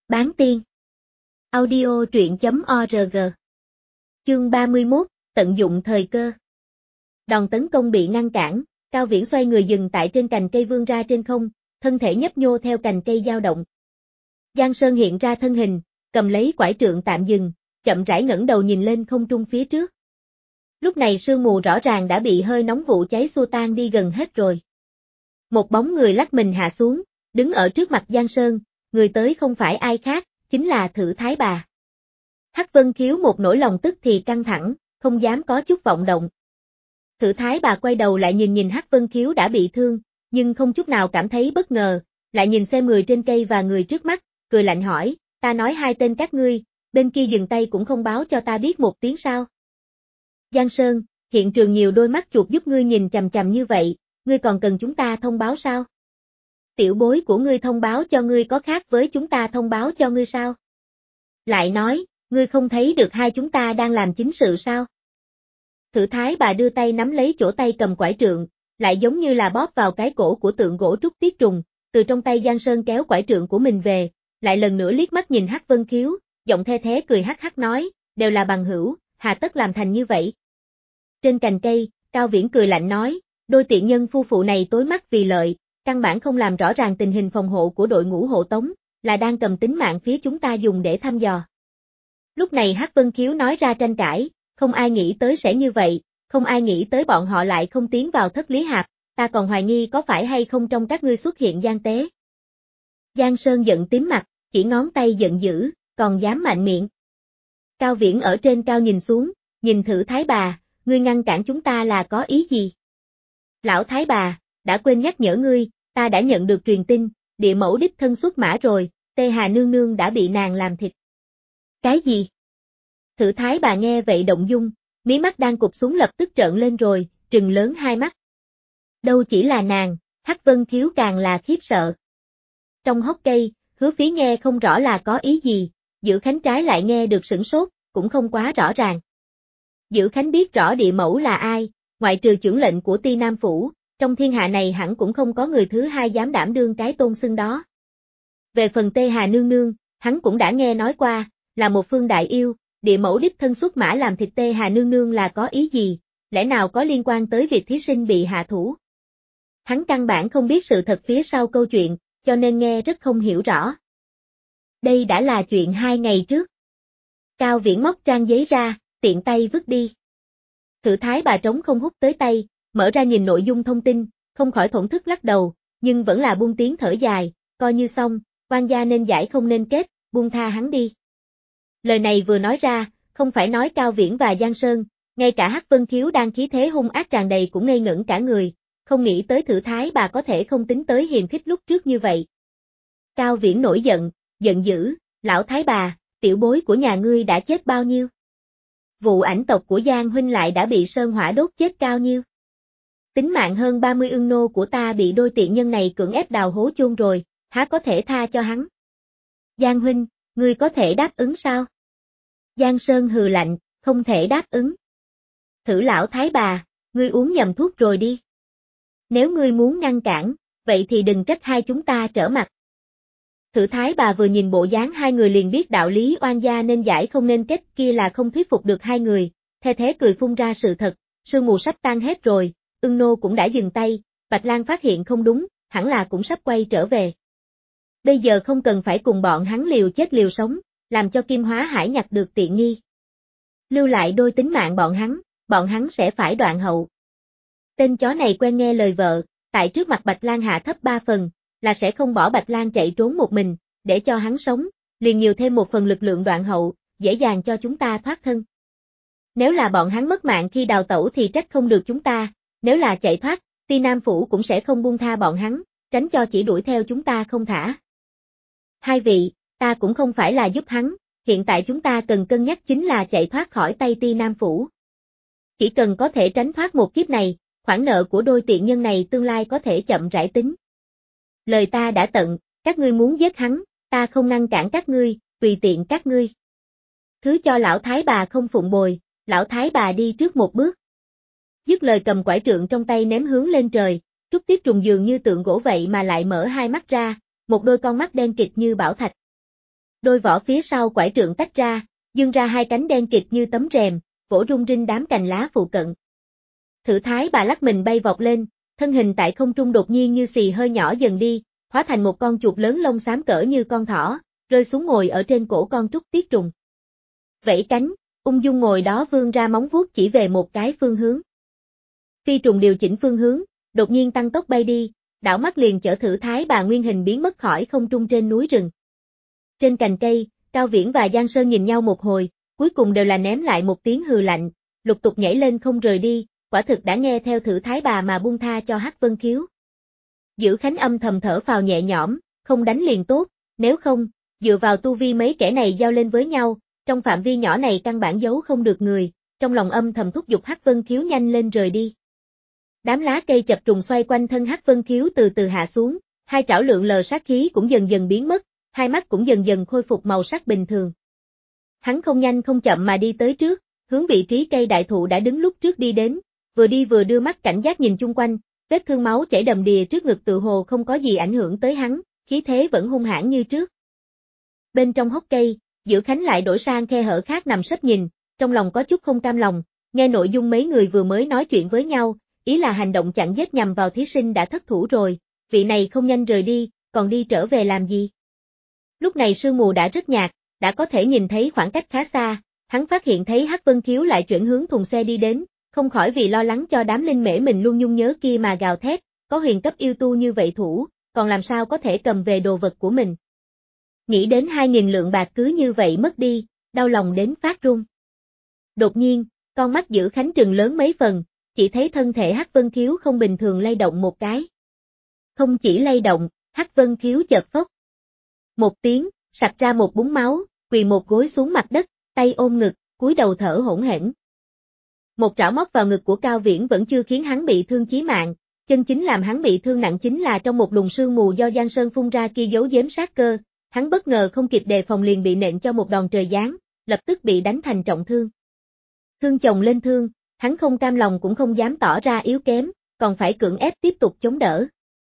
Bán tiên. Audio truyện.org. Chương 31, tận dụng thời cơ. Đòn tấn công bị ngăn cản, Cao Viễn xoay người dừng tại trên cành cây vươn ra trên không, thân thể nhấp nhô theo cành cây dao động. Giang Sơn hiện ra thân hình, cầm lấy quải trượng tạm dừng, chậm rãi ngẩng đầu nhìn lên không trung phía trước. Lúc này sương mù rõ ràng đã bị hơi nóng vụ cháy xua tan đi gần hết rồi. Một bóng người lách mình hạ xuống, đứng ở trước mặt Giang Sơn, người tới không phải ai khác, chính là Thử Thái Bà. Hắc Vân Khiếu một nỗi lòng tức thì căng thẳng, không dám có chút vọng động. Thử Thái Bà quay đầu lại nhìn Hắc Vân Khiếu đã bị thương, nhưng không chút nào cảm thấy bất ngờ, lại nhìn xem người trên cây và người trước mắt, cười lạnh hỏi, ta nói hai tên các ngươi, bên kia dừng tay cũng không báo cho ta biết một tiếng sao. Giang Sơn, hiện trường nhiều đôi mắt chuột giúp ngươi nhìn chằm chằm như vậy, ngươi còn cần chúng ta thông báo sao? Tiểu bối của ngươi thông báo cho ngươi có khác với chúng ta thông báo cho ngươi sao? Lại nói, ngươi không thấy được hai chúng ta đang làm chính sự sao? Thử Thái Bà đưa tay nắm lấy chỗ tay cầm quải trượng, lại giống như là bóp vào cái cổ của tượng gỗ Trúc Tiết Trùng, từ trong tay Giang Sơn kéo quải trượng của mình về, lại lần nữa liếc mắt nhìn Hắc Vân Khiếu, giọng the thé cười hắc hắc nói, đều là bằng hữu, hà tất làm thành như vậy. Trên cành cây, Cao Viễn cười lạnh nói, đôi tiện nhân phu phụ này tối mắt vì lợi, căn bản không làm rõ ràng tình hình phòng hộ của đội ngũ hộ tống, là đang cầm tính mạng phía chúng ta dùng để thăm dò. Lúc này Hắc Vân Khiếu nói ra tranh cãi, không ai nghĩ tới sẽ như vậy, không ai nghĩ tới bọn họ lại không tiến vào thất lý hạp, ta còn hoài nghi có phải hay không trong các ngươi xuất hiện gian tế. Giang Sơn giận tím mặt, chỉ ngón tay giận dữ, còn dám mạnh miệng. Cao Viễn ở trên cao nhìn xuống, nhìn Thử Thái Bà, ngươi ngăn cản chúng ta là có ý gì? Lão Thái Bà, đã quên nhắc nhở ngươi, ta đã nhận được truyền tin, địa mẫu đích thân xuất mã rồi, Tê Hà nương nương đã bị nàng làm thịt. Cái gì? Thử Thái Bà nghe vậy động dung, mí mắt đang cụp xuống lập tức trợn lên rồi, trừng lớn hai mắt. Đâu chỉ là nàng, Hắc Vân Khiếu càng là khiếp sợ. Trong hốc cây, Hứa Phí nghe không rõ là có ý gì, Dữ Khánh trái lại nghe được sửng sốt, cũng không quá rõ ràng. Dữ Khánh biết rõ địa mẫu là ai, ngoại trừ chưởng lệnh của Ti Nam Phủ, trong thiên hạ này hẳn cũng không có người thứ hai dám đảm đương cái tôn xưng đó. Về phần Tê Hà nương nương, hắn cũng đã nghe nói qua, là một phương đại yêu, địa mẫu đích thân xuất mã làm thịt Tê Hà nương nương là có ý gì, lẽ nào có liên quan tới việc thí sinh bị hạ thủ. Hắn căn bản không biết sự thật phía sau câu chuyện, cho nên nghe rất không hiểu rõ. Đây đã là chuyện 2 ngày trước. Cao Viễn móc trang giấy ra, tiện tay vứt đi. Thử Thái Bà trống không hút tới tay, mở ra nhìn nội dung thông tin, không khỏi thổn thức lắc đầu, nhưng vẫn là buông tiếng thở dài, coi như xong, oan gia nên giải không nên kết, buông tha hắn đi. Lời này vừa nói ra, không phải nói Cao Viễn và Giang Sơn, ngay cả Hắc Vân Khiếu đang khí thế hung ác tràn đầy cũng ngây ngẩn cả người, không nghĩ tới Thử Thái Bà có thể không tính tới hiềm khích lúc trước như vậy. Cao Viễn nổi giận, giận dữ, lão Thái Bà, tiểu bối của nhà ngươi đã chết bao nhiêu? Vụ ảnh tộc của Giang huynh lại đã bị sơn hỏa đốt chết cao nhiêu? Tính mạng hơn 30 ưng nô của ta bị đôi tiện nhân này cưỡng ép đào hố chôn rồi, há có thể tha cho hắn? Giang huynh, ngươi có thể đáp ứng sao? Giang Sơn hừ lạnh, không thể đáp ứng. Thử lão Thái Bà, ngươi uống nhầm thuốc rồi đi. Nếu ngươi muốn ngăn cản, vậy thì đừng trách hai chúng ta trở mặt. Thử Thái Bà vừa nhìn bộ dáng hai người liền biết đạo lý oan gia nên giải không nên kết kia là không thuyết phục được hai người, the thế cười phun ra sự thật, sương mù sắp tan hết rồi, ưng nô cũng đã dừng tay, Bạch Lang phát hiện không đúng, hẳn là cũng sắp quay trở về. Bây giờ không cần phải cùng bọn hắn liều chết liều sống, làm cho Kim Hóa Hải nhặt được tiện nghi. Lưu lại đôi tính mạng bọn hắn sẽ phải đoạn hậu. Tên chó này quen nghe lời vợ, tại trước mặt Bạch Lang hạ thấp 3 phần, là sẽ không bỏ Bạch Lang chạy trốn một mình, để cho hắn sống, liền nhiều thêm một phần lực lượng đoạn hậu, dễ dàng cho chúng ta thoát thân. Nếu là bọn hắn mất mạng khi đào tẩu thì trách không được chúng ta, nếu là chạy thoát, Ti Nam Phủ cũng sẽ không buông tha bọn hắn, tránh cho chỉ đuổi theo chúng ta không thả. Hai vị, ta cũng không phải là giúp hắn, hiện tại chúng ta cần cân nhắc chính là chạy thoát khỏi tay Ti Nam Phủ. Chỉ cần có thể tránh thoát một kiếp này, khoản nợ của đôi tiện nhân này tương lai có thể chậm rãi tính. Lời ta đã tận, các ngươi muốn giết hắn, ta không ngăn cản các ngươi, tùy tiện các ngươi. Thứ cho lão Thái Bà không phụng bồi, lão Thái Bà đi trước một bước. Dứt lời cầm quải trượng trong tay ném hướng lên trời, Trúc Tiết Trùng dường như tượng gỗ vậy mà lại mở hai mắt ra, một đôi con mắt đen kịt như bảo thạch. Đôi vỏ phía sau quải trượng tách ra, dương ra hai cánh đen kịt như tấm rèm, vỗ rung rinh đám cành lá phụ cận. Thử thái bà lắc mình bay vọt lên, thân hình tại không trung đột nhiên như xì hơi nhỏ dần đi, hóa thành một con chuột lớn lông xám cỡ như con thỏ, rơi xuống ngồi ở trên cổ con trúc tiết trùng. Vẫy cánh, ung dung ngồi đó vươn ra móng vuốt chỉ về một cái phương hướng. Phi trùng điều chỉnh phương hướng, đột nhiên tăng tốc bay đi, đảo mắt liền chở thử thái bà nguyên hình biến mất khỏi không trung trên núi rừng. Trên cành cây, Cao Viễn và Giang Sơn nhìn nhau một hồi, cuối cùng đều là ném lại một tiếng hừ lạnh, lục tục nhảy lên không rời đi, quả thực đã nghe theo thử thái bà mà buông tha cho Hắc Vân Khiếu. Dữ Khánh âm thầm thở phào nhẹ nhõm, không đánh liền tốt, nếu không, dựa vào tu vi mấy kẻ này giao lên với nhau, trong phạm vi nhỏ này căn bản giấu không được người, trong lòng âm thầm thúc giục Hắc Vân Khiếu nhanh lên rời đi. Đám lá cây chập trùng xoay quanh thân Hắc Vân Khiếu từ từ hạ xuống, hai trảo lượn lờ sát khí cũng dần dần biến mất, hai mắt cũng dần dần khôi phục màu sắc bình thường. Hắn không nhanh không chậm mà đi tới trước, hướng vị trí cây đại thụ đã đứng lúc trước đi đến, vừa đi vừa đưa mắt cảnh giác nhìn chung quanh, vết thương máu chảy đầm đìa trước ngực tự hồ không có gì ảnh hưởng tới hắn, khí thế vẫn hung hãn như trước. Bên trong hốc cây, Dữ Khánh lại đổi sang khe hở khác nằm sấp nhìn, trong lòng có chút không cam lòng, nghe nội dung mấy người vừa mới nói chuyện với nhau, ý là hành động chặn giết nhằm vào thí sinh đã thất thủ rồi, vị này không nhanh rời đi, còn đi trở về làm gì? Lúc này sương mù đã rất nhạt, đã có thể nhìn thấy khoảng cách khá xa, hắn phát hiện thấy Hắc Vân Khiếu lại chuyển hướng thùng xe đi đến, không khỏi vì lo lắng cho đám linh mễ mình luôn nhung nhớ kia mà gào thét, có huyền cấp yêu tu như vậy thủ, còn làm sao có thể cầm về đồ vật của mình. Nghĩ đến 2.000 lượng bạc cứ như vậy mất đi, đau lòng đến phát run. Đột nhiên, con mắt Dữ Khánh trừng lớn mấy phần, chỉ thấy thân thể Hắc Vân Khiếu không bình thường lay động một cái. Không chỉ lay động, Hắc Vân Khiếu chợt phốc. Một tiếng, sặc ra một búng máu, quỳ một gối xuống mặt đất, tay ôm ngực, cúi đầu thở hổn hển. Một trảo móc vào ngực của Cao Viễn vẫn chưa khiến hắn bị thương chí mạng, chân chính làm hắn bị thương nặng chính là trong một luồng sương mù do Giang Sơn phun ra kia giấu giếm sát cơ, hắn bất ngờ không kịp đề phòng liền bị nện cho một đòn trời giáng, lập tức bị đánh thành trọng thương. Thương chồng lên thương, hắn không cam lòng cũng không dám tỏ ra yếu kém, còn phải cưỡng ép tiếp tục chống đỡ.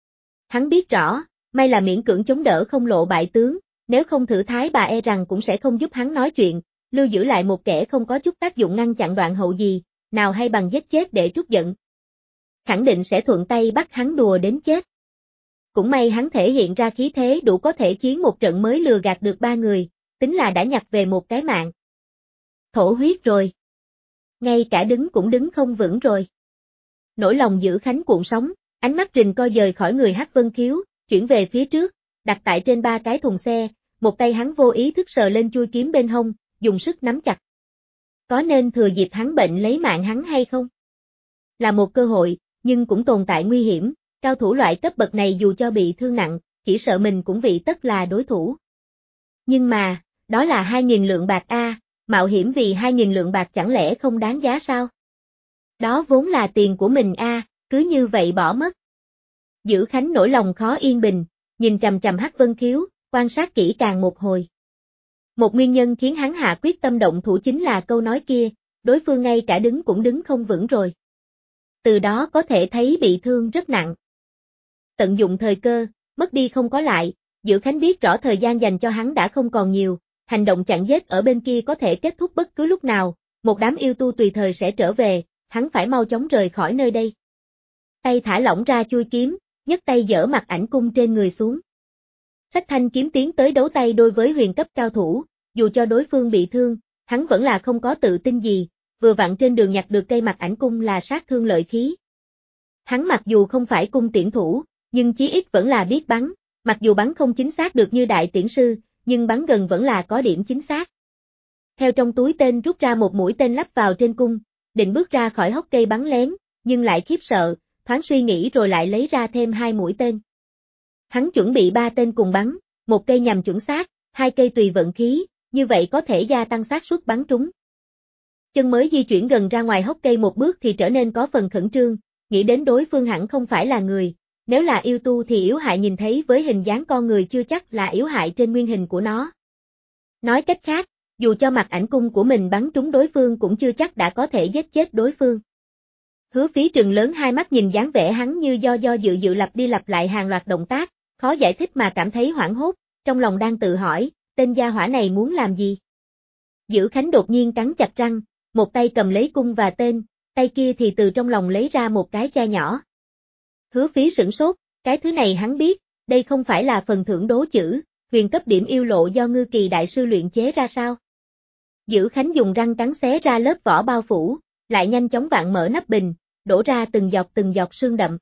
Hắn biết rõ, may là miễn cưỡng chống đỡ không lộ bại tướng, nếu không thử thái bà e rằng cũng sẽ không giúp hắn nói chuyện, lưu giữ lại một kẻ không có chút tác dụng ngăn chặn đoạn hậu gì, nào hay bằng giết chết để trút giận. Khẳng định sẽ thuận tay bắt hắn đùa đến chết. Cũng may hắn thể hiện ra khí thế đủ có thể chiến một trận mới lừa gạt được ba người, tính là đã nhặt về một cái mạng. Thổ huyết rồi. Ngay cả đứng cũng đứng không vững rồi. Nỗi lòng Dữ Khánh cuộn sóng, ánh mắt rình co dời khỏi người Hắc Vân Khiếu, chuyển về phía trước, đặt tại trên ba cái thùng xe, một tay hắn vô ý thức sờ lên chui kiếm bên hông, dùng sức nắm chặt. Có nên thừa dịp hắn bệnh lấy mạng hắn hay không? Là một cơ hội, nhưng cũng tồn tại nguy hiểm, cao thủ loại cấp bậc này dù cho bị thương nặng, chỉ sợ mình cũng vị tất là đối thủ. Nhưng mà, đó là 2.000 lượng bạc a, mạo hiểm vì 2.000 lượng bạc chẳng lẽ không đáng giá sao? Đó vốn là tiền của mình a, cứ như vậy bỏ mất. Dữ Khánh nỗi lòng khó yên bình, nhìn chằm chằm Hắc Vân Khiếu, quan sát kỹ càng một hồi. Một nguyên nhân khiến hắn hạ quyết tâm động thủ chính là câu nói kia, đối phương ngay cả đứng cũng đứng không vững rồi. Từ đó có thể thấy bị thương rất nặng. Tận dụng thời cơ, mất đi không có lại, Dữ Khánh biết rõ thời gian dành cho hắn đã không còn nhiều, hành động chặn giết ở bên kia có thể kết thúc bất cứ lúc nào, một đám yêu tu tùy thời sẽ trở về, hắn phải mau chóng rời khỏi nơi đây. Tay thả lỏng ra chui kiếm, nhấc tay giở mặt ảnh cung trên người xuống. Xách thanh kiếm tiến tới đấu tay đôi với huyền cấp cao thủ, dù cho đối phương bị thương, hắn vẫn là không có tự tin gì, vừa vặn trên đường nhặt được cây mặt ảnh cung là sát thương lợi khí. Hắn mặc dù không phải cung tiễn thủ, nhưng chí ít vẫn là biết bắn, mặc dù bắn không chính xác được như đại tiễn sư, nhưng bắn gần vẫn là có điểm chính xác. Theo trong túi tên rút ra một mũi tên lắp vào trên cung, định bước ra khỏi hốc cây bắn lén, nhưng lại khiếp sợ, thoáng suy nghĩ rồi lại lấy ra thêm 2 mũi tên. Hắn chuẩn bị 3 tên cùng bắn, một cây nhằm chuẩn xác, 2 cây tùy vận khí, như vậy có thể gia tăng xác suất bắn trúng. Chân mới di chuyển gần ra ngoài hốc cây một bước thì trở nên có phần khẩn trương, nghĩ đến đối phương hẳn không phải là người, nếu là yêu tu thì yếu hại nhìn thấy với hình dáng con người chưa chắc là yếu hại trên nguyên hình của nó. Nói cách khác, dù cho mặt ảnh cung của mình bắn trúng đối phương cũng chưa chắc đã có thể giết chết đối phương. Hứa Phí trừng lớn hai mắt nhìn dáng vẻ hắn như do dự lặp đi lặp lại hàng loạt động tác, khó giải thích mà cảm thấy hoảng hốt, trong lòng đang tự hỏi, tên gia hỏa này muốn làm gì? Dữ Khánh đột nhiên cắn chặt răng, một tay cầm lấy cung và tên, tay kia thì từ trong lòng lấy ra một cái chai nhỏ. Hứa Phí sửng sốt, cái thứ này hắn biết, đây không phải là phần thưởng đố chữ, huyền cấp điểm yêu lộ do Ngư Kỳ đại sư luyện chế ra sao? Dữ Khánh dùng răng cắn xé ra lớp vỏ bao phủ, lại nhanh chóng vặn mở nắp bình, đổ ra từng giọt sương đậm.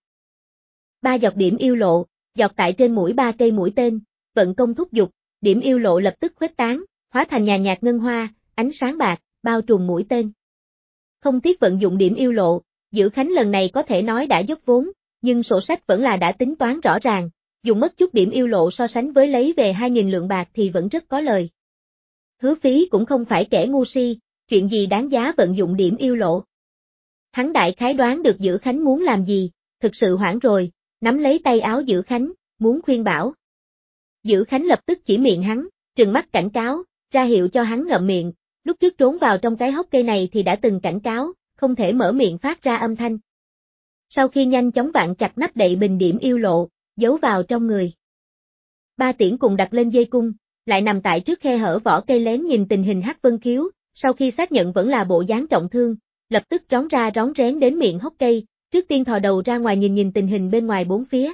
3 giọt điểm yêu lộ, giọt tại trên mũi 3 cây mũi tên, vận công thúc giục, điểm yêu lộ lập tức khuếch tán, hóa thành nhàn nhạt ngân hoa, ánh sáng bạc, bao trùm mũi tên. Không tiếc vận dụng điểm yêu lộ, Dữ Khánh lần này có thể nói đã dốc vốn, nhưng sổ sách vẫn là đã tính toán rõ ràng, dùng mất chút điểm yêu lộ so sánh với lấy về 2.000 lượng bạc thì vẫn rất có lời. Hứa Phí cũng không phải kẻ ngu si, chuyện gì đáng giá vận dụng điểm yêu lộ. Hắn đại khái đoán được Dữ Khánh muốn làm gì, thực sự hoảng rồi, nắm lấy tay áo Dữ Khánh, muốn khuyên bảo. Dữ Khánh lập tức chỉ miệng hắn, trừng mắt cảnh cáo, ra hiệu cho hắn ngậm miệng, lúc trước trốn vào trong cái hốc cây này thì đã từng cảnh cáo, không thể mở miệng phát ra âm thanh. Sau khi nhanh chóng vặn chặt nắp đậy bình điểm yêu lộ, giấu vào trong người. Ba Tiễn cùng đặt lên dây cung, lại nằm tại trước khe hở vỏ cây lén nhìn tình hình Hắc Vân Khiếu, sau khi xác nhận vẫn là bộ dáng trọng thương, lập tức rón ra rón rén đến miệng hốc cây, trước tiên thò đầu ra ngoài nhìn tình hình bên ngoài bốn phía.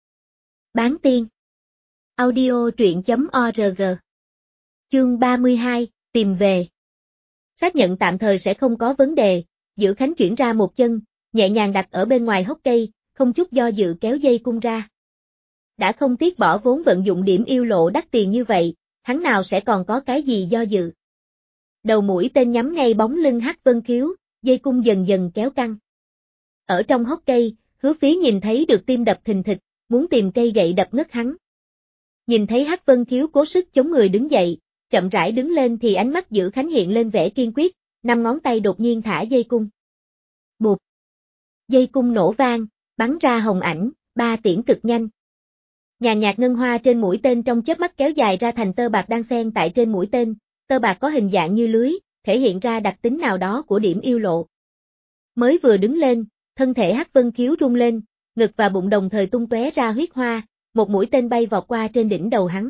Bán tiên. Audio truyện.org. Chương 32, tìm về. Xác nhận tạm thời sẽ không có vấn đề, Dữ Khánh chuyển ra một chân, nhẹ nhàng đặt ở bên ngoài hốc cây, không chút do dự kéo dây cung ra. Đã không tiếc bỏ vốn vận dụng điểm yêu lộ đắt tiền như vậy, hắn nào sẽ còn có cái gì do dự. Đầu mũi tên nhắm ngay bóng lưng Hắc Vân Khiếu, dây cung dần dần kéo căng. Ở trong hốc cây, Hứa Phí nhìn thấy được tim đập thình thịch, muốn tìm cây gậy đập ngất hắn. Nhìn thấy Hắc Vân Khiếu cố sức chống người đứng dậy, chậm rãi đứng lên thì ánh mắt Dữ Khánh hiện lên vẻ kiên quyết, 5 ngón tay đột nhiên thả dây cung. Bụp. Dây cung nổ vang, bắn ra hồng ảnh, 3 tiễn cực nhanh. Nhàn nhạt ngân hoa trên mũi tên trong chớp mắt kéo dài ra thành tơ bạc đan xen tại trên mũi tên, tơ bạc có hình dạng như lưới, thể hiện ra đặc tính nào đó của điểm yêu lộ. Mới vừa đứng lên, thân thể Hắc Vân Khiếu rung lên, ngực và bụng đồng thời tung tóe ra huyết hoa, một mũi tên bay vọt qua trên đỉnh đầu hắn.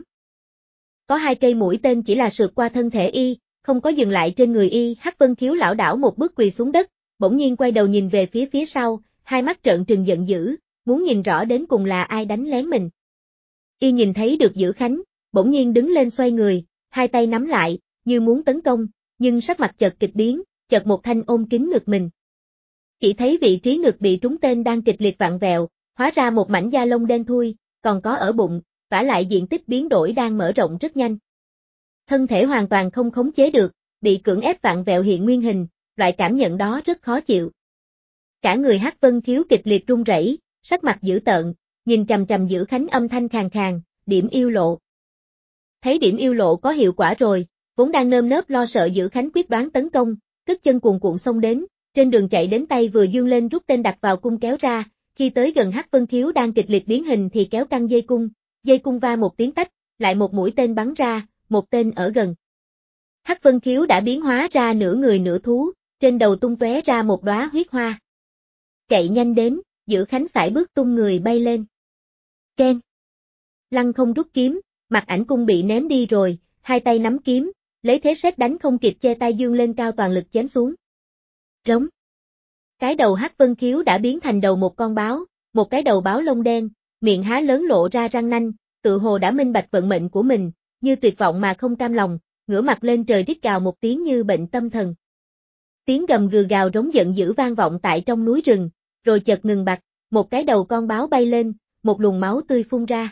Có 2 cây mũi tên chỉ là sượt qua thân thể y, không có dừng lại trên người y, Hắc Vân Khiếu lảo đảo một bước quỳ xuống đất, bỗng nhiên quay đầu nhìn về phía sau, hai mắt trợn trừng giận dữ, muốn nhìn rõ đến cùng là ai đánh lén mình. Y nhìn thấy được Dữ Khánh, bỗng nhiên đứng lên xoay người, hai tay nắm lại, như muốn tấn công, nhưng sắc mặt chợt kịch biến, chợt một thanh ôm kín ngực mình. Chỉ thấy vị trí ngực bị trúng tên đang kịch liệt vặn vẹo, hóa ra một mảnh da lông đen thui, còn có ở bụng, vả lại diện tích biến đổi đang mở rộng rất nhanh. Thân thể hoàn toàn không khống chế được, bị cưỡng ép vặn vẹo hiện nguyên hình, loại cảm nhận đó rất khó chịu. Cả người Hắc Vân Khiếu kịch liệt run rẩy, sắc mặt dữ tợn, nhìn chằm chằm Dữ Khánh âm thanh khàn khàn, điểm yêu lộ. Thấy điểm yêu lộ có hiệu quả rồi, vốn đang nơm nớp lo sợ Dữ Khánh quyết đoán tấn công, cất chân cuồn cuộn xông đến, trên đường chạy đến tay vừa dương lên rút tên đặt vào cung kéo ra, khi tới gần Hắc Vân Khiếu đang kịch liệt biến hình thì kéo căng dây cung va một tiếng tách, lại một mũi tên bắn ra, một tên ở gần. Hắc Vân Khiếu đã biến hóa ra nửa người nửa thú, trên đầu tung tóe ra một đóa huyết hoa. Chạy nhanh đến, Dữ Khánh sải bước tung người bay lên. Keng. Lăng không rút kiếm, mặt ảnh cung bị ném đi rồi, hai tay nắm kiếm, lấy thế sét đánh không kịp che tay dương lên cao toàn lực chém xuống. Rống. Cái đầu Hắc Vân Khiếu đã biến thành đầu một con báo, một cái đầu báo lông đen, miệng há lớn lộ ra răng nanh, tự hồ đã minh bạch vận mệnh của mình, như tuyệt vọng mà không cam lòng, ngửa mặt lên trời rít gào một tiếng như bệnh tâm thần. Tiếng gầm gừ gào rống giận dữ vang vọng tại trong núi rừng, rồi chợt ngừng bặt, một cái đầu con báo bay lên, một luồng máu tươi phun ra.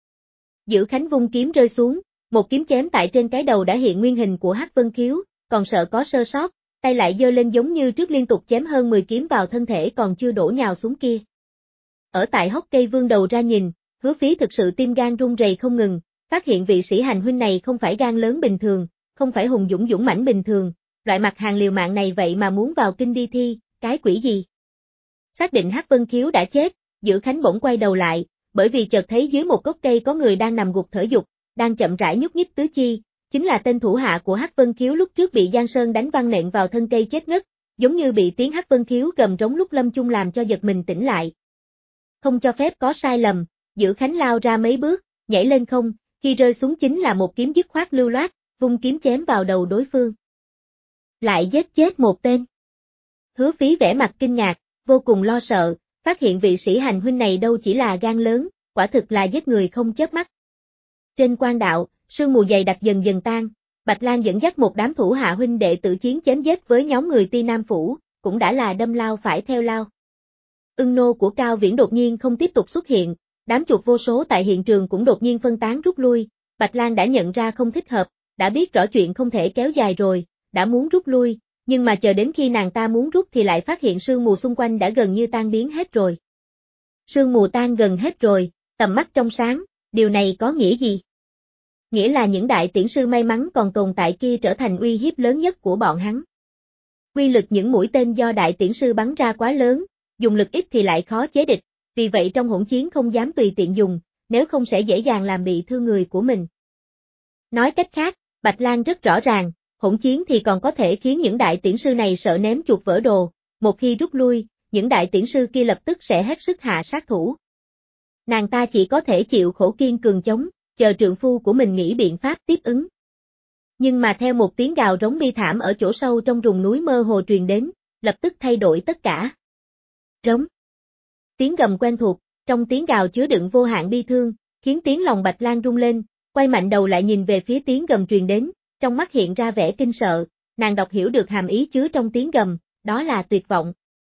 Dữ Khánh vung kiếm rơi xuống, một kiếm chém tại trên cái đầu đã hiện nguyên hình của Hắc Vân Khiếu, còn sợ có sơ sót, tay lại giơ lên giống như trước liên tục chém hơn 10 kiếm vào thân thể còn chưa đổ nhào xuống kia. Ở tại hốc cây vươn đầu ra nhìn, Hứa Phí thực sự tim gan run rẩy không ngừng, phát hiện vị sĩ hành huynh này không phải gan lớn bình thường, không phải hùng dũng dũng mãnh bình thường, loại mặt hàng liều mạng này vậy mà muốn vào kinh đi thi, cái quỷ gì? Xác định Hắc Vân Khiếu đã chết, Dữ Khánh bỗng quay đầu lại, bởi vì chợt thấy dưới một gốc cây có người đang nằm gục thở dục, đang chậm rãi nhúc nhích tứ chi, chính là tên thủ hạ của Hắc Vân Khiếu lúc trước bị Giang Sơn đánh văng nện vào thân cây chết ngất, giống như bị tiếng Hắc Vân Khiếu gầm rống lúc lâm chung làm cho giật mình tỉnh lại. Không cho phép có sai lầm, Dữ Khánh lao ra mấy bước, nhảy lên không, khi rơi xuống chính là một kiếm dứt khoát lưu loát, vung kiếm chém vào đầu đối phương. Lại giết chết một tên. Hứa Phí vẻ mặt kinh ngạc, vô cùng lo sợ, phát hiện vị sĩ hành huynh này đâu chỉ là gan lớn, quả thực là giết người không chớp mắt. Trên quan đạo, sương mù dày đặc dần dần tan, Bạch Lang dẫn dắt một đám thủ hạ huynh đệ tự chiến chém giết với nhóm người Ti Nam Phủ, cũng đã là đâm lao phải theo lao. Ưng nô của Cao Viễn đột nhiên không tiếp tục xuất hiện, đám chuột vô số tại hiện trường cũng đột nhiên phân tán rút lui, Bạch Lang đã nhận ra không thích hợp, đã biết rõ chuyện không thể kéo dài rồi, đã muốn rút lui, nhưng mà chờ đến khi nàng ta muốn rút thì lại phát hiện sương mù xung quanh đã gần như tan biến hết rồi. Sương mù tan gần hết rồi, tầm mắt trong sáng, điều này có nghĩa gì? Nghĩa là những đại tiễn sư may mắn còn tồn tại kia trở thành uy hiếp lớn nhất của bọn hắn. Quy lực những mũi tên do đại tiễn sư bắn ra quá lớn, dùng lực ít thì lại khó chế địch, vì vậy trong hỗn chiến không dám tùy tiện dùng, nếu không sẽ dễ dàng làm bị thương người của mình. Nói cách khác, Bạch Lang rất rõ ràng, hỗn chiến thì còn có thể khiến những đại tiễn sư này sợ ném chuột vỡ đồ, một khi rút lui, những đại tiễn sư kia lập tức sẽ hết sức hạ sát thủ. Nàng ta chỉ có thể chịu khổ kiên cường chống, chờ trượng phu của mình nghĩ biện pháp tiếp ứng. Nhưng mà theo một tiếng gào rống bi thảm ở chỗ sâu trong rừng núi mơ hồ truyền đến, lập tức thay đổi tất cả. Rống. Tiếng gầm quen thuộc, trong tiếng gào chứa đựng vô hạn bi thương, khiến tiếng lòng Bạch Lang rung lên, quay mạnh đầu lại nhìn về phía tiếng gầm truyền đến, trong mắt hiện ra vẻ kinh sợ, nàng đọc hiểu được hàm ý chứa trong tiếng gầm, đó là tuyệt vọng.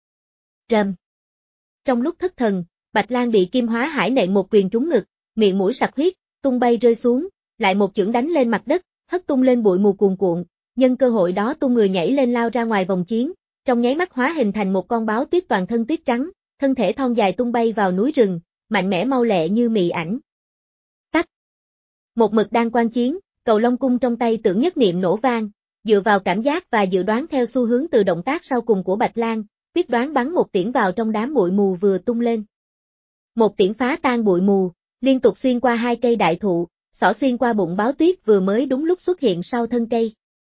Rầm. Trong lúc thất thần, Bạch Lang bị Kim Hóa Hải nện một quyền trúng ngực, miệng mũi sặc huyết, tung bay rơi xuống, lại một chưởng đánh lên mặt đất, hất tung lên bụi mù cuồn cuộn, nhân cơ hội đó tung người nhảy lên lao ra ngoài vòng chiến, trong nháy mắt hóa hình thành một con báo tuyết toàn thân tuyết trắng, thân thể thon dài tung bay vào núi rừng, mạnh mẽ mau lẹ như mị ảnh. Tách. Một mực đang quan chiến, cầu long cung trong tay Tưởng Nhất Niệm nổ vang, dựa vào cảm giác và dự đoán theo xu hướng từ động tác sau cùng của Bạch Lang, quyết đoán bắn một tiễn vào trong đám bụi mù vừa tung lên. Một tiễn phá tan bụi mù, liên tục xuyên qua hai cây đại thụ, xỏ xuyên qua bụng báo tuyết vừa mới đúng lúc xuất hiện sau thân cây.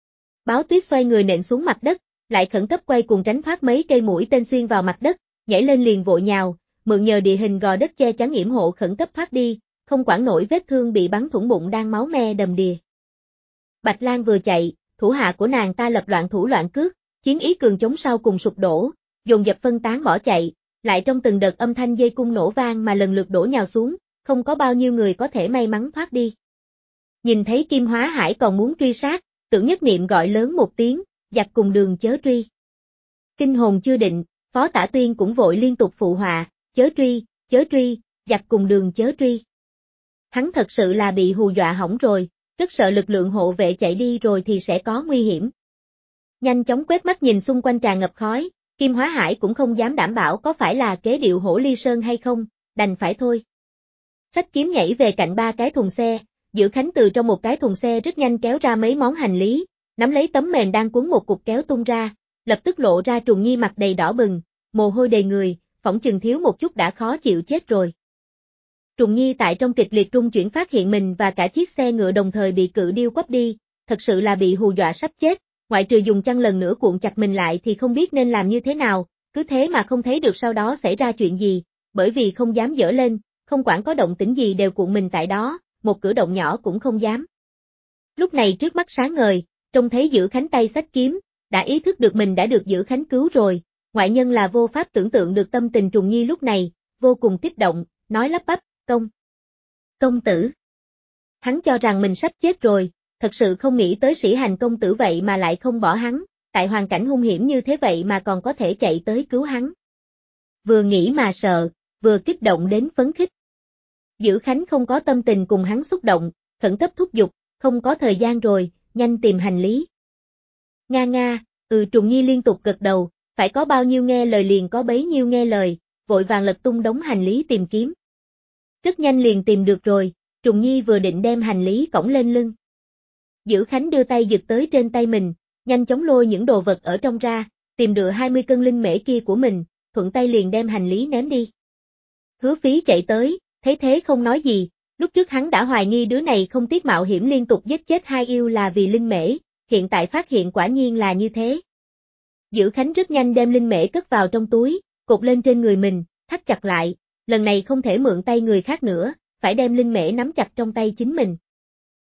Báo tuyết xoay người nện xuống mặt đất, lại khẩn cấp quay cuồng tránh thoát mấy cây mũi tên xuyên vào mặt đất, nhảy lên liền vội nhào, mượn nhờ địa hình gò đất che chắn yểm hộ khẩn cấp thoát đi, không quản nổi vết thương bị bắn thủng bụng đang máu me đầm đìa. Bạch Lang vừa chạy, thủ hạ của nàng ta lập loạn thủ loạn cước, chiến ý cường chống sau cùng sụp đổ, dồn dập phân tán bỏ chạy, lại trong từng đợt âm thanh dây cung nổ vang mà lần lượt đổ nhào xuống, không có bao nhiêu người có thể may mắn thoát đi. Nhìn thấy Kim Hóa Hải còn muốn truy sát, Tưởng Nhất Niệm gọi lớn một tiếng, giặc cùng đường chớ truy. Kinh hồn chưa định, Phó Tả Tuyên cũng vội liên tục phụ họa, chớ truy, giặc cùng đường chớ truy. Hắn thật sự là bị hù dọa hỏng rồi, rất sợ lực lượng hộ vệ chạy đi rồi thì sẽ có nguy hiểm. Nhanh chóng quét mắt nhìn xung quanh tràn ngập khói, Kim Hóa Hải cũng không dám đảm bảo có phải là kế điệu Hổ Ly Sơn hay không, đành phải thôi. Xách kiếm nhảy về cạnh ba cái thùng xe, Giữ Khánh từ trong một cái thùng xe rất nhanh kéo ra mấy món hành lý, nắm lấy tấm mền đang cuốn một cục kéo tung ra, lập tức lộ ra Trùng Nhi mặt đầy đỏ bừng, mồ hôi đầy người, phỏng chừng thiếu một chút đã khó chịu chết rồi. Trùng Nhi tại trong kịch liệt rung chuyển phát hiện mình và cả chiếc xe ngựa đồng thời bị cự điêu quắp đi, thật sự là bị hù dọa sắp chết, ngoại trừ dùng chăn lần nữa cuộn chặt mình lại thì không biết nên làm như thế nào, cứ thế mà không thấy được sau đó xảy ra chuyện gì, bởi vì không dám dở lên, không quản có động tĩnh gì đều cuộn mình tại đó, một cử động nhỏ cũng không dám. Lúc này trước mắt sáng ngời, trông thấy Giữ Khánh tay xách kiếm, đã ý thức được mình đã được Giữ Khánh cứu rồi, ngoại nhân là vô pháp tưởng tượng được tâm tình Trùng Nhi lúc này, vô cùng kích động, nói lắp bắp, công tử. Hắn cho rằng mình sắp chết rồi, thật sự không nghĩ tới Sĩ Hành công tử vậy mà lại không bỏ hắn, tại hoàn cảnh hung hiểm như thế vậy mà còn có thể chạy tới cứu hắn. Vừa nghĩ mà sợ, vừa kích động đến phấn khích. Giữ Khánh không có tâm tình cùng hắn xúc động, khẩn cấp thúc giục, không có thời gian rồi, nhanh tìm hành lý. Nga, Trùng Nhi liên tục gật đầu, phải có bao nhiêu nghe lời liền có bấy nhiêu nghe lời, vội vàng lật tung đống hành lý tìm kiếm. Rất nhanh liền tìm được rồi, Trùng Nhi vừa định đem hành lý cõng lên lưng. Giữ Khánh đưa tay giật tới trên tay mình, nhanh chóng lôi những đồ vật ở trong ra, tìm được 20 cân linh mễ kia của mình, thuận tay liền đem hành lý ném đi. Hứa Phí chạy tới, thấy thế không nói gì, lúc trước hắn đã hoài nghi đứa này không tiếc mạo hiểm liên tục giết chết hai yêu là vì linh mễ, hiện tại phát hiện quả nhiên là như thế. Giữ Khánh rất nhanh đem linh mễ cất vào trong túi, cột lên trên người mình, thắt chặt lại, lần này không thể mượn tay người khác nữa, phải đem linh mễ nắm chặt trong tay chính mình.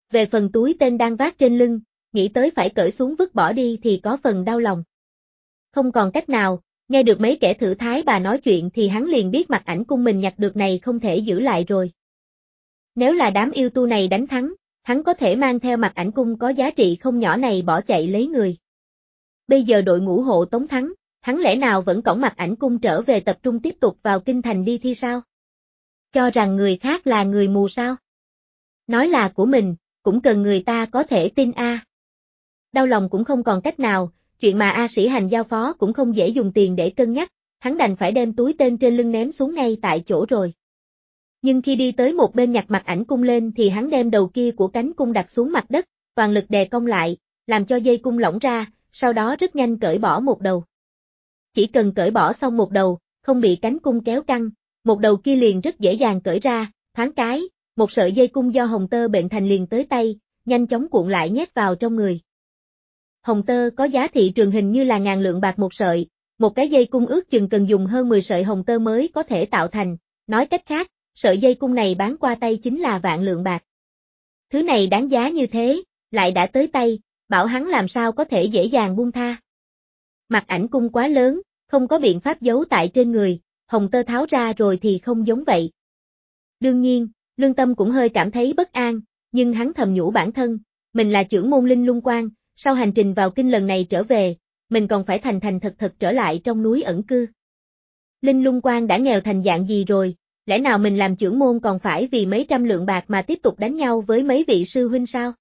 Về phần túi tên đang vác trên lưng, nghĩ tới phải cởi xuống vứt bỏ đi thì có phần đau lòng. Không còn cách nào, nghe được mấy kẻ thử thái bà nói chuyện thì hắn liền biết Mạc Ảnh Cung mình nhặt được này không thể giữ lại rồi. Nếu là đám yêu tu này đánh thắng, hắn có thể mang theo Mạc Ảnh Cung có giá trị không nhỏ này bỏ chạy lấy người. Bây giờ đội ngũ hộ tống thắng, hắn lẽ nào vẫn cõng Mạc Ảnh Cung trở về tập trung tiếp tục vào kinh thành đi thi sao? Cho rằng người khác là người mù sao? Nói là của mình, cũng cần người ta có thể tin a. Đau lòng cũng không còn cách nào, chuyện mà A Sĩ Hành giao phó cũng không dễ dùng tiền để cân nhắc, hắn đành phải đem túi tên trên lưng ném xuống ngay tại chỗ rồi. Nhưng khi đi tới một bên nhặt Mạc Ảnh Cung lên thì hắn đem đầu kia của cánh cung đặt xuống mặt đất, toàn lực đè cong lại, làm cho dây cung lỏng ra, sau đó rất nhanh cởi bỏ một đầu. Chỉ cần cởi bỏ xong một đầu, không bị cánh cung kéo căng, một đầu kia liền rất dễ dàng cởi ra, thoáng cái, một sợi dây cung do hồng tơ bệnh thành liền tới tay, nhanh chóng cuộn lại nhét vào trong người. Hồng tơ có giá thị trường hình như là ngàn lượng bạc một sợi, một cái dây cung ước chừng cần dùng hơn 10 sợi hồng tơ mới có thể tạo thành, nói cách khác, sợi dây cung này bán qua tay chính là vạn lượng bạc. Thứ này đáng giá như thế, lại đã tới tay, bảo hắn làm sao có thể dễ dàng buông tha. Mạc Ảnh Cung quá lớn, không có biện pháp giấu tại trên người, hồng tơ tháo ra rồi thì không giống vậy. Đương nhiên, lương tâm cũng hơi cảm thấy bất an, nhưng hắn thầm nhủ bản thân, mình là trưởng môn Linh Lung Quan, sau hành trình vào kinh lần này trở về, mình còn phải thành thành thật thật trở lại trong núi ẩn cư. Linh Lung Quan đã nghèo thành dạng gì rồi, lẽ nào mình làm trưởng môn còn phải vì mấy trăm lượng bạc mà tiếp tục đánh nhau với mấy vị sư huynh sao?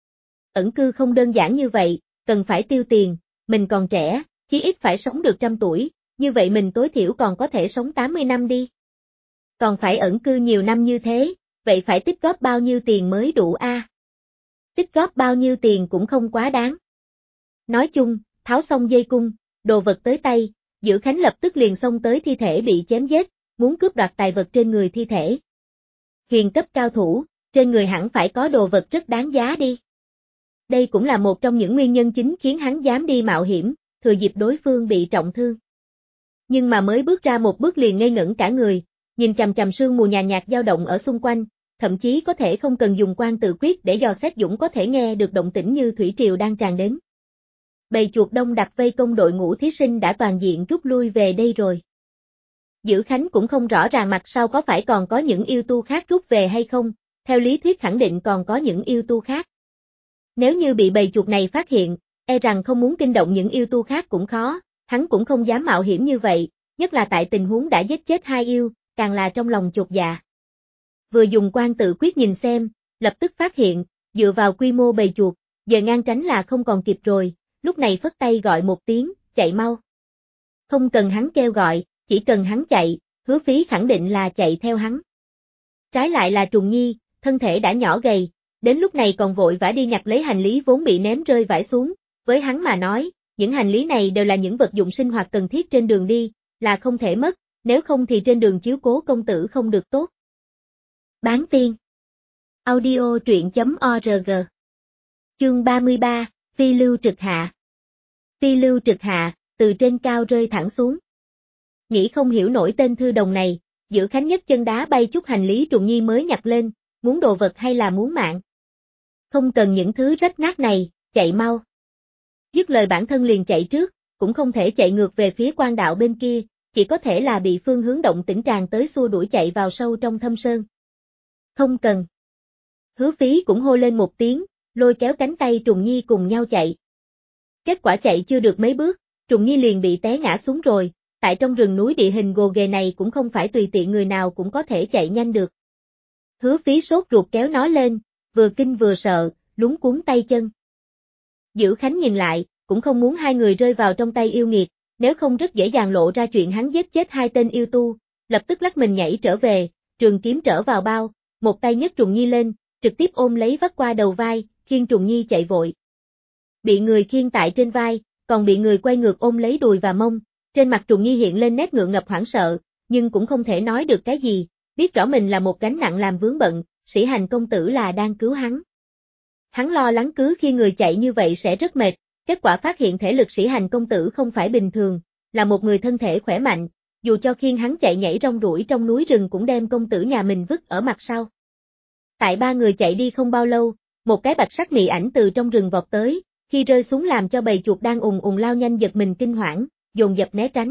Ẩn cư không đơn giản như vậy, cần phải tiêu tiền, mình còn trẻ, chí ít phải sống được 100 tuổi, như vậy mình tối thiểu còn có thể sống 80 năm đi. Còn phải ẩn cư nhiều năm như thế, vậy phải tích góp bao nhiêu tiền mới đủ a? Tích góp bao nhiêu tiền cũng không quá đáng. Nói chung, tháo xong dây cung, đồ vật tới tay, Dữ Khánh lập tức liền xông tới thi thể bị chém giết, muốn cướp đoạt tài vật trên người thi thể. Huyền cấp cao thủ, trên người hẳn phải có đồ vật rất đáng giá đi. Đây cũng là một trong những nguyên nhân chính khiến hắn dám đi mạo hiểm, thừa dịp đối phương bị trọng thương. Nhưng mà mới bước ra một bước liền ngây ngẩn cả người, nhìn chằm chằm sương mù nhàn nhạt dao động ở xung quanh, thậm chí có thể không cần dùng quan tự quyết để dò xét Dũng có thể nghe được động tĩnh như thủy triều đang tràn đến. Bầy chuột đông đặc vây công đội ngũ thí sinh đã toàn diện rút lui về đây rồi. Dữ Khánh cũng không rõ ràng mặt sau có phải còn có những yêu tu khác rút về hay không, theo lý thuyết khẳng định còn có những yêu tu khác. Nếu như bị bầy chuột này phát hiện, e rằng không muốn kinh động những yêu tu khác cũng khó, hắn cũng không dám mạo hiểm như vậy, nhất là tại tình huống đã giết chết 2 yêu, càng là trong lòng chột dạ. Vừa dùng quan tự quyết nhìn xem, lập tức phát hiện, dựa vào quy mô bầy chuột, giờ ngang tránh là không còn kịp rồi, lúc này phất tay gọi một tiếng, chạy mau. Không cần hắn kêu gọi, chỉ cần hắn chạy, Hứa Phí khẳng định là chạy theo hắn. Trái lại là Trùng Nhi, thân thể đã nhỏ gầy, đến lúc này còn vội vã đi nhặt lấy hành lý vốn bị ném rơi vãi xuống, với hắn mà nói, những hành lý này đều là những vật dụng sinh hoạt cần thiết trên đường đi, là không thể mất, nếu không thì trên đường chiếu cố công tử không được tốt. Bán tiên. Audio truyện.org. Chương 33, Phi lưu trực hạ. Phi lưu trực hạ, từ trên cao rơi thẳng xuống. Nghĩ không hiểu nổi tên thư đồng này, Dữ Khánh nhất chân đá bay chút hành lý Trùng Nhi mới nhặt lên, muốn đồ vật hay là muốn mạng? Không cần những thứ rách nát này, chạy mau. Dứt lời bản thân liền chạy trước, cũng không thể chạy ngược về phía quan đạo bên kia, chỉ có thể là bị phương hướng động tĩnh tràn tới xua đuổi chạy vào sâu trong thâm sơn. Không cần. Hứa Phí cũng hô lên một tiếng, lôi kéo cánh tay Trùng Nhi cùng nhau chạy. Kết quả chạy chưa được mấy bước, Trùng Nhi liền bị té ngã xuống rồi, tại trong rừng núi địa hình gồ ghề này cũng không phải tùy tiện người nào cũng có thể chạy nhanh được. Hứa Phí sốt ruột kéo nó lên, vừa kinh vừa sợ, luống cuống tay chân. Dữ Khánh nhìn lại, cũng không muốn hai người rơi vào trong tay yêu nghiệt, nếu không rất dễ dàng lộ ra chuyện hắn giết chết 2 tên yêu tu, lập tức lắc mình nhảy trở về, trường kiếm trở vào bao, một tay nhấc Trùng Nhi lên, trực tiếp ôm lấy vắt qua đầu vai, khiêng Trùng Nhi chạy vội. Bị người khiêng tại trên vai, còn bị người quay ngược ôm lấy đùi và mông, trên mặt Trùng Nhi hiện lên nét ngượng ngập hoảng sợ, nhưng cũng không thể nói được cái gì, biết rõ mình là một gánh nặng làm vướng bận, Sĩ Hành công tử là đang cứu hắn. Hắn lo lắng cứ khi người chạy như vậy sẽ rất mệt, kết quả phát hiện thể lực Sĩ Hành công tử không phải bình thường, là một người thân thể khỏe mạnh, dù cho khiêng hắn chạy nhảy rong ruổi trong núi rừng cũng đem công tử nhà mình vứt ở mặt sau. Tại 3 người chạy đi không bao lâu, một cái bạch sắc mị ảnh từ trong rừng vọt tới, khi rơi xuống làm cho bầy chuột đang ùng ùng lao nhanh giật mình kinh hoảng, dồn dập né tránh.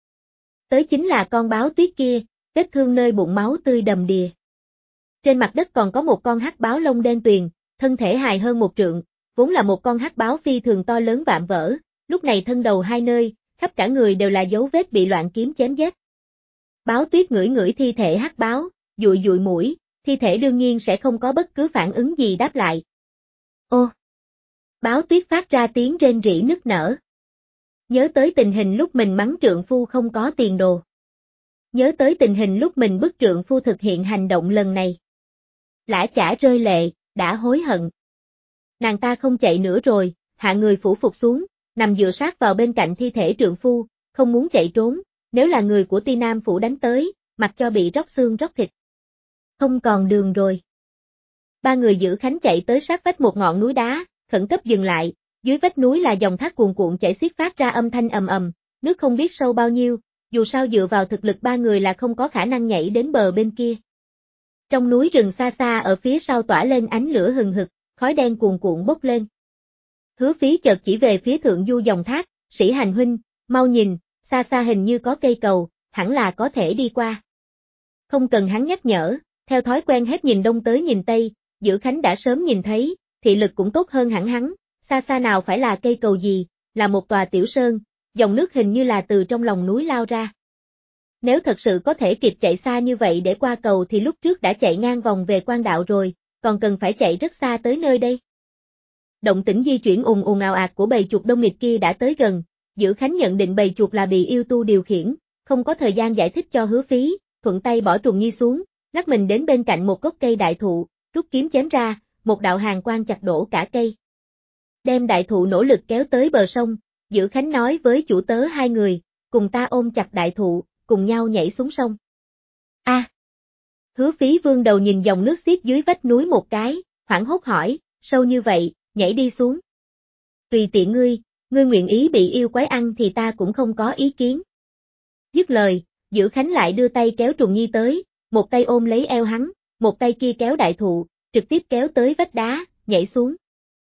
Tới chính là con báo tuyết kia, vết thương nơi bụng máu tươi đầm đìa. Trên mặt đất còn có một con hắc báo lông đen tuyền, thân thể dài hơn 1 trượng, vốn là một con hắc báo phi thường to lớn vạm vỡ, lúc này thân đầu hai nơi, khắp cả người đều là dấu vết bị loạn kiếm chém giết. Báo tuyết ngửi ngửi thi thể hắc báo, dụi dụi mũi, thi thể đương nhiên sẽ không có bất cứ phản ứng gì đáp lại. Ô! Báo tuyết phát ra tiếng rên rỉ nức nở. Nhớ tới tình hình lúc mình mắng trượng phu không có tiền đồ. Nhớ tới tình hình lúc mình bức trượng phu thực hiện hành động lần này. Lã chả rơi lệ, đã hối hận. Nàng ta không chạy nữa rồi, hạ người phủ phục xuống, nằm dựa sát vào bên cạnh thi thể trượng phu, không muốn chạy trốn, nếu là người của Ti Nam phủ đánh tới, mặc cho bị róc xương róc thịt. Không còn đường rồi. Ba người giữ Khánh chạy tới sát vách một ngọn núi đá, khẩn cấp dừng lại, dưới vách núi là dòng thác cuồn cuộn chảy xiết phát ra âm thanh ầm ầm, nước không biết sâu bao nhiêu, dù sao dựa vào thực lực ba người là không có khả năng nhảy đến bờ bên kia. Trong núi rừng xa xa ở phía sau tỏa lên ánh lửa hừng hực, khói đen cuồn cuộn bốc lên. Hứa Phí chợt chỉ về phía thượng du dòng thác, Sĩ Hành huynh, mau nhìn, xa xa hình như có cây cầu, hẳn là có thể đi qua. Không cần hắn nhắc nhở, theo thói quen hết nhìn đông tới nhìn tây, Giữ Khánh đã sớm nhìn thấy, thị lực cũng tốt hơn hẳn hắn, xa xa nào phải là cây cầu gì, là một tòa tiểu sơn, dòng nước hình như là từ trong lòng núi lao ra. Nếu thật sự có thể kịp chạy xa như vậy để qua cầu thì lúc trước đã chạy ngang vòng về quan đạo rồi, còn cần phải chạy rất xa tới nơi đây. Động tĩnh di chuyển ùng ùng ào ạt của bầy chuột đông nghịt kia đã tới gần, Giữ Khánh nhận định bầy chuột là bị yêu tu điều khiển, không có thời gian giải thích cho Hứa Phí, thuận tay bỏ Trùng Nhi xuống, lắc mình đến bên cạnh một gốc cây đại thụ, rút kiếm chém ra, một đạo hàn quang chặt đổ cả cây. Đem đại thụ nỗ lực kéo tới bờ sông, Giữ Khánh nói với chủ tớ hai người, cùng ta ôm chặt đại thụ, cùng nhau nhảy xuống sông. A! Hứa Phí vươn đầu nhìn dòng nước xiết dưới vách núi một cái, hoảng hốt hỏi, sâu như vậy, nhảy đi xuống. Tùy tiện ngươi nguyện ý bị yêu quái ăn thì ta cũng không có ý kiến. Dứt lời, Giữ Khánh lại đưa tay kéo Trùng Nhi tới, một tay ôm lấy eo hắn, một tay kia kéo đại thụ, trực tiếp kéo tới vách đá, nhảy xuống.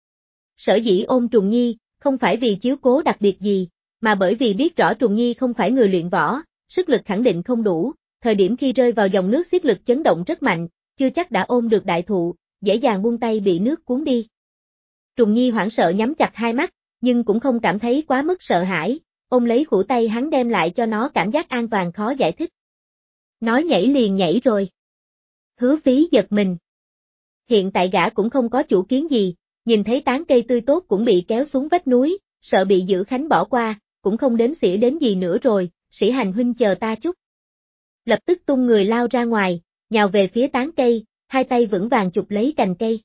Sở dĩ ôm Trùng Nhi, không phải vì chiếu cố đặc biệt gì, mà bởi vì biết rõ Trùng Nhi không phải người luyện võ, sức lực khẳng định không đủ, thời điểm khi rơi vào dòng nước xiết lực chấn động rất mạnh, chưa chắc đã ôm được đại thụ, dễ dàng buông tay bị nước cuốn đi. Trùng Nhi hoảng sợ nhắm chặt hai mắt, nhưng cũng không cảm thấy quá mức sợ hãi, ôm lấy khuỷu tay hắn đem lại cho nó cảm giác an toàn khó giải thích. Nói nhảy liền nhảy rồi. Hứa Phí giật mình. Hiện tại gã cũng không có chủ kiến gì, nhìn thấy tán cây tươi tốt cũng bị kéo xuống vách núi, sợ bị Giữ Khánh bỏ qua, cũng không đếm xỉa đến gì nữa rồi, Sĩ Hành huynh chờ ta chút. Lập tức tung người lao ra ngoài, nhào về phía tán cây, hai tay vững vàng chụp lấy cành cây.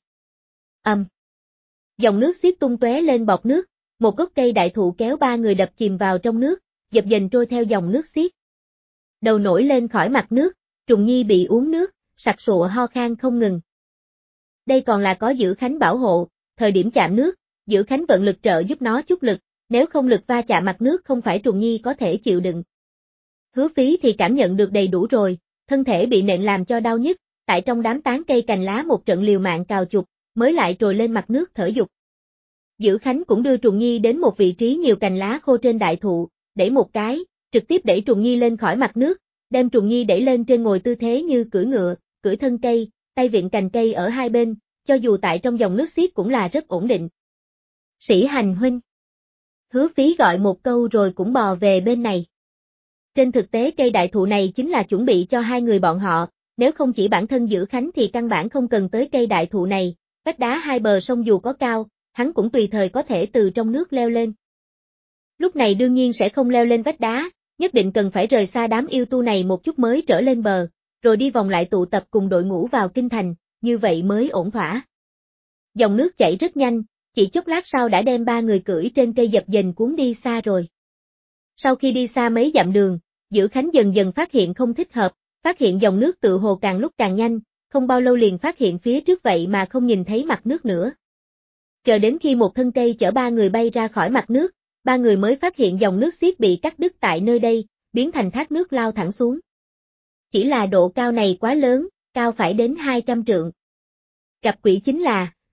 Dòng nước xiết tung tóe lên bọt nước, một gốc cây đại thụ kéo ba người đập chìm vào trong nước, dập dềnh trôi theo dòng nước xiết. Đầu nổi lên khỏi mặt nước, Trùng Nhi bị uống nước, sặc sụa ho khan không ngừng. Đây còn là có Giữ Khánh bảo hộ, thời điểm chạm nước, Giữ Khánh vận lực trợ giúp nó chút lực, nếu không lực va chạm mặt nước không phải Trùng Nhi có thể chịu đựng. Hứa Phí thì cảm nhận được đầy đủ rồi, thân thể bị nện làm cho đau nhức, tại trong đám tán cây cành lá một trận liều mạng cào chụp, mới lại trồi lên mặt nước thở dục. Giữ Khánh cũng đưa Trùng Nhi đến một vị trí nhiều cành lá khô trên đại thụ, đẩy một cái, trực tiếp đẩy Trùng Nhi lên khỏi mặt nước, đem Trùng Nhi đẩy lên trên ngồi tư thế như cưỡi ngựa, cưỡi thân cây, tay vịn cành cây ở hai bên, cho dù tại trong dòng nước xiết cũng là rất ổn định. Sĩ Hành huynh. Hứa Phí gọi một câu rồi cũng bò về bên này. Trên thực tế cây đại thụ này chính là chuẩn bị cho hai người bọn họ, nếu không chỉ bản thân Giữ Khánh thì căn bản không cần tới cây đại thụ này, vách đá hai bờ sông dù có cao, hắn cũng tùy thời có thể từ trong nước leo lên. Lúc này đương nhiên sẽ không leo lên vách đá, nhất định cần phải rời xa đám yêu tu này một chút mới trở lên bờ, rồi đi vòng lại tụ tập cùng đội ngũ vào kinh thành, như vậy mới ổn thỏa. Dòng nước chảy rất nhanh, chỉ chốc lát sau đã đem ba người cưỡi trên cây dập dềnh cuốn đi xa rồi. Sau khi đi xa mấy dặm đường, Giữ Khánh dần dần phát hiện không thích hợp, phát hiện dòng nước tự hồ càng lúc càng nhanh, không bao lâu liền phát hiện phía trước vậy mà không nhìn thấy mặt nước nữa. Chờ đến khi một thân cây chở ba người bay ra khỏi mặt nước, ba người mới phát hiện dòng nước xiết bị cắt đứt tại nơi đây, biến thành thác nước lao thẳng xuống. Chỉ là độ cao này quá lớn, cao phải đến 200 trượng. Gặp quỷ chính là,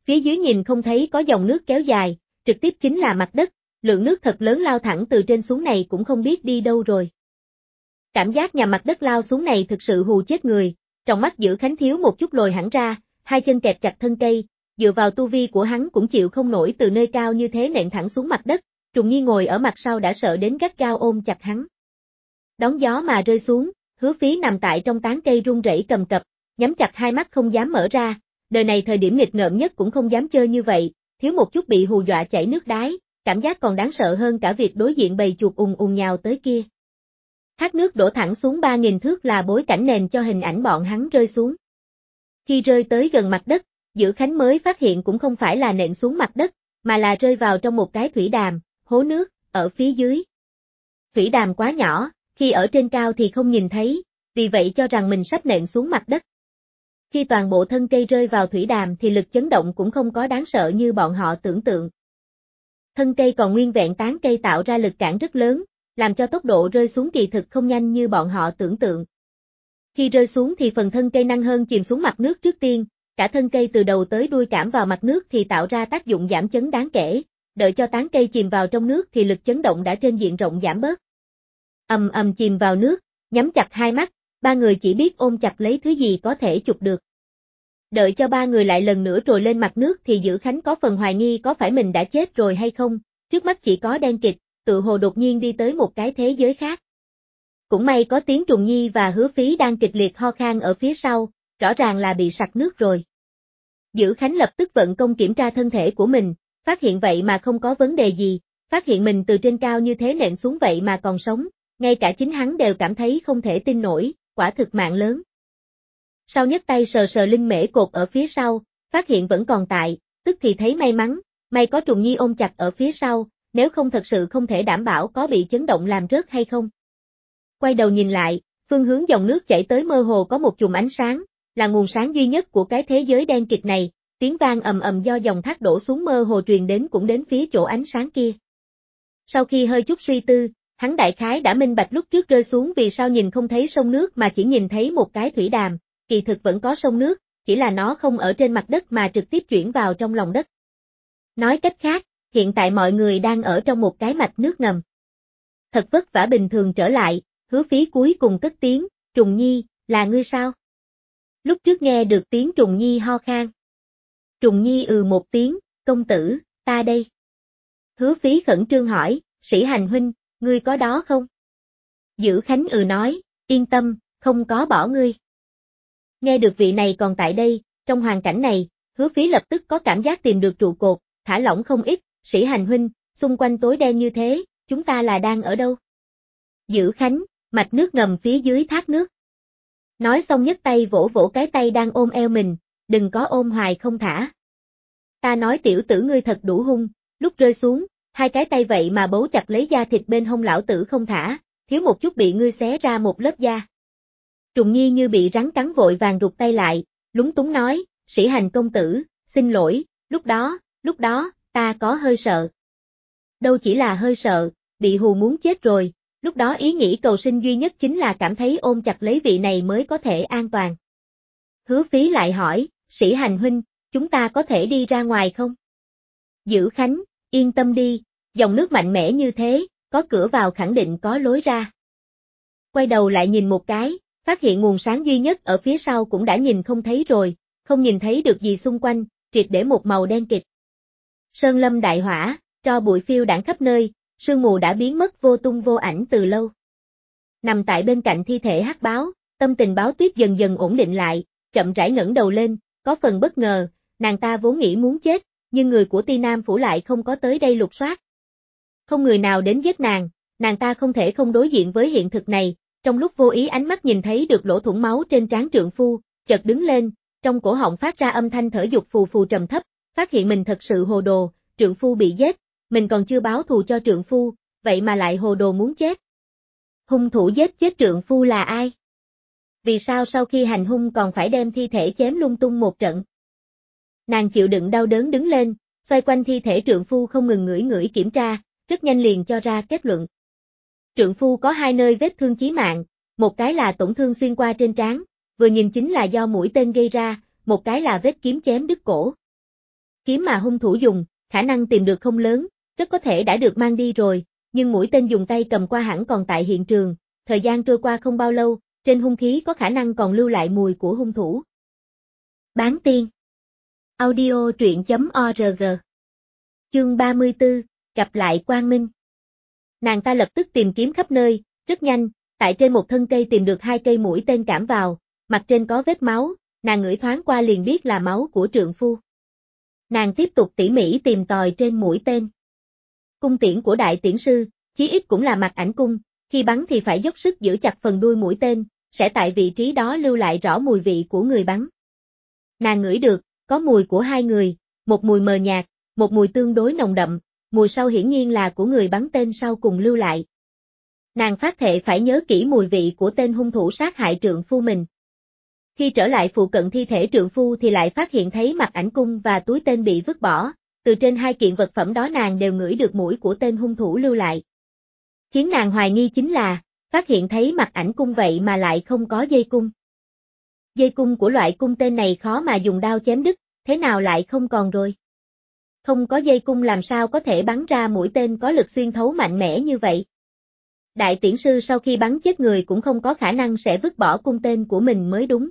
phía dưới nhìn không thấy có dòng nước kéo dài, trực tiếp chính là mặt đất, lượng nước thật lớn lao thẳng từ trên xuống này cũng không biết đi đâu rồi. Cảm giác nhằm mặt đất lao xuống này thực sự hù chết người, trong mắt Dữ Khánh thiếu một chút lồi hẳn ra, hai chân kẹp chặt thân cây, dựa vào tu vi của hắn cũng chịu không nổi từ nơi cao như thế nện thẳng xuống mặt đất, Trùng Nhi ngồi ở mặt sau đã sợ đến gắt gao ôm chặt hắn. Đón gió mà rơi xuống, Hứa Phí nằm tại trong tán cây run rẩy cầm cập, nhắm chặt hai mắt không dám mở ra, đời này thời điểm nghịch ngợm nhất cũng không dám chơi như vậy, thiếu một chút bị hù dọa chảy nước đái, cảm giác còn đáng sợ hơn cả việc đối diện bầy chuột nhào tới kia. Thác nước đổ thẳng xuống 3.000 thước là bối cảnh nền cho hình ảnh bọn hắn rơi xuống. Khi rơi tới gần mặt đất, Dữ Khánh mới phát hiện cũng không phải là nện xuống mặt đất, mà là rơi vào trong một cái thủy đàm, hố nước, ở phía dưới. Thủy đàm quá nhỏ, khi ở trên cao thì không nhìn thấy, vì vậy cho rằng mình sắp nện xuống mặt đất. Khi toàn bộ thân cây rơi vào thủy đàm thì lực chấn động cũng không có đáng sợ như bọn họ tưởng tượng. Thân cây còn nguyên vẹn tán cây tạo ra lực cản rất lớn, làm cho tốc độ rơi xuống kỳ thực không nhanh như bọn họ tưởng tượng. Khi rơi xuống thì phần thân cây năng hơn chìm xuống mặt nước trước tiên, cả thân cây từ đầu tới đuôi cảm vào mặt nước thì tạo ra tác dụng giảm chấn đáng kể, đợi cho tán cây chìm vào trong nước thì lực chấn động đã trên diện rộng giảm bớt. Ầm ầm chìm vào nước, nhắm chặt hai mắt, ba người chỉ biết ôm chặt lấy thứ gì có thể chụp được. Đợi cho ba người lại lần nữa trồi lên mặt nước thì Dữ Khánh có phần hoài nghi có phải mình đã chết rồi hay không, trước mắt chỉ có đen kịt, tự hồ đột nhiên đi tới một cái thế giới khác. Cũng may có tiếng Trùng Nhi và Hứa Phí đang kịch liệt ho khan ở phía sau, rõ ràng là bị sặc nước rồi. Dữ Khánh lập tức vận công kiểm tra thân thể của mình, phát hiện vậy mà không có vấn đề gì, phát hiện mình từ trên cao như thế nện xuống vậy mà còn sống, ngay cả chính hắn đều cảm thấy không thể tin nổi, quả thực mạng lớn. Sau nhấc tay sờ sờ linh mễ cột ở phía sau, phát hiện vẫn còn tại, tức thì thấy may mắn, may có Trùng Nhi ôm chặt ở phía sau, nếu không thật sự không thể đảm bảo có bị chấn động làm rớt hay không. Quay đầu nhìn lại, phương hướng dòng nước chảy tới mơ hồ có một chùm ánh sáng, là nguồn sáng duy nhất của cái thế giới đen kịt này, tiếng vang ầm ầm do dòng thác đổ xuống mơ hồ truyền đến cũng đến phía chỗ ánh sáng kia. Sau khi hơi chút suy tư, hắn đại khái đã minh bạch lúc trước rơi xuống vì sao nhìn không thấy sông nước mà chỉ nhìn thấy một cái thủy đàm, kỳ thực vẫn có sông nước, chỉ là nó không ở trên mặt đất mà trực tiếp chuyển vào trong lòng đất. Nói cách khác, hiện tại mọi người đang ở trong một cái mạch nước ngầm. Thật vất vả bình thường trở lại, Hứa Phí cuối cùng cất tiếng, Trùng Nhi, là ngươi sao? Lúc trước nghe được tiếng Trùng Nhi ho khan. Trùng Nhi một tiếng, công tử, ta đây. Hứa Phí khẩn trương hỏi, Sĩ Hành huynh, ngươi có đó không? Dữ Khánh nói, yên tâm, không có bỏ ngươi. Nghe được vị này còn tại đây, trong hoàn cảnh này, Hứa Phí lập tức có cảm giác tìm được trụ cột, thả lỏng không ít, Sĩ Hành huynh, xung quanh tối đen như thế, chúng ta là đang ở đâu? Dữ Khánh, mạch nước ngầm phía dưới thác nước. Nói xong nhấc tay vỗ vỗ cái tay đang ôm eo mình, đừng có ôm hoài không thả. Ta nói tiểu tử ngươi thật đủ hung, lúc rơi xuống, hai cái tay vậy mà bấu chặt lấy da thịt bên hông lão tử không thả, thiếu một chút bị ngươi xé ra một lớp da. Trùng Nhi như bị rắn cắn vội vàng rụt tay lại, lúng túng nói, Sĩ Hành công tử, xin lỗi, lúc đó, ta có hơi sợ. Đâu chỉ là hơi sợ, bị hù muốn chết rồi, lúc đó ý nghĩ cầu sinh duy nhất chính là cảm thấy ôm chặt lấy vị này mới có thể an toàn. Hứa Phí lại hỏi, Sĩ Hành huynh, chúng ta có thể đi ra ngoài không? Dữ Khánh, yên tâm đi, dòng nước mạnh mẽ như thế, có cửa vào khẳng định có lối ra. Quay đầu lại nhìn một cái, phát hiện nguồn sáng duy nhất ở phía sau cũng đã nhìn không thấy rồi, không nhìn thấy được gì xung quanh, triệt để một màu đen kịt. Sơn lâm đại hỏa, tro bụi phiêu đãng khắp nơi, sương mù đã biến mất vô tung vô ảnh từ lâu. Nằm tại bên cạnh thi thể Hắc Báo, tâm tình Báo Tuyết dần dần ổn định lại, chậm rãi ngẩng đầu lên, có phần bất ngờ, nàng ta vốn nghĩ muốn chết, nhưng người của Ti Nam Phủ lại không có tới đây lục soát. Không người nào đến giết nàng ta không thể không đối diện với hiện thực này, trong lúc vô ý ánh mắt nhìn thấy được lỗ thủng máu trên trán trượng phu, chợt đứng lên, trong cổ họng phát ra âm thanh thở dục phù phù trầm thấp, phát hiện mình thật sự hồ đồ, trượng phu bị giết, mình còn chưa báo thù cho trượng phu, vậy mà lại hồ đồ muốn chết. Hung thủ giết chết trượng phu là ai? Vì sao sau khi hành hung còn phải đem thi thể chém lung tung một trận? Nàng chịu đựng đau đớn đứng lên, xoay quanh thi thể trượng phu không ngừng ngửi ngửi kiểm tra, rất nhanh liền cho ra kết luận. Trượng phu có hai nơi vết thương chí mạng, một cái là tổn thương xuyên qua trên trán, vừa nhìn chính là do mũi tên gây ra, một cái là vết kiếm chém đứt cổ. Kiếm mà hung thủ dùng, khả năng tìm được không lớn, rất có thể đã được mang đi rồi, nhưng mũi tên dùng tay cầm qua hẳn còn tại hiện trường, thời gian trôi qua không bao lâu, trên hung khí có khả năng còn lưu lại mùi của hung thủ. Bán tiên. Audio truyện.org. Chương 34, gặp lại Quang Minh. Nàng ta lập tức tìm kiếm khắp nơi, rất nhanh, tại trên một thân cây tìm được 2 cây mũi tên cảm vào, mặt trên có vết máu, nàng ngửi thoáng qua liền biết là máu của trượng phu. Nàng tiếp tục tỉ mỉ tìm tòi trên mũi tên. Cung tiễn của đại tiễn sư, chí ít cũng là mặt ảnh cung, khi bắn thì phải dốc sức giữ chặt phần đuôi mũi tên, sẽ tại vị trí đó lưu lại rõ mùi vị của người bắn. Nàng ngửi được, có mùi của 2 người, một mùi mờ nhạt, một mùi tương đối nồng đậm, mùi sau hiển nhiên là của người bắn tên sau cùng lưu lại. Nàng phát thệ phải nhớ kỹ mùi vị của tên hung thủ sát hại trượng phu mình. Khi trở lại phụ cận thi thể trượng phu thì lại phát hiện thấy mặt ảnh cung và túi tên bị vứt bỏ, từ trên 2 kiện vật phẩm đó nàng đều ngửi được mùi của tên hung thủ lưu lại. Khiến nàng hoài nghi chính là, phát hiện thấy mặt ảnh cung vậy mà lại không có dây cung. Dây cung của loại cung tên này khó mà dùng đao chém đứt, thế nào lại không còn rồi? Không có dây cung làm sao có thể bắn ra mũi tên có lực xuyên thấu mạnh mẽ như vậy? Đại tiễn sư sau khi bắn chết người cũng không có khả năng sẽ vứt bỏ cung tên của mình mới đúng.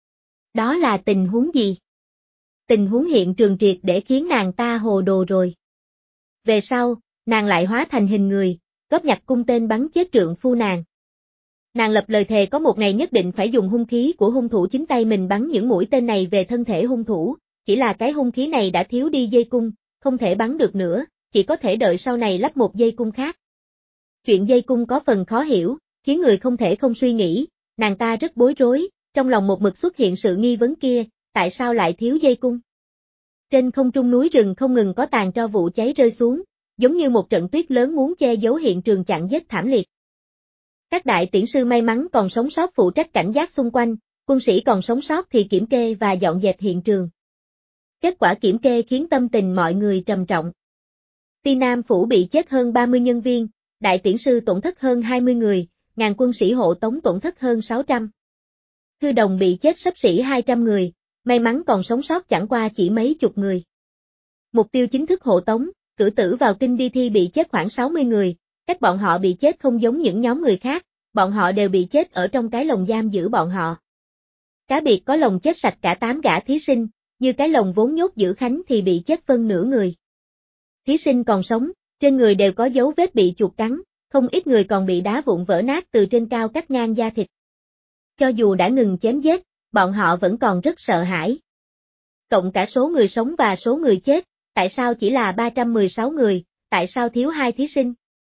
Đó là tình huống gì? Tình huống hiện trường triệt để khiến nàng ta hồ đồ rồi. Về sau, nàng lại hóa thành hình người, góp nhặt cung tên bắn chết trượng phu nàng. Nàng lập lời thề có một ngày nhất định phải dùng hung khí của hung thủ chính tay mình bắn những mũi tên này về thân thể hung thủ, chỉ là cái hung khí này đã thiếu đi dây cung, không thể bắn được nữa, chỉ có thể đợi sau này lắp một dây cung khác. Chuyện dây cung có phần khó hiểu, khiến người không thể không suy nghĩ, nàng ta rất bối rối, trong lòng một mực xuất hiện sự nghi vấn kia, tại sao lại thiếu dây cung? Trên không trung núi rừng không ngừng có tàn tro vụ cháy rơi xuống, giống như một trận tuyết lớn muốn che giấu hiện trường chặn giết thảm liệt. Các đại tiễn sư may mắn còn sống sót phụ trách cảnh giác xung quanh, quân sĩ còn sống sót thì kiểm kê và dọn dẹp hiện trường. Kết quả kiểm kê khiến tâm tình mọi người trầm trọng. Ti Nam Phủ bị chết hơn 30 nhân viên, đại tiễn sư tổn thất hơn 20 người, ngàn quân sĩ hộ tống tổn thất hơn 600. Thư đồng bị chết xấp xỉ 200 người, may mắn còn sống sót chẳng qua chỉ mấy chục người. Mục tiêu chính thức hộ tống, cử tử vào kinh đi thi bị chết khoảng 60 người, cách bọn họ bị chết không giống những nhóm người khác, bọn họ đều bị chết ở trong cái lồng giam giữ bọn họ. Cá biệt có lồng chết sạch cả 8 gã thí sinh, như cái lồng vốn nhốt giữ Khánh thì bị chết phân nửa người. Thí sinh còn sống, trên người đều có dấu vết bị chuột cắn, không ít người còn bị đá vụn vỡ nát từ trên cao cắt ngang da thịt. Cho dù đã ngừng chém giết, bọn họ vẫn còn rất sợ hãi. Cộng cả số người sống và số người chết, tại sao chỉ là 316 người, tại sao thiếu 2 thí sinh?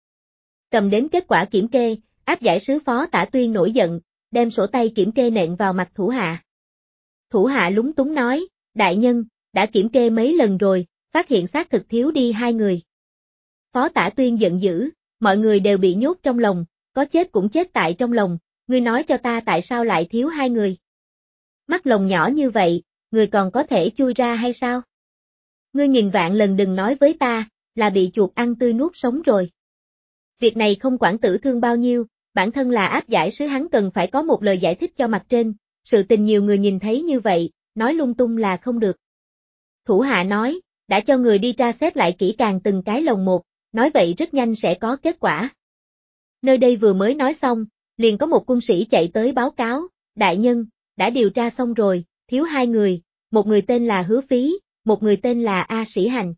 Cầm đến kết quả kiểm kê, áp giải sứ Phó Tả Tuyên nổi giận, đem sổ tay kiểm kê nện vào mặt thủ hạ. Thủ hạ lúng túng nói, đại nhân, đã kiểm kê mấy lần rồi, phát hiện xác thực thiếu đi 2 người. Phó Tả Tuyên giận dữ, mọi người đều bị nhốt trong lồng, có chết cũng chết tại trong lồng, ngươi nói cho ta tại sao lại thiếu 2 người. Mắt lồng nhỏ như vậy, người còn có thể chui ra hay sao? Ngươi nghìn vạn lần đừng nói với ta, là bị chuột ăn tươi nuốt sống rồi. Việc này không quản tử thương bao nhiêu, bản thân là áp giải sứ hắn cần phải có một lời giải thích cho mặt trên, sự tình nhiều người nhìn thấy như vậy, nói lung tung là không được. Thủ hạ nói, đã cho người đi tra xét lại kỹ càng từng cái lồng một, nói vậy rất nhanh sẽ có kết quả. Nơi đây vừa mới nói xong, liền có một quân sĩ chạy tới báo cáo, đại nhân, đã điều tra xong rồi, thiếu 2 người, một người tên là Hứa Phí, một người tên là A Sĩ Hành.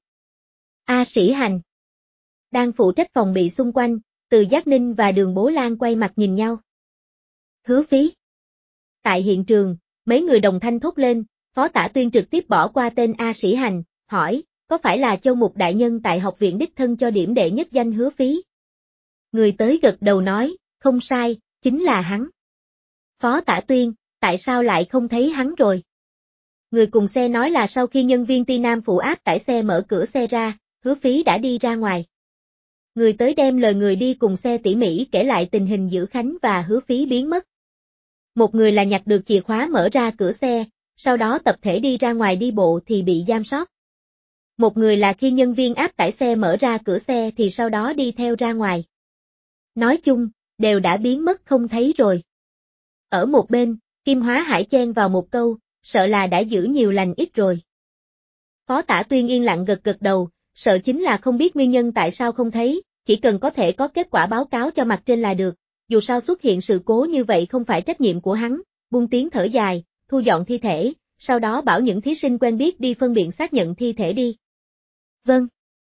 A Sĩ Hành đang phụ trách phòng bị xung quanh, Từ Giác Ninh và Đường Bố Lan quay mặt nhìn nhau. Hứa Phí. Tại hiện trường, mấy người đồng thanh thốt lên, Phó Tả Tuyên trực tiếp bỏ qua tên A Sĩ Hành, hỏi, có phải là Châu Mục đại nhân tại học viện đích thân cho điểm đệ nhất danh Hứa Phí? Người tới gật đầu nói, không sai, chính là hắn. Phó Tả Tuyên, tại sao lại không thấy hắn rồi? Người cùng xe nói là sau khi nhân viên Ti Nam Phủ áp tải xe mở cửa xe ra, Hứa Phí đã đi ra ngoài. Người tới đem lời người đi cùng xe tỉ mỉ kể lại tình hình giữa Khánh và Hứa Phí biến mất. Một người là nhặt được chìa khóa mở ra cửa xe, sau đó tập thể đi ra ngoài đi bộ thì bị giam sót. Một người là khi nhân viên áp tải xe mở ra cửa xe thì sau đó đi theo ra ngoài. Nói chung, đều đã biến mất không thấy rồi. Ở một bên, Kim Hóa Hải chen vào một câu, sợ là đã giữ nhiều lành ít rồi. Phó Tả Tuyên yên lặng gật gật đầu, sợ chính là không biết nguyên nhân tại sao không thấy, chỉ cần có thể có kết quả báo cáo cho mặt trên là được, dù sao xuất hiện sự cố như vậy không phải trách nhiệm của hắn, buông tiếng thở dài, thu dọn thi thể, sau đó bảo những thí sinh quen biết đi phân biện xác nhận thi thể đi. Vâng.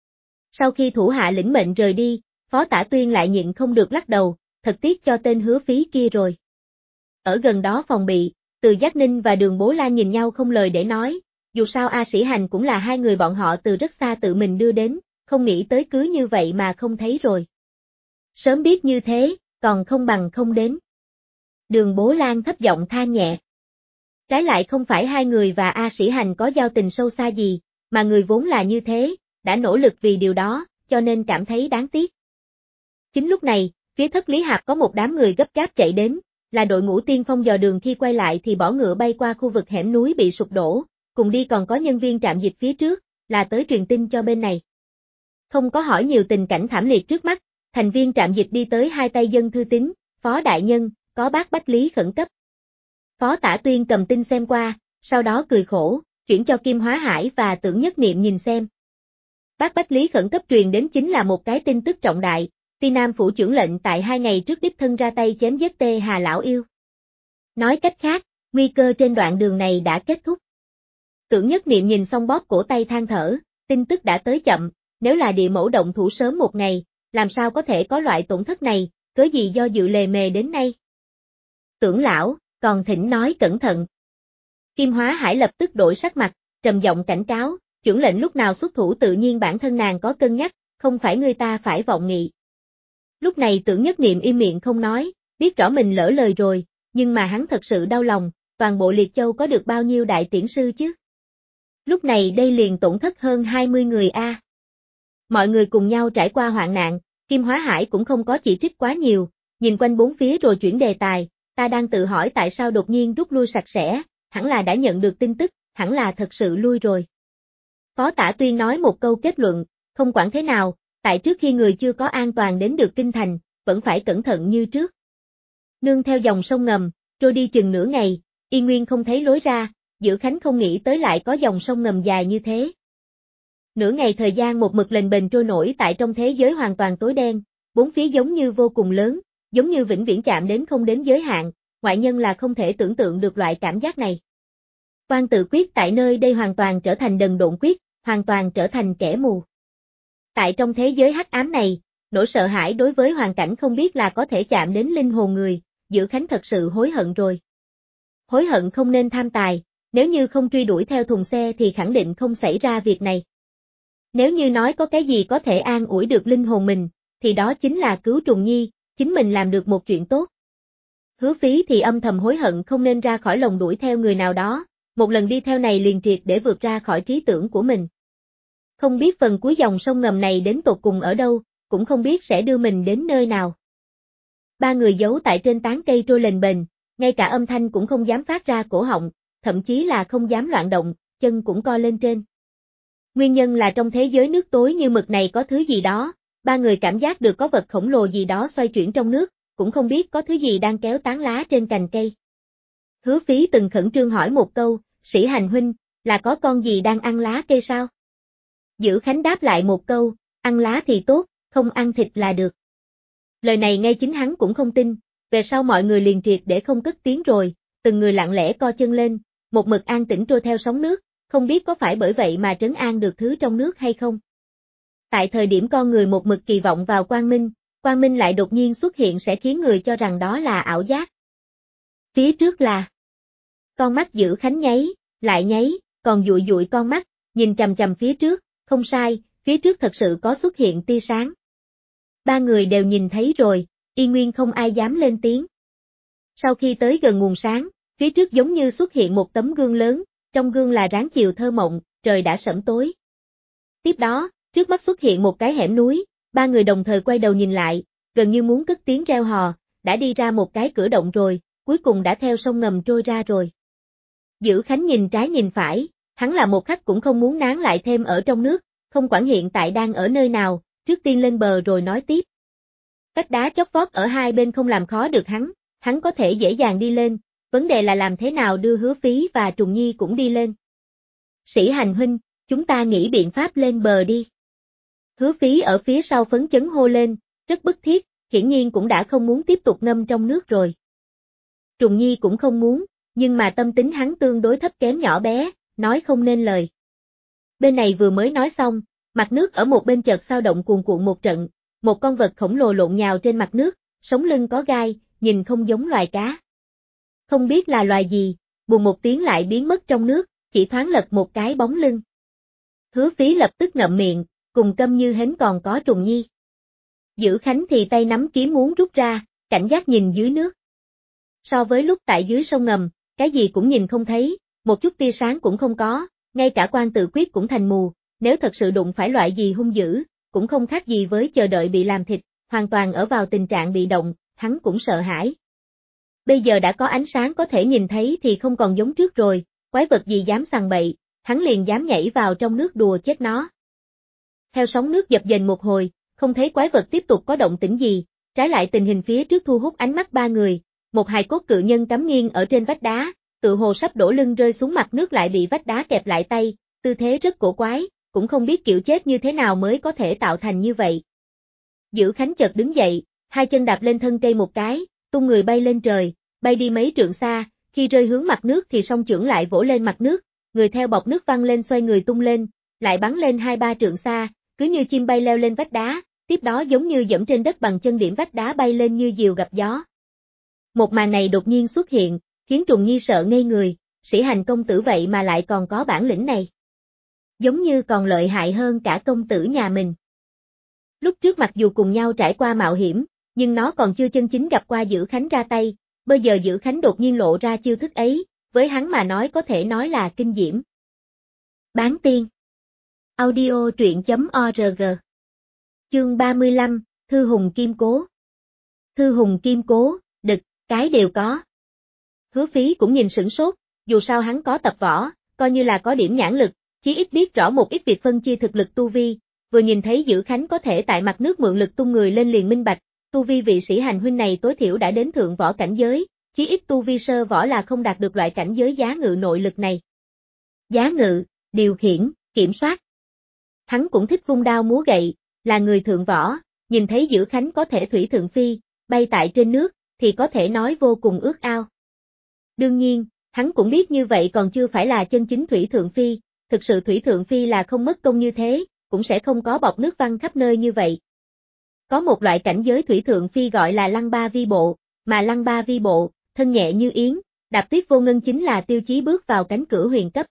Sau khi thủ hạ lĩnh mệnh rời đi, Phó Tả Tuyên lại nhịn không được lắc đầu, thật tiếc cho tên Hứa Phí kia rồi. Ở gần đó phòng bị, Từ Giác Ninh và Đường Bố Lan nhìn nhau không lời để nói, dù sao A Sĩ Hành cũng là hai người bọn họ từ rất xa tự mình đưa đến, không nghĩ tới cứ như vậy mà không thấy rồi. Sớm biết như thế, còn không bằng không đến. Đường Bố Lan thấp giọng than nhẹ. Trái lại không phải hai người và A Sĩ Hành có giao tình sâu xa gì, mà người vốn là như thế, đã nỗ lực vì điều đó, cho nên cảm thấy đáng tiếc. Chính lúc này, phía Thất Lý Hạp có một đám người gấp gáp chạy đến, là đội ngũ tiên phong dò đường khi quay lại thì bỏ ngựa bay qua khu vực hẻm núi bị sụp đổ, cùng đi còn có nhân viên trạm dịch phía trước, là tới truyền tin cho bên này. Không có hỏi nhiều tình cảnh thảm liệt trước mắt, thành viên trạm dịch đi tới hai tay dân thư tín, Phó đại nhân, có bác bách lý khẩn cấp. Phó Tả Tuyên cầm tin xem qua, sau đó cười khổ, chuyển cho Kim Hóa Hải và Tưởng Nhất Niệm nhìn xem. Bác bách lý khẩn cấp truyền đến chính là một cái tin tức trọng đại, Ti Nam phủ trưởng lệnh tại 2 ngày trước đích thân ra tay chém giết Tê Hà lão yêu. Nói cách khác, nguy cơ trên đoạn đường này đã kết thúc. Tưởng Nhất Niệm nhìn xong bóp cổ tay than thở, tin tức đã tới chậm, nếu là địa mẫu động thủ sớm một ngày, làm sao có thể có loại tổn thất này, cớ gì do dự lề mề đến nay. Tưởng lão, còn thỉnh nói cẩn thận. Kim Hóa Hải lập tức đổi sắc mặt, trầm giọng cảnh cáo, trưởng lệnh lúc nào xuất thủ tự nhiên bản thân nàng có cân nhắc, không phải người ta phải vọng nghị. Lúc này Tưởng Nhất Niệm im miệng không nói, biết rõ mình lỡ lời rồi, nhưng mà hắn thật sự đau lòng, toàn bộ Liệt Châu có được bao nhiêu đại tiễn sư chứ? Lúc này đây liền tổn thất hơn 20 người a. Mọi người cùng nhau trải qua hoạn nạn, Kim Hóa Hải cũng không có chỉ trích quá nhiều, nhìn quanh bốn phía rồi chuyển đề tài, ta đang tự hỏi tại sao đột nhiên rút lui sạch sẽ, hẳn là đã nhận được tin tức, hẳn là thật sự lui rồi. Phó Tả Tuyên nói một câu kết luận, không quản thế nào, tại trước khi người chưa có an toàn đến được kinh thành, vẫn phải cẩn thận như trước. Nương theo dòng sông ngầm, trôi đi chừng nửa ngày, y nguyên không thấy lối ra, Dữ Khánh không nghĩ tới lại có dòng sông ngầm dài như thế. Nửa ngày thời gian một mực lềnh bềnh trôi nổi tại trong thế giới hoàn toàn tối đen, bốn phía giống như vô cùng lớn, giống như vĩnh viễn chạm đến không đến giới hạn, ngoại nhân là không thể tưởng tượng được loại cảm giác này. Quan Tự Quyết tại nơi đây hoàn toàn trở thành đần độn quyết, hoàn toàn trở thành kẻ mù. Tại trong thế giới hắc ám này, nỗi sợ hãi đối với hoàn cảnh không biết là có thể chạm đến linh hồn người, Dữ Khánh thật sự hối hận rồi. Hối hận không nên tham tài, nếu như không truy đuổi theo thùng xe thì khẳng định không xảy ra việc này. Nếu như nói có cái gì có thể an ủi được linh hồn mình, thì đó chính là cứu Trùng Nhi, chính mình làm được một chuyện tốt. Hứa Phí thì âm thầm hối hận không nên ra khỏi lồng đuổi theo người nào đó, một lần đi theo này liền triệt để vượt ra khỏi trí tưởng của mình. Không biết phần cuối dòng sông ngầm này đến tột cùng ở đâu, cũng không biết sẽ đưa mình đến nơi nào. Ba người giấu tại trên tán cây trôi lềnh bềnh, ngay cả âm thanh cũng không dám phát ra cổ họng, thậm chí là không dám loạn động, chân cũng co lên trên. Nguyên nhân là trong thế giới nước tối như mực này có thứ gì đó, ba người cảm giác được có vật khổng lồ gì đó xoay chuyển trong nước, cũng không biết có thứ gì đang kéo tán lá trên cành cây. Hứa Phí từng khẩn trương hỏi một câu, Sĩ Hành huynh, là có con gì đang ăn lá cây sao? Dữ Khánh đáp lại một câu, ăn lá thì tốt, không ăn thịt là được. Lời này ngay chính hắn cũng không tin, về sau mọi người liền triệt để không cất tiếng rồi, từng người lặng lẽ co chân lên, một mực an tĩnh trôi theo sóng nước, không biết có phải bởi vậy mà trấn an được thứ trong nước hay không. Tại thời điểm con người một mực kỳ vọng vào quang minh lại đột nhiên xuất hiện sẽ khiến người cho rằng đó là ảo giác. Phía trước là con mắt Dữ Khánh nháy, lại nháy, còn dụi dụi con mắt, nhìn chằm chằm phía trước, không sai, phía trước thật sự có xuất hiện tia sáng. Ba người đều nhìn thấy rồi, y nguyên không ai dám lên tiếng. Sau khi tới gần nguồn sáng, phía trước giống như xuất hiện một tấm gương lớn, trong gương là ráng chiều thơ mộng, trời đã sẫm tối. Tiếp đó, trước mắt xuất hiện một cái hẻm núi, ba người đồng thời quay đầu nhìn lại, gần như muốn cất tiếng reo hò, đã đi ra một cái cửa động rồi, cuối cùng đã theo sông ngầm trôi ra rồi. Dữ Khánh nhìn trái nhìn phải, hắn là một khắc cũng không muốn nán lại thêm ở trong nước, không quản hiện tại đang ở nơi nào, trước tiên lên bờ rồi nói tiếp. Vách đá chót vót ở hai bên không làm khó được hắn có thể dễ dàng đi lên, vấn đề là làm thế nào đưa Hứa Phí và Trùng Nhi cũng đi lên. Sĩ Hành huynh, Chúng ta nghĩ biện pháp lên bờ đi. Hứa Phí ở phía sau phấn chấn hô lên, rất bức thiết, hiển nhiên cũng đã không muốn tiếp tục ngâm trong nước rồi. Trùng Nhi cũng không muốn, nhưng mà tâm tính hắn tương đối thấp kém nhỏ bé, nói không nên lời. Bên này vừa mới nói xong, mặt nước ở một bên chợt xao động cuồn cuộn một trận, một con vật khổng lồ lộn nhào trên mặt nước, sống lưng có gai, nhìn không giống loài cá. Không biết là loài gì, bùm một tiếng lại biến mất trong nước, chỉ thoáng lật một cái bóng lưng. Hứa Phí lập tức ngậm miệng, cùng câm như hến còn có Trùng Nhi. Dữ Khánh thì tay nắm kiếm muốn rút ra, cảnh giác nhìn dưới nước. So với lúc tại dưới sông ngầm, cái gì cũng nhìn không thấy, một chút tia sáng cũng không có, ngay cả quan tự quyết cũng thành mù, nếu thật sự đụng phải loại gì hung dữ, cũng không khác gì với chờ đợi bị làm thịt, hoàn toàn ở vào tình trạng bị động, hắn cũng sợ hãi. Bây giờ đã có ánh sáng có thể nhìn thấy thì không còn giống trước rồi, quái vật gì dám sằng bậy, hắn liền dám nhảy vào trong nước đùa chết nó. Theo sóng nước dập dềnh một hồi, không thấy quái vật tiếp tục có động tĩnh gì, trái lại tình hình phía trước thu hút ánh mắt ba người, một hài cốt cự nhân cắm nghiêng ở trên vách đá, tự hồ sắp đổ lưng rơi xuống mặt nước lại bị vách đá kẹp lại tay, tư thế rất cổ quái, cũng không biết kiểu chết như thế nào mới có thể tạo thành như vậy. Dữ Khánh chợt đứng dậy, hai chân đạp lên thân cây một cái, tung người bay lên trời, bay đi mấy trượng xa, khi rơi hướng mặt nước thì song chưởng lại vỗ lên mặt nước, người theo bọt nước văng lên xoay người tung lên, lại bắn lên 2-3 trượng xa, cứ như chim bay leo lên vách đá, tiếp đó giống như dẫm trên đất bằng chân điểm vách đá bay lên như diều gặp gió. Một màn này đột nhiên xuất hiện, khiến Trùng Nhi sợ ngây người, Sĩ Hành công tử vậy mà lại còn có bản lĩnh này. Giống như còn lợi hại hơn cả công tử nhà mình. Lúc trước mặc dù cùng nhau trải qua mạo hiểm, nhưng nó còn chưa chân chính gặp qua Dữ Khánh ra tay, bây giờ Dữ Khánh đột nhiên lộ ra chiêu thức ấy, với hắn mà nói có thể nói là kinh diễm. Bán tiên. Audio truyện.org. Chương 35, Thư Hùng Kim Cố. Thư Hùng Kim Cố, đực, cái đều có. Hứa Phí cũng nhìn sửng sốt, dù sao hắn có tập võ, coi như là có điểm nhãn lực, chí ít biết rõ một ít việc phân chia thực lực tu vi, vừa nhìn thấy Dữ Khánh có thể tại mặt nước mượn lực tung người lên liền minh bạch, tu vi vị Sĩ Hành huynh này tối thiểu đã đến thượng võ cảnh giới, chí ít tu vi sơ võ là không đạt được loại cảnh giới giá ngự nội lực này. Giá ngự, điều khiển, kiểm soát. Hắn cũng thích vung đao múa gậy, là người thượng võ, nhìn thấy Dữ Khánh có thể thủy thượng phi, bay tại trên nước, thì có thể nói vô cùng ước ao. Đương nhiên, hắn cũng biết như vậy còn chưa phải là chân chính thủy thượng phi, thực sự thủy thượng phi là không mất công như thế, cũng sẽ không có bọt nước văng khắp nơi như vậy. Có một loại cảnh giới thủy thượng phi gọi là lăng ba vi bộ, mà lăng ba vi bộ, thân nhẹ như yến, đạp tuyết vô ngân chính là tiêu chí bước vào cánh cửa huyền cấp.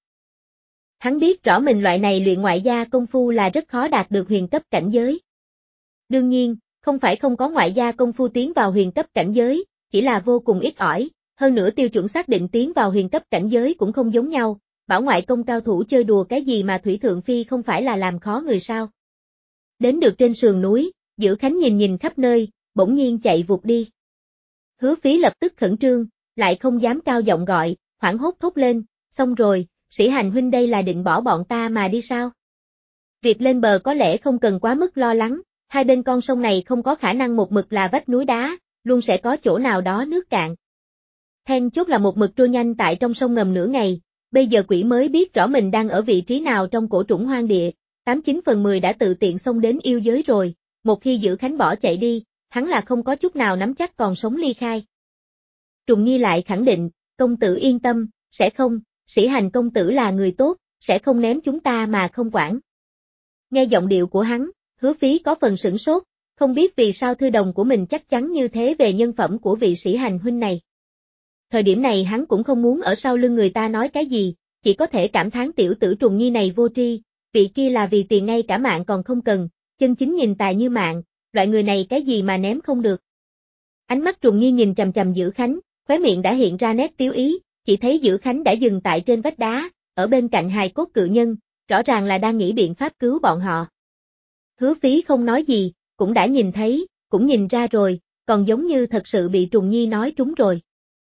Hắn biết rõ mình loại này luyện ngoại gia công phu là rất khó đạt được huyền cấp cảnh giới. Đương nhiên, không phải không có ngoại gia công phu tiến vào huyền cấp cảnh giới, chỉ là vô cùng ít ỏi, hơn nữa tiêu chuẩn xác định tiến vào huyền cấp cảnh giới cũng không giống nhau, bảo ngoại công cao thủ chơi đùa cái gì mà thủy thượng phi không phải là làm khó người sao. Đến được trên sườn núi, Dữ Khánh nhìn nhìn khắp nơi, bỗng nhiên chạy vụt đi. Hứa Phí lập tức khẩn trương, lại không dám cao giọng gọi, hoảng hốt thốt lên, xong rồi, Sĩ Hành huynh đây là định bỏ bọn ta mà đi sao? Việc lên bờ có lẽ không cần quá mức lo lắng, hai bên con sông này không có khả năng một mực là vách núi đá, luôn sẽ có chỗ nào đó nước cạn. Then chốt là một mực trôi nhanh tại trong sông ngầm nửa ngày, bây giờ quỷ mới biết rõ mình đang ở vị trí nào trong cổ trũng hoang địa, 89/10 đã tự tiện xông đến yêu giới rồi, một khi Dữ Khánh bỏ chạy đi, hắn là không có chút nào nắm chắc còn sống ly khai. Trùng Nhi lại khẳng định, công tử yên tâm, sẽ không, Sĩ Hành công tử là người tốt, sẽ không ném chúng ta mà không quản. Nghe giọng điệu của hắn, Hứa Phí có phần sửng sốt, không biết vì sao thư đồng của mình chắc chắn như thế về nhân phẩm của vị Sĩ Hành huynh này. Thời điểm này hắn cũng không muốn ở sau lưng người ta nói cái gì, chỉ có thể cảm thán tiểu tử Trùng Nhi này vô tri, vị kia là vì tiền ngay cả mạng còn không cần, chân chính nhìn tài như mạng, loại người này cái gì mà ném không được. Ánh mắt Trùng Nhi nhìn chằm chằm Dữ Khánh, khóe miệng đã hiện ra nét tiếu ý, chỉ thấy Dữ Khánh đã dừng tại trên vách đá, ở bên cạnh hài cốt cự nhân, rõ ràng là đang nghĩ biện pháp cứu bọn họ. Hứa Phí không nói gì, cũng đã nhìn thấy, cũng nhìn ra rồi, còn giống như thật sự bị Trùng Nhi nói trúng rồi.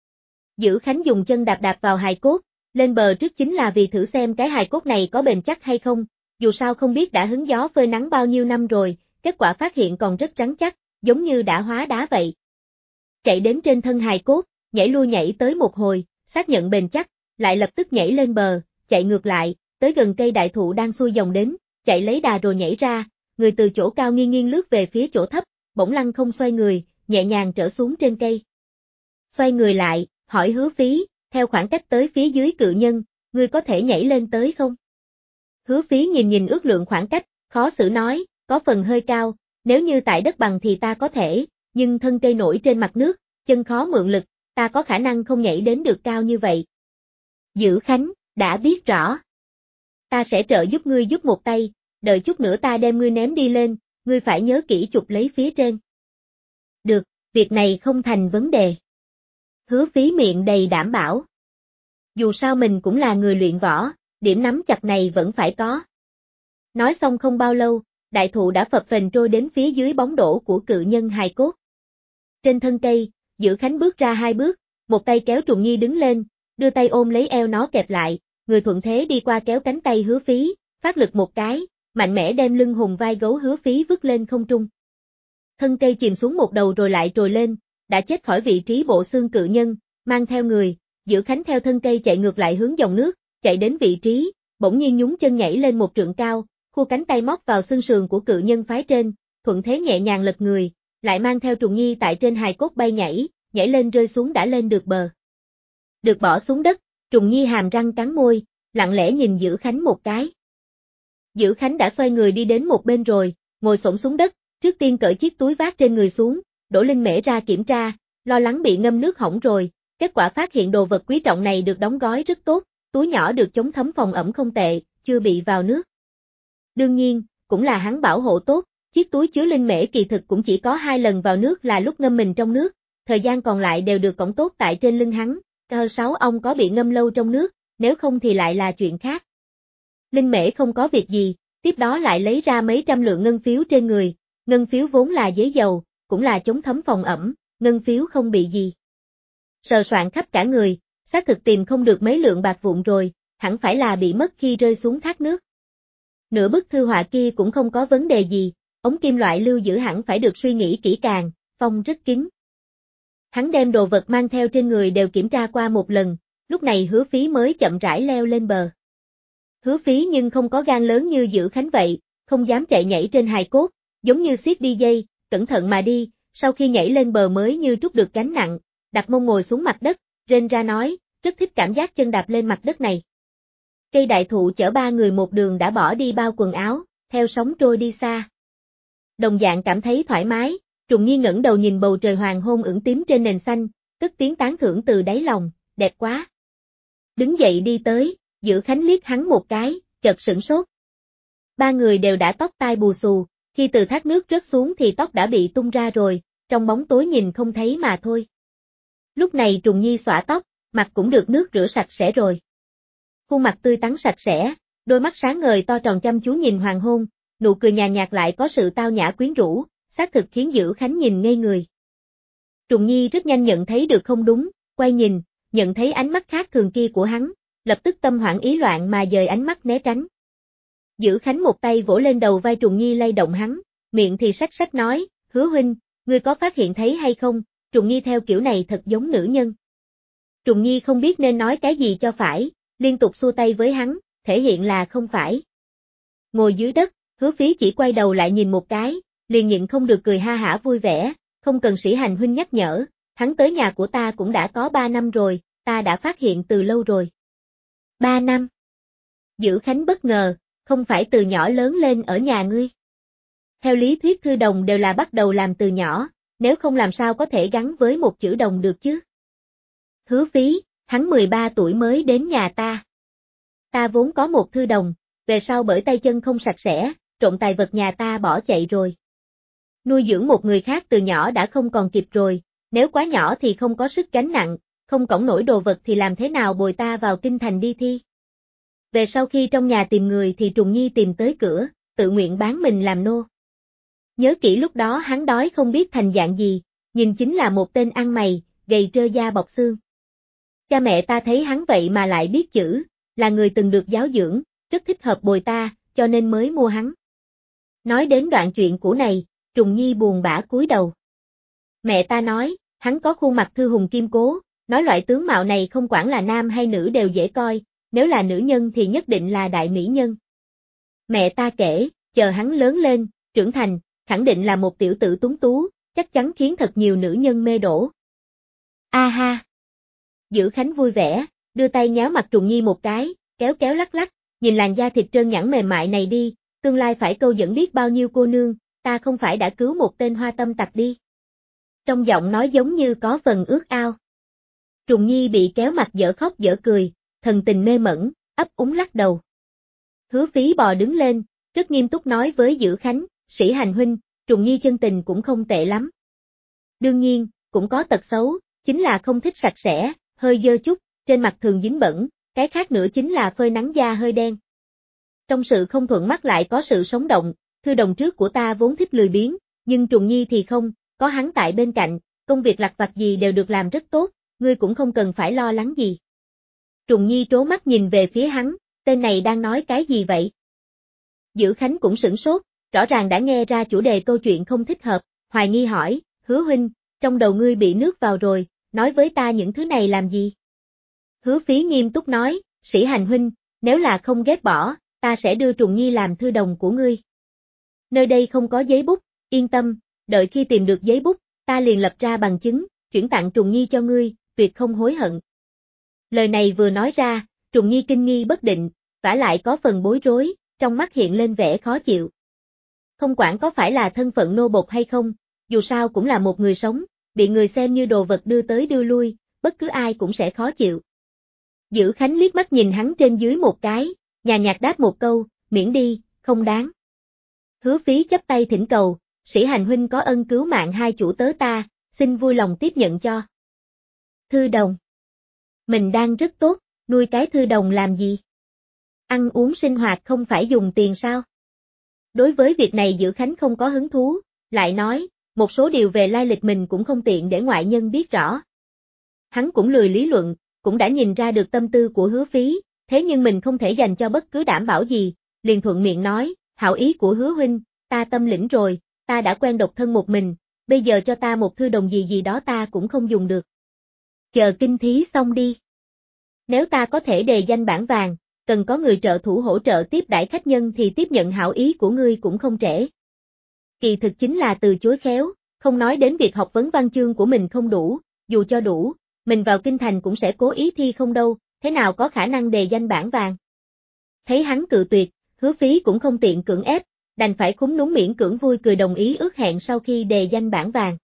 Dữ Khánh dùng chân đạp đạp vào hài cốt, lên bờ trước chính là vì thử xem cái hài cốt này có bền chắc hay không, dù sao không biết đã hứng gió phơi nắng bao nhiêu năm rồi, kết quả phát hiện còn rất rắn chắc, giống như đã hóa đá vậy. Chạy đến trên thân hài cốt, nhảy lui nhảy tới một hồi, xác nhận bền chắc, lại lập tức nhảy lên bờ, chạy ngược lại, tới gần cây đại thụ đang xuôi dòng đến, chạy lấy đà rồi nhảy ra, người từ chỗ cao nghiêng nghiêng lướt về phía chỗ thấp, bỗng lăng không xoay người, nhẹ nhàng trở xuống trên cây. Xoay người lại, hỏi Hứa Phí, theo khoảng cách tới phía dưới cự nhân, ngươi có thể nhảy lên tới không? Hứa Phí nhìn nhìn ước lượng khoảng cách, khó xử nói, có phần hơi cao, nếu như tại đất bằng thì ta có thể, nhưng thân cây nổi trên mặt nước, chân khó mượn lực, ta có khả năng không nhảy đến được cao như vậy. Dữ Khánh, đã biết rõ. Ta sẽ trợ giúp ngươi giúp một tay, đợi chút nữa ta đem ngươi ném đi lên, ngươi phải nhớ kỹ chụp lấy phía trên. Được, việc này không thành vấn đề. Hứa Phí miệng đầy đảm bảo. Dù sao mình cũng là người luyện võ, điểm nắm chặt này vẫn phải có. Nói xong không bao lâu, đại thụ đã phập phềnh trôi đến phía dưới bóng đổ của cự nhân hài cốt. Trên thân cây, Dữ Khánh bước ra 2 bước, một tay kéo Trùng Nhi đứng lên, đưa tay ôm lấy eo nó kẹp lại, người thuận thế đi qua kéo cánh tay Hứa Phí, phát lực một cái, mạnh mẽ đem lưng hùng vai gấu Hứa Phí vứt lên không trung. Thân cây chìm xuống một đầu rồi lại trồi lên, đã chết khỏi vị trí bộ xương cự nhân, mang theo người, Dữ Khánh theo thân cây chạy ngược lại hướng dòng nước, chạy đến vị trí, bỗng nhiên nhún chân nhảy lên một trượng cao, khu cánh tay móc vào xương sườn của cự nhân phái trên, thuận thế nhẹ nhàng lật người, lại mang theo Trùng Nhi tại trên hài cốt bay nhảy lên rơi xuống đã lên được bờ. Được bỏ xuống đất, Trùng Nhi hàm răng cắn môi, lặng lẽ nhìn Dữ Khánh một cái. Dữ Khánh đã xoay người đi đến một bên rồi, ngồi xổm xuống đất, trước tiên cởi chiếc túi vác trên người xuống, đổ linh mễ ra kiểm tra, lo lắng bị ngâm nước hỏng rồi, kết quả phát hiện đồ vật quý trọng này được đóng gói rất tốt, túi nhỏ được chống thấm phòng ẩm không tệ, chưa bị vào nước. Đương nhiên, cũng là hắn bảo hộ tốt, chiếc túi chứa linh mễ kỳ thực cũng chỉ có 2 lần vào nước là lúc ngâm mình trong nước, thời gian còn lại đều được cõng tốt tại trên lưng hắn, cơ 6 ông có bị ngâm lâu trong nước, nếu không thì lại là chuyện khác. Linh mễ không có việc gì, tiếp đó lại lấy ra mấy trăm lượng ngân phiếu trên người, ngân phiếu vốn là giấy dầu, cũng là chống thấm phòng ẩm, ngân phiếu không bị gì. Sờ soạn khắp cả người, xác thực tìm không được mấy lượng bạc vụn rồi, hẳn phải là bị mất khi rơi xuống thác nước. Nửa bức thư họa kia cũng không có vấn đề gì, ống kim loại lưu giữ hẳn phải được suy nghĩ kỹ càng, phong rất kín. Hắn đem đồ vật mang theo trên người đều kiểm tra qua một lần, lúc này Hứa Phí mới chậm rãi leo lên bờ. Hứa Phí nhưng không có gan lớn như Dữ Khánh vậy, không dám chạy nhảy trên hài cốt, giống như siết đi dây, cẩn thận mà đi, sau khi nhảy lên bờ mới như trút được gánh nặng, đặt mông ngồi xuống mặt đất, rên ra nói, rất thích cảm giác chân đạp lên mặt đất này. Cây đại thụ chở 3 người một đường đã bỏ đi bao quần áo, theo sóng trôi đi xa. Đồng dạng cảm thấy thoải mái, Trùng Nhi ngẩng đầu nhìn bầu trời hoàng hôn ửng tím trên nền xanh, cất tiếng tán thưởng từ đáy lòng, đẹp quá. Đứng dậy đi tới, Dữ Khánh liếc hắn một cái, chợt sửng sốt. 3 người đều đã tóc tai bù xù, khi từ thác nước rớt xuống thì tóc đã bị tung ra rồi, trong bóng tối nhìn không thấy mà thôi. Lúc này Trùng Nhi xõa tóc, mặt cũng được nước rửa sạch sẽ rồi. Khuôn mặt tươi tắn sạch sẽ, đôi mắt sáng ngời to tròn chăm chú nhìn hoàng hôn, nụ cười nhàn nhạt lại có sự tao nhã quyến rũ, xác thực khiến Dữ Khánh nhìn ngây người. Trùng Nhi rất nhanh nhận thấy được không đúng, quay nhìn, nhận thấy ánh mắt khác thường kia của hắn, lập tức tâm hoảng ý loạn mà dời ánh mắt né tránh. Dữ Khánh một tay vỗ lên đầu vai Trùng Nhi lay động hắn, miệng thì sách sách nói, Hứa huynh, ngươi có phát hiện thấy hay không, Trùng Nhi theo kiểu này thật giống nữ nhân. Trùng Nhi không biết nên nói cái gì cho phải, liên tục xua tay với hắn, thể hiện là không phải. Ngồi dưới đất, Hứa Phí chỉ quay đầu lại nhìn một cái, liền nhịn không được cười ha hả vui vẻ, không cần Sĩ Hành huynh nhắc nhở, hắn tới nhà của ta cũng đã có 3 năm rồi, ta đã phát hiện từ lâu rồi. 3 năm? Dữ Khánh bất ngờ, không phải từ nhỏ lớn lên ở nhà ngươi. Theo lý thuyết thư đồng đều là bắt đầu làm từ nhỏ, nếu không làm sao có thể gắn với một chữ đồng được chứ. Hứa Phí, hắn 13 tuổi mới đến nhà ta. Ta vốn có một thư đồng, về sau bởi tay chân không sạch sẽ, trộm tài vật nhà ta bỏ chạy rồi. Nuôi dưỡng một người khác từ nhỏ đã không còn kịp rồi, nếu quá nhỏ thì không có sức gánh nặng, không cõng nổi đồ vật thì làm thế nào bồi ta vào kinh thành đi thi. Về sau khi trong nhà tìm người thì Trùng Nhi tìm tới cửa, tự nguyện bán mình làm nô. Nhớ kỹ lúc đó hắn đói không biết thành dạng gì, nhìn chính là một tên ăn mày, gầy trơ da bọc xương. Cha mẹ ta thấy hắn vậy mà lại biết chữ, là người từng được giáo dưỡng, rất thích hợp bồi ta, cho nên mới mua hắn. Nói đến đoạn chuyện cũ này, Trùng Nhi buồn bã cúi đầu. Mẹ ta nói, hắn có khuôn mặt thư hùng kim cố, nói loại tướng mạo này không quản là nam hay nữ đều dễ coi, nếu là nữ nhân thì nhất định là đại mỹ nhân. Mẹ ta kể, chờ hắn lớn lên, trưởng thành, khẳng định là một tiểu tử tuấn tú, chắc chắn khiến thật nhiều nữ nhân mê đổ. A ha! Dữ Khánh vui vẻ, đưa tay nhéo mặt Trùng Nhi một cái, kéo kéo lắc lắc, nhìn làn da thịt trơn nhẵn mềm mại này đi, tương lai phải câu dẫn biết bao nhiêu cô nương, ta không phải đã cứu một tên hoa tâm tặc đi. Trong giọng nói giống như có phần ước ao. Trùng Nhi bị kéo mặt dở khóc dở cười, thần tình mê mẩn, ấp úng lắc đầu. Hứa Phí bò đứng lên, rất nghiêm túc nói với Dữ Khánh, Sĩ Hành huynh, Trùng Nhi chân tình cũng không tệ lắm. Đương nhiên, cũng có tật xấu, chính là không thích sạch sẽ, hơi dơ chút, trên mặt thường dính bẩn, cái khác nữa chính là phơi nắng da hơi đen. Trong sự không thuận mắt lại có sự sống động, thư đồng trước của ta vốn thích lười biếng, nhưng Trùng Nhi thì không, có hắn tại bên cạnh, công việc lặt vặt gì đều được làm rất tốt, ngươi cũng không cần phải lo lắng gì. Trùng Nhi trố mắt nhìn về phía hắn, tên này đang nói cái gì vậy? Dữ Khánh cũng sửng sốt, rõ ràng đã nghe ra chủ đề câu chuyện không thích hợp, hoài nghi hỏi, Hứa huynh, trong đầu ngươi bị nước vào rồi, nói với ta những thứ này làm gì? Hứa Phí nghiêm túc nói, Sĩ Hành huynh, nếu là không ghét bỏ, ta sẽ đưa Trùng Nhi làm thư đồng của ngươi. Nơi đây không có giấy bút, yên tâm, đợi khi tìm được giấy bút, ta liền lập ra bằng chứng, chuyển tặng Trùng Nhi cho ngươi, tuyệt không hối hận. Lời này vừa nói ra, Trùng Nhi kinh nghi bất định, vả lại có phần bối rối, trong mắt hiện lên vẻ khó chịu. Không quản có phải là thân phận nô bộc hay không, dù sao cũng là một người sống, bị người xem như đồ vật đưa tới đưa lui, bất cứ ai cũng sẽ khó chịu. Dữ Khánh liếc mắt nhìn hắn trên dưới một cái, nhàn nhạt đáp một câu, miễn đi, không đáng. Hứa Phí chắp tay thỉnh cầu, Sĩ Hành huynh có ân cứu mạng hai chủ tớ ta, xin vui lòng tiếp nhận cho. Thư đồng. Mình đang rất tốt, nuôi cái thư đồng làm gì? Ăn uống sinh hoạt không phải dùng tiền sao? Đối với việc này Dữ Khánh không có hứng thú, lại nói, một số điều về lai lịch mình cũng không tiện để ngoại nhân biết rõ. Hắn cũng lười lý luận, cũng đã nhìn ra được tâm tư của Hứa Phí, thế nhưng mình không thể dành cho bất cứ đảm bảo gì, liền thuận miệng nói, hảo ý của Hứa huynh, ta tâm lĩnh rồi, ta đã quen độc thân một mình, bây giờ cho ta một thư đồng gì gì đó ta cũng không dùng được. Chờ kinh thí xong đi. Nếu ta có thể đề danh bảng vàng, cần có người trợ thủ hỗ trợ tiếp đãi khách nhân thì tiếp nhận hảo ý của ngươi cũng không trễ. Kỳ thực chính là từ chối khéo, không nói đến việc học vấn văn chương của mình không đủ, dù cho đủ, mình vào kinh thành cũng sẽ cố ý thi không đâu, thế nào có khả năng đề danh bảng vàng. Thấy hắn cự tuyệt, Hứa Phí cũng không tiện cưỡng ép, đành phải khúm núm miễn cưỡng vui cười đồng ý ước hẹn sau khi đề danh bảng vàng.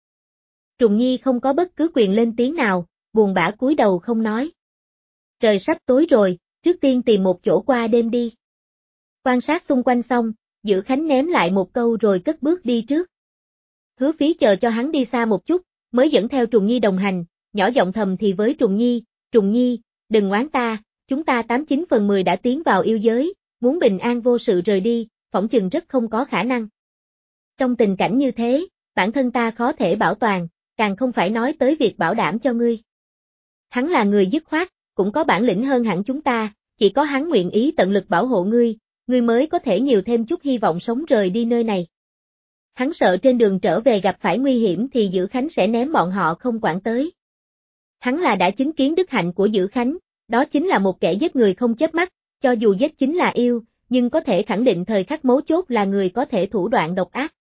Trùng Nhi không có bất cứ quyền lên tiếng nào, buồn bã cúi đầu không nói. Trời sắp tối rồi, trước tiên tìm một chỗ qua đêm đi. Quan sát xung quanh xong, Dữ Khánh ném lại một câu rồi cất bước đi trước. Hứa Phí chờ cho hắn đi xa một chút, mới dẫn theo Trùng Nhi đồng hành, nhỏ giọng thầm thì với Trùng Nhi, đừng oán ta, chúng ta 89/10 đã tiến vào yêu giới, muốn bình an vô sự rời đi, phỏng chừng rất không có khả năng. Trong tình cảnh như thế, bản thân ta khó thể bảo toàn, càng không phải nói tới việc bảo đảm cho ngươi. Hắn là người dứt khoát, cũng có bản lĩnh hơn hẳn chúng ta, chỉ có hắn nguyện ý tận lực bảo hộ ngươi, ngươi mới có thể nhiều thêm chút hy vọng sống rời đi nơi này. Hắn sợ trên đường trở về gặp phải nguy hiểm thì Dữ Khánh sẽ ném bọn họ không quản tới. Hắn là đã chứng kiến đức hạnh của Dữ Khánh, đó chính là một kẻ giết người không chớp mắt, cho dù giết chính là yêu, nhưng có thể khẳng định thời khắc mấu chốt là người có thể thủ đoạn độc ác.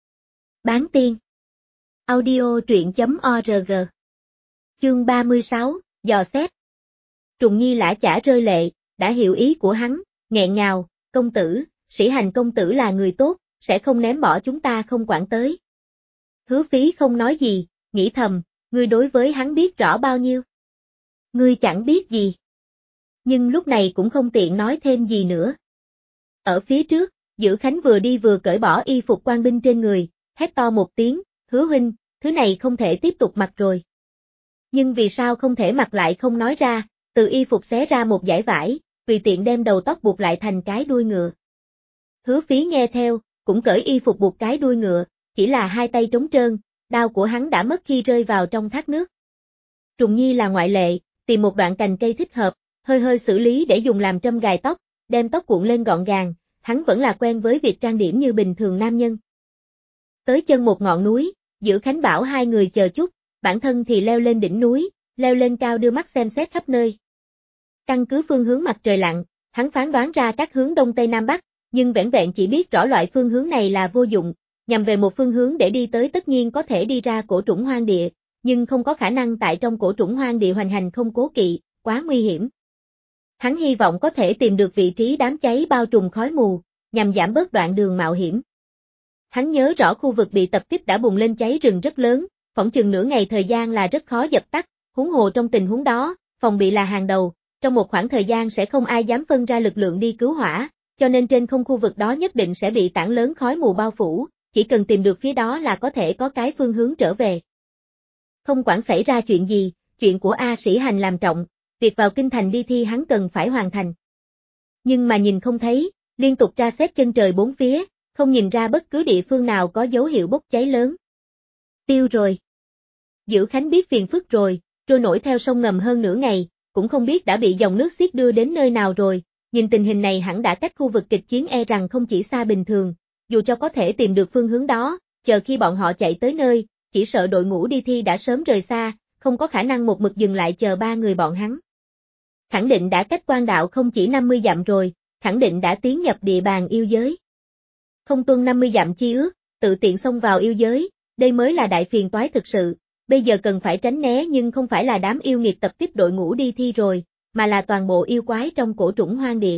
Bán tiên. Audio truyện.org. Chương 36, dò xét. Trùng Nhi lã chả rơi lệ, đã hiểu ý của hắn, nghẹn ngào, công tử, Sĩ Hành công tử là người tốt, sẽ không ném bỏ chúng ta không quản tới. Hứa Phí không nói gì, nghĩ thầm, ngươi đối với hắn biết rõ bao nhiêu. Ngươi chẳng biết gì. Nhưng lúc này cũng không tiện nói thêm gì nữa. Ở phía trước, Dữ Khánh vừa đi vừa cởi bỏ y phục quan binh trên người, hét to một tiếng, Hứa huynh, thứ này không thể tiếp tục mặc rồi. Nhưng vì sao không thể mặc lại không nói ra, từ y phục xé ra một dải vải, tùy tiện đem đầu tóc buộc lại thành cái đuôi ngựa. Hứa Phí nghe theo, cũng cởi y phục buộc cái đuôi ngựa, chỉ là hai tay trống trơn, đao của hắn đã mất khi rơi vào trong thác nước. Trùng Nhi là ngoại lệ, tìm một đoạn cành cây thích hợp, hơi hơi xử lý để dùng làm trâm gài tóc, đem tóc cuộn lên gọn gàng, hắn vẫn là quen với việc trang điểm như bình thường nam nhân. Tới chân một ngọn núi, Dữ Khánh bảo hai người chờ chút, bản thân thì leo lên đỉnh núi, leo lên cao đưa mắt xem xét khắp nơi. Căn cứ phương hướng mặt trời lặn, hắn phán đoán ra các hướng đông tây nam bắc, nhưng vẻn vẹn chỉ biết rõ loại phương hướng này là vô dụng, nhằm về một phương hướng để đi tới tất nhiên có thể đi ra cổ trũng hoang địa, nhưng không có khả năng tại trong cổ trũng hoang địa hoành hành không cố kỵ, quá nguy hiểm. Hắn hy vọng có thể tìm được vị trí đám cháy bao trùm khói mù, nhằm giảm bớt đoạn đường mạo hiểm. Hắn nhớ rõ khu vực bị tập kích đã bùng lên cháy rừng rất lớn, phỏng chừng nửa ngày thời gian là rất khó dập tắt, huống hồ trong tình huống đó, phòng bị là hàng đầu, trong một khoảng thời gian sẽ không ai dám phân ra lực lượng đi cứu hỏa, cho nên trên không khu vực đó nhất định sẽ bị tảng lớn khói mù bao phủ, chỉ cần tìm được phía đó là có thể có cái phương hướng trở về. Không quản xảy ra chuyện gì, chuyện của A Sĩ Hành làm trọng, việc vào kinh thành đi thi hắn cần phải hoàn thành. Nhưng mà nhìn không thấy, liên tục tra xét chân trời bốn phía, không nhìn ra bất cứ địa phương nào có dấu hiệu bốc cháy lớn. Tiêu rồi. Dữ Khánh biết phiền phức rồi, trôi nổi theo sông ngầm hơn nửa ngày, cũng không biết đã bị dòng nước xiết đưa đến nơi nào rồi, nhìn tình hình này hẳn đã cách khu vực kịch chiến e rằng không chỉ xa bình thường, dù cho có thể tìm được phương hướng đó, chờ khi bọn họ chạy tới nơi, chỉ sợ đội ngũ đi thi đã sớm rời xa, không có khả năng một mực dừng lại chờ ba người bọn hắn. Khẳng định đã cách quan đạo không chỉ 50 dặm rồi, khẳng định đã tiến nhập địa bàn yêu giới. Không tuân 50 dặm chi ước, tự tiện xông vào yêu giới, đây mới là đại phiền toái thực sự, bây giờ cần phải tránh né nhưng không phải là đám yêu nghiệt tập tiếp đội ngũ đi thi rồi, mà là toàn bộ yêu quái trong cổ trũng hoang địa.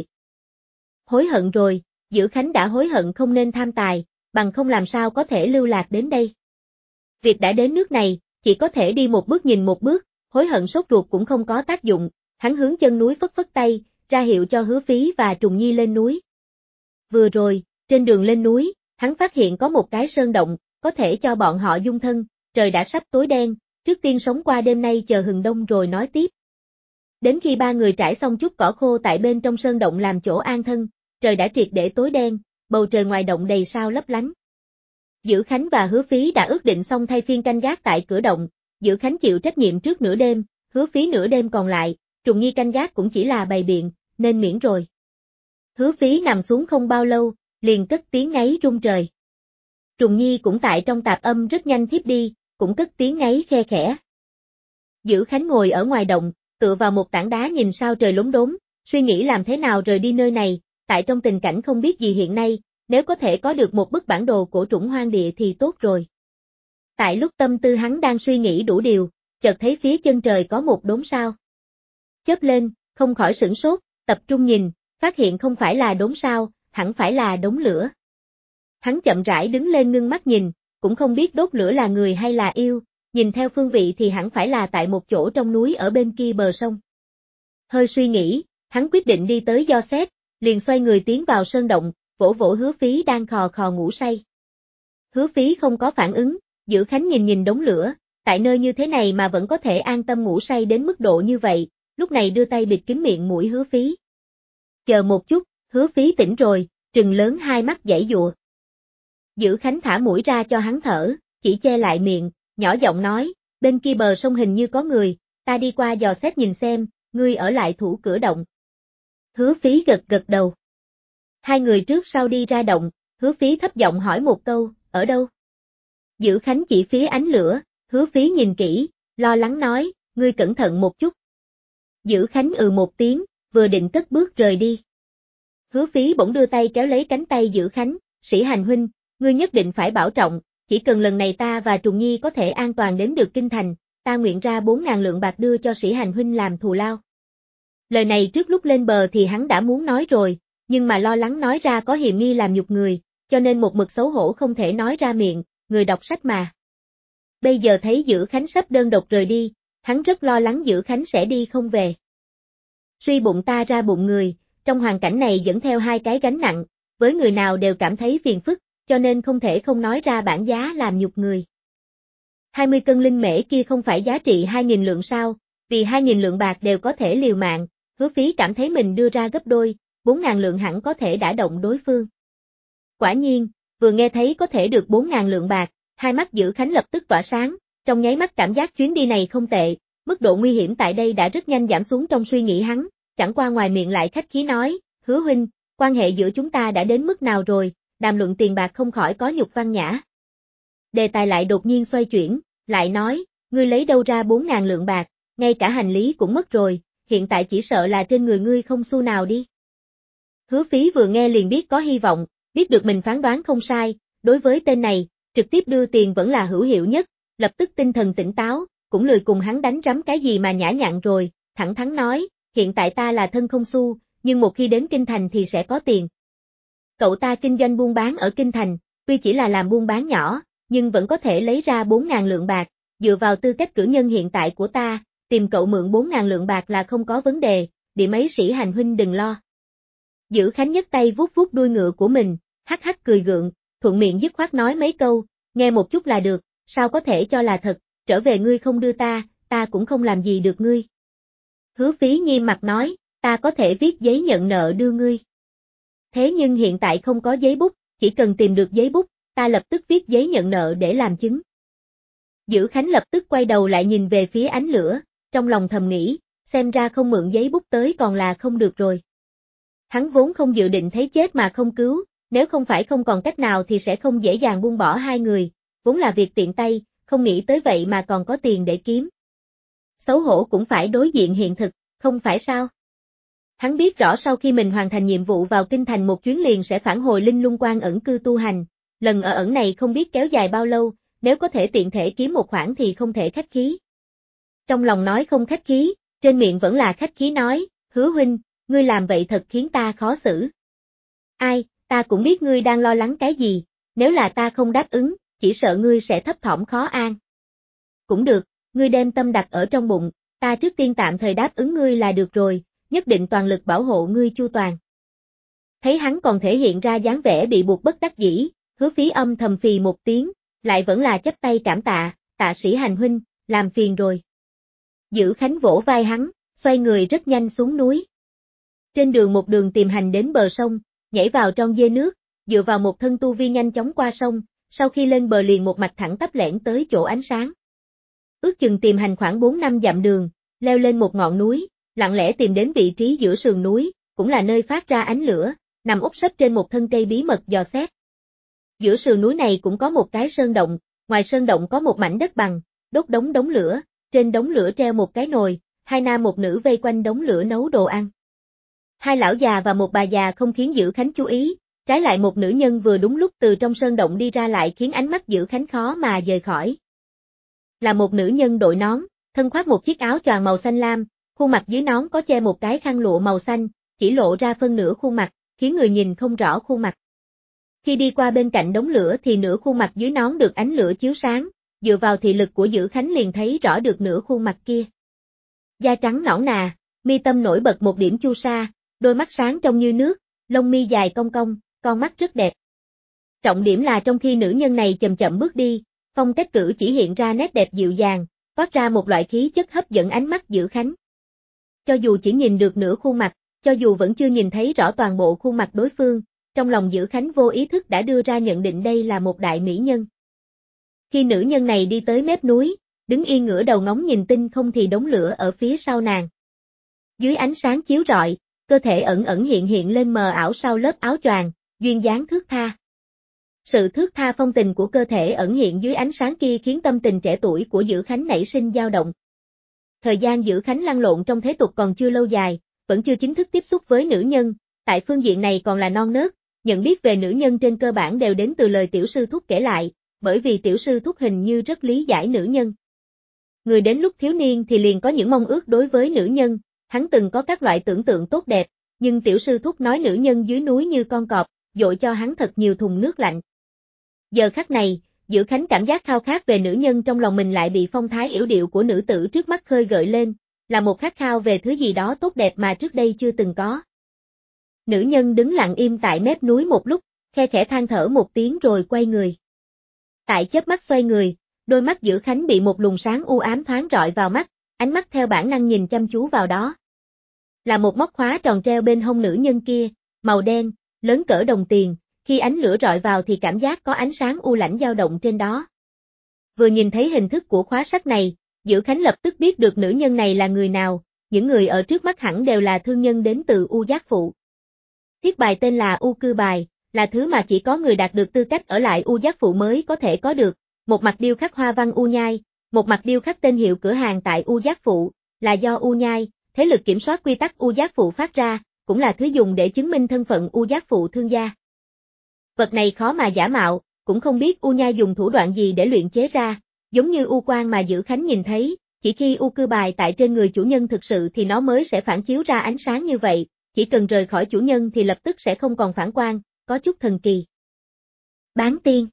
Hối hận rồi, Dữ Khánh đã hối hận không nên tham tài, bằng không làm sao có thể lưu lạc đến đây. Việc đã đến nước này, chỉ có thể đi một bước nhìn một bước, hối hận sốt ruột cũng không có tác dụng, hắn hướng chân núi phất phất tay, ra hiệu cho Hứa Phí và Trùng Nhi lên núi. Vừa rồi, trên đường lên núi, hắn phát hiện có một cái sơn động, có thể cho bọn họ dung thân, trời đã sắp tối đen, trước tiên sống qua đêm nay chờ hừng đông rồi nói tiếp. Đến khi ba người trải xong chút cỏ khô tại bên trong sơn động làm chỗ an thân, trời đã triệt để tối đen, bầu trời ngoài động đầy sao lấp lánh. Dữ Khánh và Hứa Phí đã ước định xong thay phiên canh gác tại cửa động, Dữ Khánh chịu trách nhiệm trước nửa đêm, Hứa Phí nửa đêm còn lại, Trùng Nhi canh gác cũng chỉ là bày biện, nên miễn rồi. Hứa Phí nằm xuống không bao lâu, liền cất tiếng ngáy rung trời. Trùng Nhi cũng tại trong tạp âm rất nhanh thiếp đi, cũng cất tiếng ngáy khe khẽ. Dữ Khánh ngồi ở ngoài động, tựa vào một tảng đá nhìn sao trời lốm đốm, suy nghĩ làm thế nào rời đi nơi này, tại trong tình cảnh không biết gì hiện nay, nếu có thể có được một bức bản đồ cổ trũng hoang địa thì tốt rồi. Tại lúc tâm tư hắn đang suy nghĩ đủ điều, chợt thấy phía chân trời có một đốm sao. Chớp lên, không khỏi sửng sốt, tập trung nhìn, phát hiện không phải là đốm sao, hẳn phải là đống lửa. Hắn chậm rãi đứng lên ngưng mắt nhìn, cũng không biết đốt lửa là người hay là yêu, nhìn theo phương vị thì hẳn phải là tại một chỗ trong núi ở bên kia bờ sông. Hơi suy nghĩ, hắn quyết định đi tới dò xét, liền xoay người tiến vào sơn động, vỗ vỗ Hứa Phí đang khò khò ngủ say. Hứa Phí không có phản ứng, Dữ Khánh nhìn nhìn đống lửa, tại nơi như thế này mà vẫn có thể an tâm ngủ say đến mức độ như vậy, lúc này đưa tay bịt kín miệng mũi Hứa Phí. Chờ một chút, Hứa Phí tỉnh rồi, trừng lớn hai mắt giãy giụa. Dữ Khánh thả mũi ra cho hắn thở, chỉ che lại miệng, nhỏ giọng nói, bên kia bờ sông hình như có người, ta đi qua dò xét nhìn xem, ngươi ở lại thủ cửa động. Hứa Phí gật gật đầu. Hai người trước sau đi ra động, Hứa Phí thấp giọng hỏi một câu, ở đâu? Dữ Khánh chỉ phía ánh lửa, Hứa Phí nhìn kỹ, lo lắng nói, ngươi cẩn thận một chút. Dữ Khánh một tiếng, vừa định cất bước rời đi. Hứa Phí bỗng đưa tay kéo lấy cánh tay Dữ Khánh, Sĩ Hành huynh, ngươi nhất định phải bảo trọng, chỉ cần lần này ta và Trùng Nhi có thể an toàn đến được kinh thành, ta nguyện ra 4.000 lượng bạc đưa cho Sĩ Hành huynh làm thù lao. Lời này trước lúc lên bờ thì hắn đã muốn nói rồi, nhưng mà lo lắng nói ra có hiềm nghi làm nhục người, cho nên một mực xấu hổ không thể nói ra miệng, người đọc sách mà. Bây giờ thấy Dữ Khánh sắp đơn độc rời đi, hắn rất lo lắng Dữ Khánh sẽ đi không về. Suy bụng ta ra bụng người, trong hoàn cảnh này dẫn theo hai cái gánh nặng, với người nào đều cảm thấy phiền phức, cho nên không thể không nói ra bản giá làm nhục người. 20 cân linh mễ kia không phải giá trị 2.000 lượng sao, vì 2.000 lượng bạc đều có thể liều mạng, Hứa Phí cảm thấy mình đưa ra gấp đôi, 4.000 lượng hẳn có thể đả động đối phương. Quả nhiên, vừa nghe thấy có thể được 4.000 lượng bạc, hai mắt Dữ Khánh lập tức tỏa sáng, trong nháy mắt cảm giác chuyến đi này không tệ, mức độ nguy hiểm tại đây đã rất nhanh giảm xuống trong suy nghĩ hắn, chẳng qua ngoài miệng lại khách khí nói, Hứa huynh, quan hệ giữa chúng ta đã đến mức nào rồi, đàm luận tiền bạc không khỏi có nhục văn nhã. Đề tài lại đột nhiên xoay chuyển, lại nói, ngươi lấy đâu ra 4.000 lượng bạc, ngay cả hành lý cũng mất rồi, hiện tại chỉ sợ là trên người ngươi không xu nào đi. Hứa Phí vừa nghe liền biết có hy vọng, biết được mình phán đoán không sai, đối với tên này, trực tiếp đưa tiền vẫn là hữu hiệu nhất, lập tức tinh thần tỉnh táo, cũng lười cùng hắn đánh rắm cái gì mà nhã nhặn rồi, thẳng thắn nói, hiện tại ta là thân không xu, nhưng một khi đến Kinh Thành thì sẽ có tiền. Cậu ta kinh doanh buôn bán ở Kinh Thành, tuy chỉ là làm buôn bán nhỏ, nhưng vẫn có thể lấy ra 4.000 lượng bạc, dựa vào tư cách cử nhân hiện tại của ta, tìm cậu mượn 4.000 lượng bạc là không có vấn đề, địa mấy Sĩ Hành huynh đừng lo. Dữ Khánh nhấc tay vuốt vuốt đuôi ngựa của mình, hắc hắc cười gượng, thuận miệng dứt khoát nói mấy câu, nghe một chút là được, sao có thể cho là thật, trở về ngươi không đưa ta cũng không làm gì được ngươi. Hứa Phí nghiêm mặt nói, ta có thể viết giấy nhận nợ đưa ngươi. Thế nhưng hiện tại không có giấy bút, chỉ cần tìm được giấy bút, ta lập tức viết giấy nhận nợ để làm chứng. Dữ Khánh lập tức quay đầu lại nhìn về phía ánh lửa, trong lòng thầm nghĩ, xem ra không mượn giấy bút tới còn là không được rồi. Hắn vốn không dự định thấy chết mà không cứu, nếu không phải không còn cách nào thì sẽ không dễ dàng buông bỏ hai người, vốn là việc tiện tay, không nghĩ tới vậy mà còn có tiền để kiếm. Xấu hổ cũng phải đối diện hiện thực, không phải sao? Hắn biết rõ sau khi mình hoàn thành nhiệm vụ vào Kinh Thành một chuyến liền sẽ phản hồi Linh Lung Quan ẩn cư tu hành, lần ở ẩn này không biết kéo dài bao lâu, nếu có thể tiện thể kiếm một khoản thì không thể khách khí. Trong lòng nói không khách khí, trên miệng vẫn là khách khí nói, Hứa huynh, ngươi làm vậy thật khiến ta khó xử. Ai, ta cũng biết ngươi đang lo lắng cái gì, nếu là ta không đáp ứng, chỉ sợ ngươi sẽ thấp thỏm khó an. Cũng được, ngươi đem tâm đặt ở trong bụng, ta trước tiên tạm thời đáp ứng ngươi là được rồi, nhất định toàn lực bảo hộ ngươi chu toàn. Thấy hắn còn thể hiện ra dáng vẻ bị buộc bất đắc dĩ, Hứa Phí âm thầm phì một tiếng, lại vẫn là chắp tay cảm tạ, tạ Sĩ Hành huynh, làm phiền rồi. Dữ Khánh vỗ vai hắn, xoay người rất nhanh xuống núi. Trên đường một đường tìm hành đến bờ sông, nhảy vào trong dê nước, dựa vào một thân tu vi nhanh chóng qua sông, sau khi lên bờ liền một mạch thẳng tắp lẻn tới chỗ ánh sáng. Ước chừng tìm hành khoảng 4-5 dặm đường, leo lên một ngọn núi, lặng lẽ tìm đến vị trí giữa sườn núi, cũng là nơi phát ra ánh lửa, nằm úp sấp trên một thân cây bí mật dò xét. Giữa sườn núi này cũng có một cái sơn động, ngoài sơn động có một mảnh đất bằng, đốt đống lửa, trên đống lửa treo một cái nồi, hai nam một nữ vây quanh đống lửa nấu đồ ăn. Hai lão già và một bà già không khiến Dữ Khánh chú ý, trái lại một nữ nhân vừa đúng lúc từ trong sơn động đi ra lại khiến ánh mắt Dữ Khánh khó mà rời khỏi. Là một nữ nhân đội nón, thân khoác một chiếc áo choàng màu xanh lam, khuôn mặt dưới nón có che một cái khăn lụa màu xanh, chỉ lộ ra phân nửa khuôn mặt, khiến người nhìn không rõ khuôn mặt. Khi đi qua bên cạnh đống lửa thì nửa khuôn mặt dưới nón được ánh lửa chiếu sáng, dựa vào thị lực của Dữ Khánh liền thấy rõ được nửa khuôn mặt kia. Da trắng nõn nà, mi tâm nổi bật một điểm chu sa, đôi mắt sáng trong như nước, lông mi dài cong cong, con mắt rất đẹp. Trọng điểm là trong khi nữ nhân này chậm chậm bước đi, phong cách cử chỉ hiện ra nét đẹp dịu dàng, toát ra một loại khí chất hấp dẫn ánh mắt Dữ Khánh. Cho dù chỉ nhìn được nửa khuôn mặt, cho dù vẫn chưa nhìn thấy rõ toàn bộ khuôn mặt đối phương, trong lòng Dữ Khánh vô ý thức đã đưa ra nhận định đây là một đại mỹ nhân. Khi nữ nhân này đi tới mép núi, đứng yên ngửa đầu ngóng nhìn tinh không thì đống lửa ở phía sau nàng. Dưới ánh sáng chiếu rọi, cơ thể ẩn ẩn hiện lên mờ ảo sau lớp áo choàng, duyên dáng thướt tha. Sự thướt tha phong tình của cơ thể ẩn hiện dưới ánh sáng kia khiến tâm tình trẻ tuổi của Dữ Khánh nảy sinh dao động. Thời gian Dữ Khánh lăn lộn trong thế tục còn chưa lâu dài, vẫn chưa chính thức tiếp xúc với nữ nhân, tại phương diện này còn là non nớt, nhận biết về nữ nhân trên cơ bản đều đến từ lời tiểu sư thúc kể lại, bởi vì tiểu sư thúc hình như rất lý giải nữ nhân. Người đến lúc thiếu niên thì liền có những mong ước đối với nữ nhân, hắn từng có các loại tưởng tượng tốt đẹp, nhưng tiểu sư thúc nói nữ nhân dưới núi như con cọp, dội cho hắn thật nhiều thùng nước lạnh. Giờ khắc này, Dữ Khánh cảm giác khao khát về nữ nhân trong lòng mình lại bị phong thái yểu điệu của nữ tử trước mắt khơi gợi lên, là một khát khao về thứ gì đó tốt đẹp mà trước đây chưa từng có. Nữ nhân đứng lặng im tại mép núi một lúc, khe khẽ than thở một tiếng rồi quay người. Tại chớp mắt xoay người, đôi mắt Dữ Khánh bị một luồng sáng u ám thoáng rọi vào mắt, ánh mắt theo bản năng nhìn chăm chú vào đó. Là một móc khóa tròn treo bên hông nữ nhân kia, màu đen, lớn cỡ đồng tiền, khi ánh lửa rọi vào thì cảm giác có ánh sáng u lãnh dao động trên đó. Vừa nhìn thấy hình thức của khóa sắt này, Dữ Khánh lập tức biết được nữ nhân này là người nào, những người ở trước mắt hẳn đều là thương nhân đến từ U Giác Phụ. Thiết bài tên là U Cư Bài, là thứ mà chỉ có người đạt được tư cách ở lại U Giác Phụ mới có thể có được, một mặt điêu khắc hoa văn U Nhai, một mặt điêu khắc tên hiệu cửa hàng tại U Giác Phụ, là do U Nhai, thế lực kiểm soát quy tắc U Giác Phụ phát ra, cũng là thứ dùng để chứng minh thân phận U Giác Phụ thương gia. Vật này khó mà giả mạo, cũng không biết U Nha dùng thủ đoạn gì để luyện chế ra, giống như U Quang mà Dữ Khánh nhìn thấy, chỉ khi U Cư bài tại trên người chủ nhân thực sự thì nó mới sẽ phản chiếu ra ánh sáng như vậy, chỉ cần rời khỏi chủ nhân thì lập tức sẽ không còn phản quang, có chút thần kỳ. Bán tiên.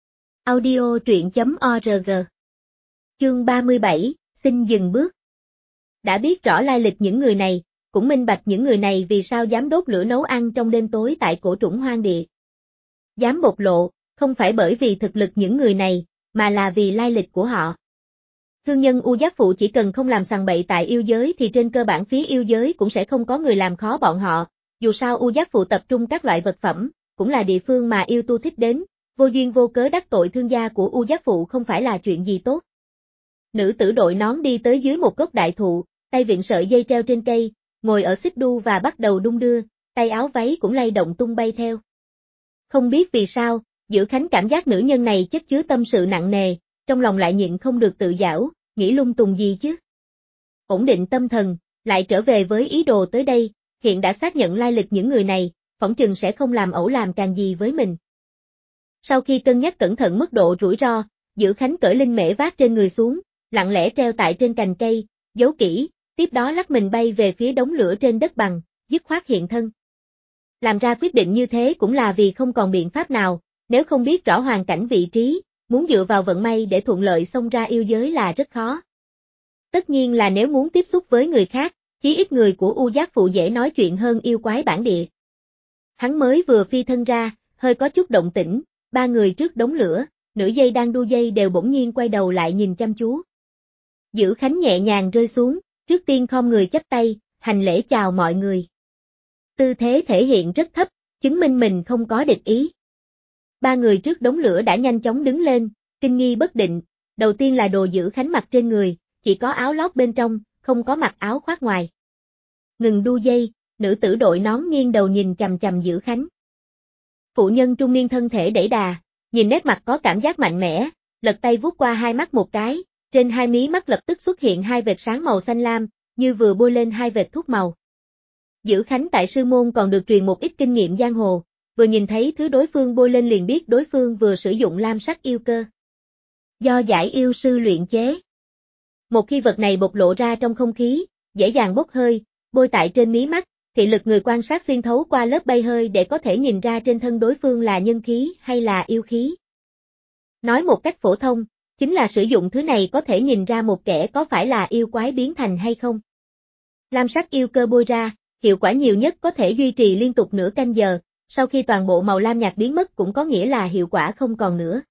Audio truyện.org. Chương 37, xin dừng bước. Đã biết rõ lai lịch những người này, cũng minh bạch những người này vì sao dám đốt lửa nấu ăn trong đêm tối tại cổ trũng hoang địa. Dám bộc lộ, không phải bởi vì thực lực những người này, mà là vì lai lịch của họ. Thương nhân U Giác Phụ chỉ cần không làm sằng bậy tại yêu giới thì trên cơ bản phía yêu giới cũng sẽ không có người làm khó bọn họ, dù sao U Giác Phụ tập trung các loại vật phẩm, cũng là địa phương mà yêu tu thích đến, vô duyên vô cớ đắc tội thương gia của U Giác Phụ không phải là chuyện gì tốt. Nữ tử đội nón đi tới dưới một gốc đại thụ, tay vịn sợi dây treo trên cây, ngồi ở xích đu và bắt đầu đung đưa, tay áo váy cũng lay động tung bay theo. Không biết vì sao, Dữ Khánh cảm giác nữ nhân này chất chứa tâm sự nặng nề, trong lòng lại nhịn không được tự giảo, nghĩ lung tung gì chứ. Ổn định tâm thần, lại trở về với ý đồ tới đây, hiện đã xác nhận lai lịch những người này, phỏng chừng sẽ không làm ẩu làm càng gì với mình. Sau khi cân nhắc cẩn thận mức độ rủi ro, Dữ Khánh cởi linh mễ vác trên người xuống, lặng lẽ treo tại trên cành cây, giấu kỹ, tiếp đó lắc mình bay về phía đống lửa trên đất bằng, dứt khoát hiện thân. Làm ra quyết định như thế cũng là vì không còn biện pháp nào, nếu không biết rõ hoàn cảnh vị trí, muốn dựa vào vận may để thuận lợi xông ra yêu giới là rất khó. Tất nhiên là nếu muốn tiếp xúc với người khác, chí ít người của U Giác Phụ dễ nói chuyện hơn yêu quái bản địa. Hắn mới vừa phi thân ra, hơi có chút động tĩnh, ba người trước đống lửa, nửa dây đang đu dây đều bỗng nhiên quay đầu lại nhìn chăm chú. Dữ Khánh nhẹ nhàng rơi xuống, trước tiên khom người chắp tay, hành lễ chào mọi người. Tư thế thể hiện rất thấp, chứng minh mình không có địch ý. Ba người trước đống lửa đã nhanh chóng đứng lên, kinh nghi bất định, đầu tiên là đồ Dữ Khánh mặc trên người, chỉ có áo lót bên trong, không có mặc áo khoác ngoài. Ngừng đu dây, nữ tử đội nón nghiêng đầu nhìn chằm chằm Dữ Khánh. Phụ nhân trung niên thân thể đẩy đà, nhìn nét mặt có cảm giác mạnh mẽ, lật tay vuốt qua hai mắt một cái, trên hai mí mắt lập tức xuất hiện hai vệt sáng màu xanh lam, như vừa bôi lên hai vệt thuốc màu. Dữ Khánh tại sư môn còn được truyền một ít kinh nghiệm giang hồ, vừa nhìn thấy thứ đối phương bôi lên liền biết đối phương vừa sử dụng lam sắc yêu cơ. Do giải yêu sư luyện chế. Một khi vật này bộc lộ ra trong không khí, dễ dàng bốc hơi, bôi tại trên mí mắt, thị lực người quan sát xuyên thấu qua lớp bay hơi để có thể nhìn ra trên thân đối phương là nhân khí hay là yêu khí. Nói một cách phổ thông, chính là sử dụng thứ này có thể nhìn ra một kẻ có phải là yêu quái biến thành hay không. Lam sắc yêu cơ bôi ra, hiệu quả nhiều nhất có thể duy trì liên tục nửa canh giờ, sau khi toàn bộ màu lam nhạt biến mất cũng có nghĩa là hiệu quả không còn nữa.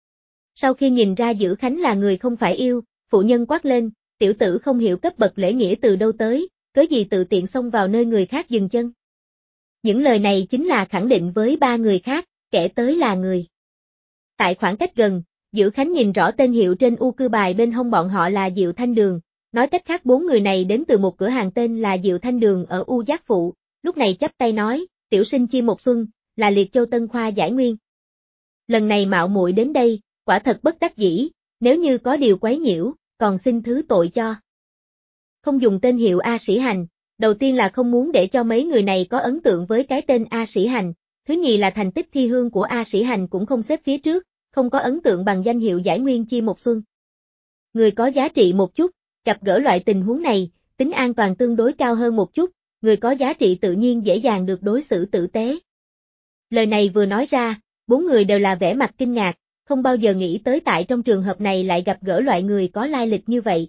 Sau khi nhìn ra Dữ Khánh là người không phải yêu, phụ nhân quát lên, tiểu tử không hiểu cấp bậc lễ nghĩa từ đâu tới, cớ gì tự tiện xông vào nơi người khác dừng chân. Những lời này chính là khẳng định với ba người khác, kẻ tới là người. Tại khoảng cách gần, Dữ Khánh nhìn rõ tên hiệu trên U Cư bài bên hông bọn họ là Diệu Thanh Đường, nói cách khác bốn người này đến từ một cửa hàng tên là Diệu Thanh Đường ở U Giác Phụ, lúc này chắp tay nói, tiểu sinh Chi Một Xuân, là Liệt Châu Tân Khoa giải nguyên. Lần này mạo muội đến đây, quả thật bất đắc dĩ, nếu như có điều quấy nhiễu, còn xin thứ tội cho. Không dùng tên hiệu A Sĩ Hành, đầu tiên là không muốn để cho mấy người này có ấn tượng với cái tên A Sĩ Hành, thứ nhì là thành tích thi hương của A Sĩ Hành cũng không xếp phía trước, không có ấn tượng bằng danh hiệu giải nguyên Chi Một Xuân. Người có giá trị một chút, gặp gỡ loại tình huống này, tính an toàn tương đối cao hơn một chút, người có giá trị tự nhiên dễ dàng được đối xử tử tế. Lời này vừa nói ra, bốn người đều là vẻ mặt kinh ngạc, không bao giờ nghĩ tới tại trong trường hợp này lại gặp gỡ loại người có lai lịch như vậy.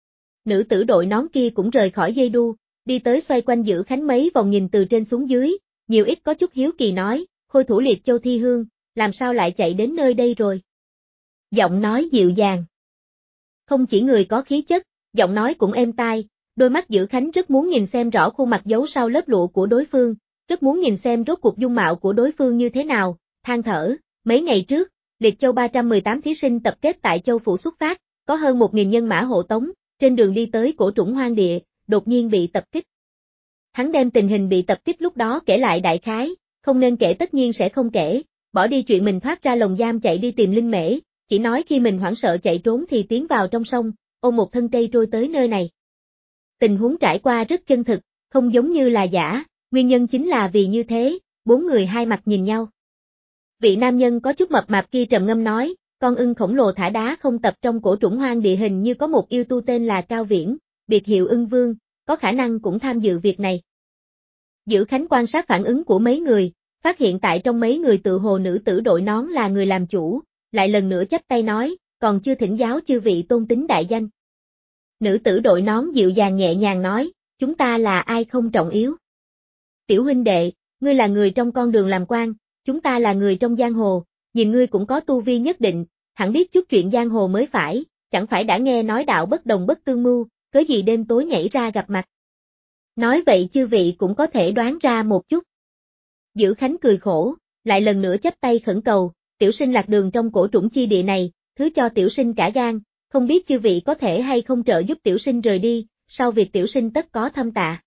Nữ tử đội nón kia cũng rời khỏi dây đu, đi tới xoay quanh Dữ Khánh mấy vòng nhìn từ trên xuống dưới, nhiều ít có chút hiếu kỳ nói, khôi thủ Liệt Châu thi hương, làm sao lại chạy đến nơi đây rồi? Giọng nói dịu dàng. Không chỉ người có khí chất, giọng nói cũng êm tai, đôi mắt Dữ Khánh rất muốn nhìn xem rõ khuôn mặt giấu sau lớp lụa của đối phương, rất muốn nhìn xem rốt cuộc dung mạo của đối phương như thế nào, than thở, mấy ngày trước, Liệt Châu 318 thí sinh tập kết tại Châu Phủ xuất phát, có hơn 1.000 nhân mã hộ tống, trên đường đi tới cổ trũng hoang địa, đột nhiên bị tập kích. Hắn đem tình hình bị tập kích lúc đó kể lại đại khái, không nên kể tất nhiên sẽ không kể, bỏ đi chuyện mình thoát ra lồng giam chạy đi tìm linh mễ, chỉ nói khi mình hoảng sợ chạy trốn thì tiến vào trong sông, ôm một thân cây trôi tới nơi này. tình huống trải qua rất chân thực, không giống như là giả, nguyên nhân chính là vì như thế, bốn người hai mặt nhìn nhau. Vị nam nhân có chút mập mạp kia trầm ngâm nói, con ưng khổng lồ thả đá không tập trong cổ trũng hoang địa hình như có một yêu tu tên là Cao Viễn, biệt hiệu ưng vương, có khả năng cũng tham dự việc này. Dữ Khánh quan sát phản ứng của mấy người, phát hiện tại trong mấy người tự hồ nữ tử đội nón là người làm chủ, lại lần nữa chắp tay nói, còn chưa thỉnh giáo chư vị tôn tính đại danh. Nữ tử đội nón dịu dàng nhẹ nhàng nói, chúng ta là ai không trọng yếu. Tiểu huynh đệ, ngươi là người trong con đường làm quan, chúng ta là người trong giang hồ, nhìn ngươi cũng có tu vi nhất định, hẳn biết chút chuyện giang hồ mới phải, chẳng phải đã nghe nói đạo bất đồng bất tương mưu, cớ gì đêm tối nhảy ra gặp mặt. Nói vậy chư vị cũng có thể đoán ra một chút. Dữ Khánh cười khổ, lại lần nữa chắp tay khẩn cầu, tiểu sinh lạc đường trong cổ trũng chi địa này, thứ cho tiểu sinh cả gan, không biết chư vị có thể hay không trợ giúp tiểu sinh rời đi, sau việc tiểu sinh tất có thâm tạ.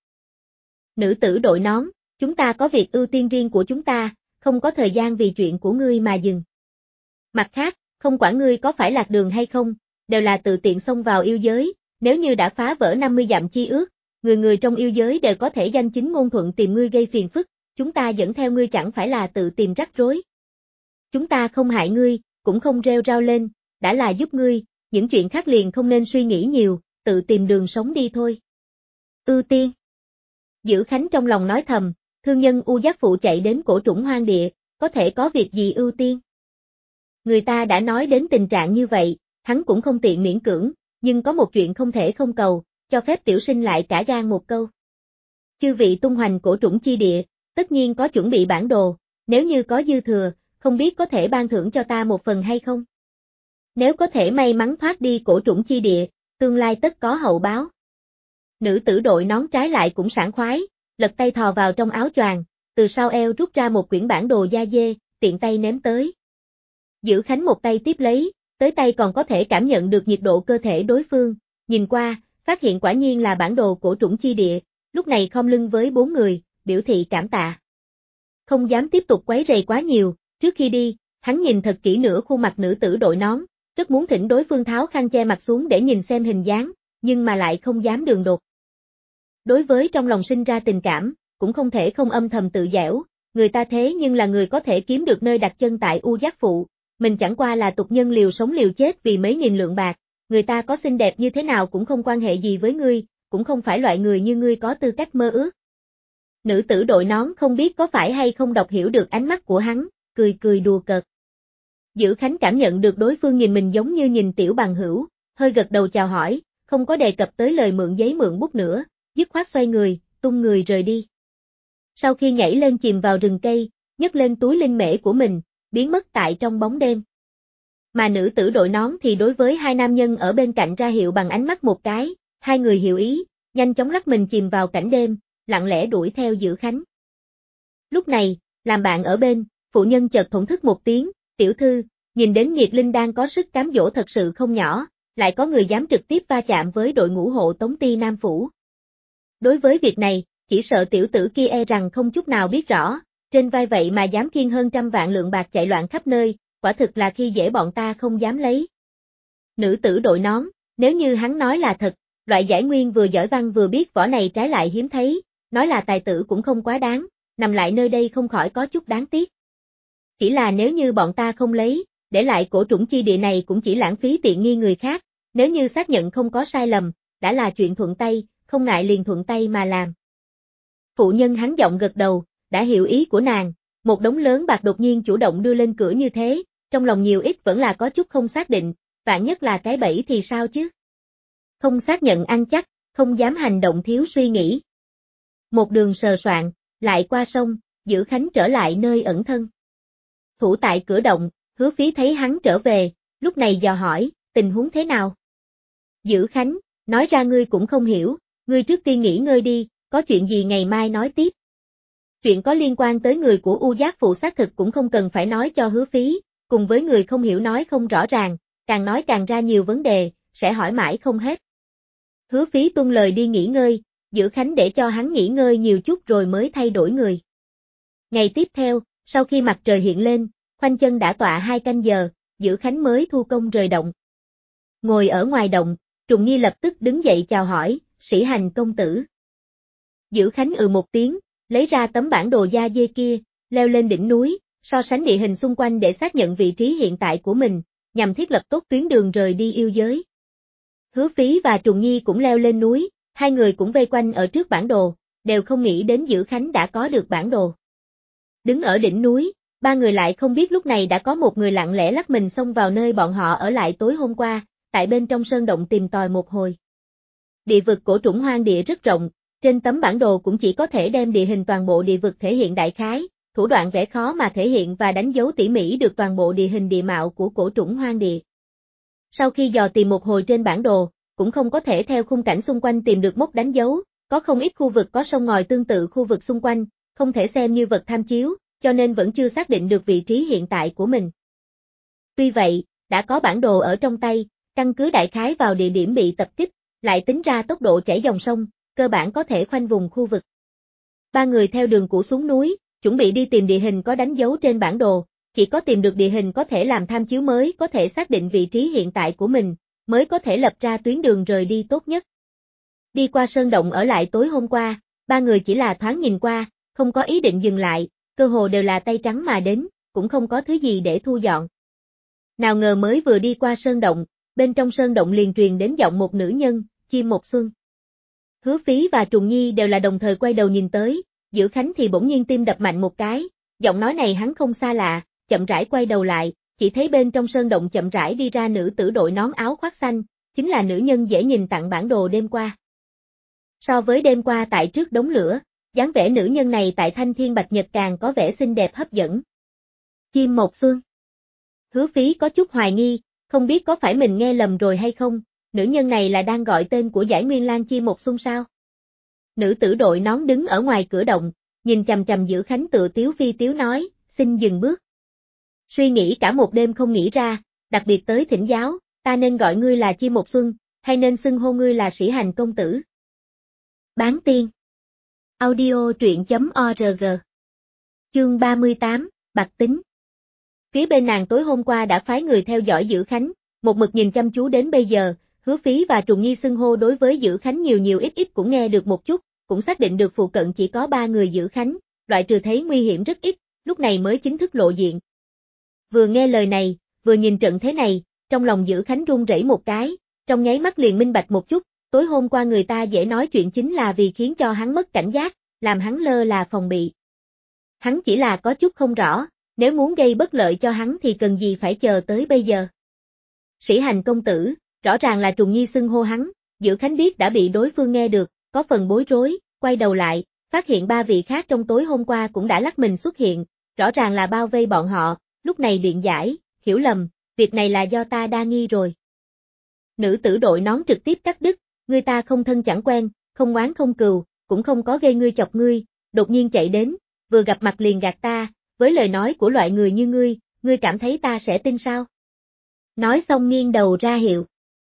Nữ tử đội nón, chúng ta có việc ưu tiên riêng của chúng ta, không có thời gian vì chuyện của ngươi mà dừng. Mặt khác, không quản ngươi có phải lạc đường hay không, đều là tự tiện xông vào yêu giới, nếu như đã phá vỡ 50 dặm chi ước, người người trong yêu giới đều có thể danh chính ngôn thuận tìm ngươi gây phiền phức, chúng ta dẫn theo ngươi chẳng phải là tự tìm rắc rối. Chúng ta không hại ngươi, cũng không rêu rao lên, đã là giúp ngươi, những chuyện khác liền không nên suy nghĩ nhiều, tự tìm đường sống đi thôi. Ưu tiên. Dữ Khánh trong lòng nói thầm, thương nhân U Giác Phụ chạy đến cổ trũng hoang địa, có thể có việc gì ưu tiên. Người ta đã nói đến tình trạng như vậy, hắn cũng không tiện miễn cưỡng, nhưng có một chuyện không thể không cầu, cho phép tiểu sinh lại cả gan một câu. Chư vị tung hoành cổ trũng chi địa, tất nhiên có chuẩn bị bản đồ, nếu như có dư thừa, không biết có thể ban thưởng cho ta một phần hay không? Nếu có thể may mắn thoát đi cổ trũng chi địa, tương lai tất có hậu báo. Nữ tử đội nón trái lại cũng sảng khoái, lật tay thò vào trong áo choàng, từ sau eo rút ra một quyển bản đồ da dê, tiện tay ném tới. Dữ Khánh một tay tiếp lấy, tới tay còn có thể cảm nhận được nhiệt độ cơ thể đối phương, nhìn qua, phát hiện quả nhiên là bản đồ cổ trũng chi địa, lúc này khom lưng với bốn người, biểu thị cảm tạ. Không dám tiếp tục quấy rầy quá nhiều, trước khi đi, hắn nhìn thật kỹ nửa khuôn mặt nữ tử đội nón, rất muốn thỉnh đối phương tháo khăn che mặt xuống để nhìn xem hình dáng, nhưng mà lại không dám đường đột. Đối với trong lòng sinh ra tình cảm, cũng không thể không âm thầm tự giễu, người ta thế nhưng là người có thể kiếm được nơi đặt chân tại U Giác Phụ, mình chẳng qua là tục nhân liều sống liều chết vì mấy nghìn lượng bạc, người ta có xinh đẹp như thế nào cũng không quan hệ gì với ngươi, cũng không phải loại người như ngươi có tư cách mơ ước. Nữ tử đội nón không biết có phải hay không đọc hiểu được ánh mắt của hắn, cười cười đùa cợt. Dữ Khánh cảm nhận được đối phương nhìn mình giống như nhìn tiểu bằng hữu, hơi gật đầu chào hỏi, không có đề cập tới lời mượn giấy mượn bút nữa, dứt khoát xoay người, tung người rời đi. Sau khi nhảy lên chìm vào rừng cây, nhấc lên túi linh mễ của mình, biến mất tại trong bóng đêm. Mà nữ tử đội nón thì đối với hai nam nhân ở bên cạnh ra hiệu bằng ánh mắt một cái, hai người hiểu ý, nhanh chóng lắc mình chìm vào cảnh đêm, lặng lẽ đuổi theo Dữ Khánh. Lúc này, làm bạn ở bên, phụ nhân chợt thổn thức một tiếng, tiểu thư, nhìn đến Nhiệt Linh đang có sức cám dỗ thật sự không nhỏ, lại có người dám trực tiếp va chạm với đội ngũ hộ tống Ti Nam Phủ. Đối với việc này, chỉ sợ tiểu tử kia e rằng không chút nào biết rõ, trên vai vậy mà dám khiêng hơn 100 vạn lượng bạc chạy loạn khắp nơi, quả thực là khi dễ bọn ta không dám lấy. Nữ tử đội nón, nếu như hắn nói là thật, loại giải nguyên vừa giỏi văn vừa biết võ này trái lại hiếm thấy, nói là tài tử cũng không quá đáng, nằm lại nơi đây không khỏi có chút đáng tiếc. Chỉ là nếu như bọn ta không lấy, để lại cổ trũng chi địa này cũng chỉ lãng phí tiện nghi người khác, nếu như xác nhận không có sai lầm, đã là chuyện thuận tay, không ngại liền thuận tay mà làm. Phụ nhân hắn giọng gật đầu, đã hiểu ý của nàng, một đống lớn bạc đột nhiên chủ động đưa lên cửa như thế, trong lòng nhiều ít vẫn là có chút không xác định, vạn nhất là cái bẫy thì sao chứ? Không xác nhận ăn chắc, không dám hành động thiếu suy nghĩ. Một đường sờ soạn, lại qua sông, Dữ Khánh trở lại nơi ẩn thân. Thủ tại cửa động, Hứa Phí thấy hắn trở về, lúc này dò hỏi, tình huống thế nào? Dữ Khánh, nói ra ngươi cũng không hiểu, ngươi trước tiên nghỉ ngơi đi, có chuyện gì ngày mai nói tiếp. Chuyện có liên quan tới người của U Giác Phụ xác thực cũng không cần phải nói cho Hứa Phí, cùng với người không hiểu nói không rõ ràng, càng nói càng ra nhiều vấn đề, sẽ hỏi mãi không hết. Hứa Phí tuân lời đi nghỉ ngơi, Dữ Khánh để cho hắn nghỉ ngơi nhiều chút rồi mới thay đổi người. Ngày tiếp theo, sau khi mặt trời hiện lên, khoanh chân đã tọa 2 canh giờ, Dữ Khánh mới thu công rời động. Ngồi ở ngoài động, Trùng Nhi lập tức đứng dậy chào hỏi, Sĩ Hành công tử. Dữ Khánh một tiếng, lấy ra tấm bản đồ da dê kia, leo lên đỉnh núi, so sánh địa hình xung quanh để xác nhận vị trí hiện tại của mình, nhằm thiết lập tốt tuyến đường rời đi yêu giới. Hứa Phí và Trùng Nhi cũng leo lên núi, hai người cũng vây quanh ở trước bản đồ, đều không nghĩ đến Dữ Khánh đã có được bản đồ. Đứng ở đỉnh núi, ba người lại không biết lúc này đã có một người lặng lẽ lắc mình xông vào nơi bọn họ ở lại tối hôm qua, tại bên trong sơn động tìm tòi một hồi. Địa vực cổ trũng hoang địa rất rộng, trên tấm bản đồ cũng chỉ có thể đem địa hình toàn bộ địa vực thể hiện đại khái, thủ đoạn vẽ khó mà thể hiện và đánh dấu tỉ mỉ được toàn bộ địa hình địa mạo của cổ trũng hoang địa. Sau khi dò tìm một hồi trên bản đồ, cũng không có thể theo khung cảnh xung quanh tìm được mốc đánh dấu, có không ít khu vực có sông ngòi tương tự khu vực xung quanh, không thể xem như vật tham chiếu, cho nên vẫn chưa xác định được vị trí hiện tại của mình. Tuy vậy, đã có bản đồ ở trong tay, căn cứ đại khái vào địa điểm bị tập kích, lại tính ra tốc độ chảy dòng sông, cơ bản có thể khoanh vùng khu vực. Ba người theo đường cũ xuống núi, chuẩn bị đi tìm địa hình có đánh dấu trên bản đồ, chỉ có tìm được địa hình có thể làm tham chiếu mới có thể xác định vị trí hiện tại của mình, mới có thể lập ra tuyến đường rời đi tốt nhất. Đi qua sơn động ở lại tối hôm qua, ba người chỉ là thoáng nhìn qua, không có ý định dừng lại, cơ hồ đều là tay trắng mà đến, cũng không có thứ gì để thu dọn. Nào ngờ mới vừa đi qua sơn động, bên trong sơn động liền truyền đến giọng một nữ nhân, Chim Một Xuân. Hứa Phí và Trùng Nhi đều là đồng thời quay đầu nhìn tới, Dữ Khánh thì bỗng nhiên tim đập mạnh một cái, giọng nói này hắn không xa lạ, chậm rãi quay đầu lại, chỉ thấy bên trong sơn động chậm rãi đi ra nữ tử đội nón áo khoác xanh, chính là nữ nhân dễ nhìn tặng bản đồ đêm qua. So với đêm qua tại trước đống lửa, dáng vẻ nữ nhân này tại Thanh Thiên Bạch Nhật càng có vẻ xinh đẹp hấp dẫn. Chim Một Xuân. Hứa Phí có chút hoài nghi, không biết có phải mình nghe lầm rồi hay không, nữ nhân này là đang gọi tên của Giải Nguyên Lang Chim Một Xuân sao? Nữ tử đội nón đứng ở ngoài cửa động, nhìn chằm chằm Dữ Khánh tựa tiếu phi tiếu nói, xin dừng bước. Suy nghĩ cả một đêm không nghĩ ra, đặc biệt tới thỉnh giáo, ta nên gọi ngươi là Chim Một Xuân, hay nên xưng hô ngươi là Sĩ Hành công tử? Bán tiên. Audio truyện.org. Chương 38, Bạch Tính. Phía bên nàng tối hôm qua đã phái người theo dõi Dữ Khánh, một mực nhìn chăm chú đến bây giờ, Hứa Phí và Trùng Nhi xưng hô đối với Dữ Khánh nhiều ít cũng nghe được một chút, cũng xác định được phụ cận chỉ có 3 người Dữ Khánh, loại trừ thấy nguy hiểm rất ít, lúc này mới chính thức lộ diện. Vừa nghe lời này, vừa nhìn trận thế này, trong lòng Dữ Khánh run rẩy một cái, trong nháy mắt liền minh bạch một chút, tối hôm qua người ta dễ nói chuyện chính là vì khiến cho hắn mất cảnh giác, làm hắn lơ là phòng bị. Hắn chỉ là có chút không rõ, nếu muốn gây bất lợi cho hắn thì cần gì phải chờ tới bây giờ. Sĩ Hành công tử, rõ ràng là Trùng Nhi xưng hô hắn, Dữ Khánh biết đã bị đối phương nghe được, có phần bối rối, quay đầu lại, phát hiện 3 vị khác trong tối hôm qua cũng đã lắc mình xuất hiện, rõ ràng là bao vây bọn họ, lúc này biện giải, hiểu lầm, việc này là do ta đa nghi rồi. Nữ tử đội nón trực tiếp cắt đứt, người ta không thân chẳng quen, không oán không cừu, cũng không có gây ngươi chọc ngươi, đột nhiên chạy đến, vừa gặp mặt liền gạt ta, với lời nói của loại người như ngươi cảm thấy ta sẽ tin sao? Nói xong nghiêng đầu ra hiệu.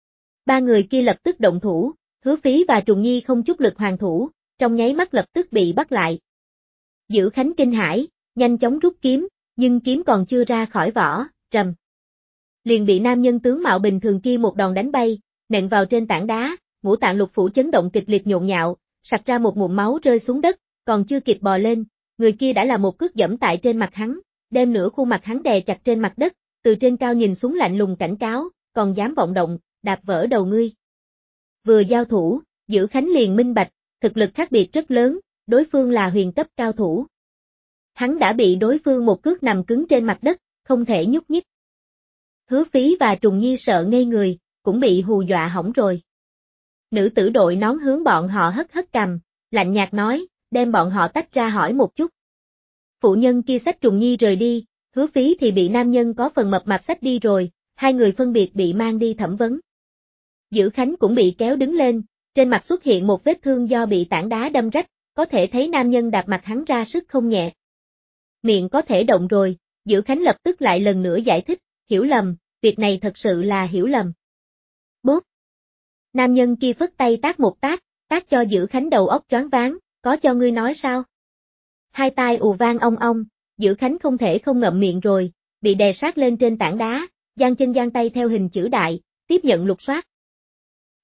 3 người kia lập tức động thủ, Hứa Phí và Trùng Nhi không chút lực hoàn thủ, trong nháy mắt lập tức bị bắt lại. Dữ Khánh kinh hãi, nhanh chóng rút kiếm, nhưng kiếm còn chưa ra khỏi vỏ, rầm. Liền bị nam nhân tướng mạo bình thường kia một đòn đánh bay, nện vào trên tảng đá, ngũ tạng lục phủ chấn động kịch liệt nhộn nhạo, sặc ra một ngụm máu rơi xuống đất, còn chưa kịp bò lên, người kia đã là một cước giẫm tại trên mặt hắn, đem nửa khuôn mặt hắn đè chặt trên mặt đất, từ trên cao nhìn xuống lạnh lùng cảnh cáo, còn dám vọng động, đạp vỡ đầu ngươi. Vừa giao thủ, Dữ Khánh liền minh bạch, thực lực khác biệt rất lớn, đối phương là huyền cấp cao thủ. Hắn đã bị đối phương một cước nằm cứng trên mặt đất, không thể nhúc nhích. Hứa Phí và Trùng Nhi sợ ngây người, cũng bị hù dọa hỏng rồi. Nữ tử đội nón hướng bọn họ hất hất cằm, lạnh nhạt nói, đem bọn họ tách ra hỏi một chút. Phụ nhân kia xách Trùng Nhi rời đi, Hứa Phí thì bị nam nhân có phần mập mạp xách đi rồi, hai người phân biệt bị mang đi thẩm vấn. Dữ Khánh cũng bị kéo đứng lên, trên mặt xuất hiện một vết thương do bị tảng đá đâm rách, có thể thấy nam nhân đạp mặt hắn ra sức không nhẹ. Miệng có thể động rồi, Dữ Khánh lập tức lại lần nữa giải thích, hiểu lầm, việc này thật sự là hiểu lầm. Bốp! Nam nhân kia phất tay tát một tát cho Dữ Khánh đầu óc choáng váng, có cho ngươi nói sao? Hai tai ù vang ong ong, Dữ Khánh không thể không ngậm miệng rồi, bị đè sát lên trên tảng đá, giang chân giang tay theo hình chữ đại, tiếp nhận lục soát.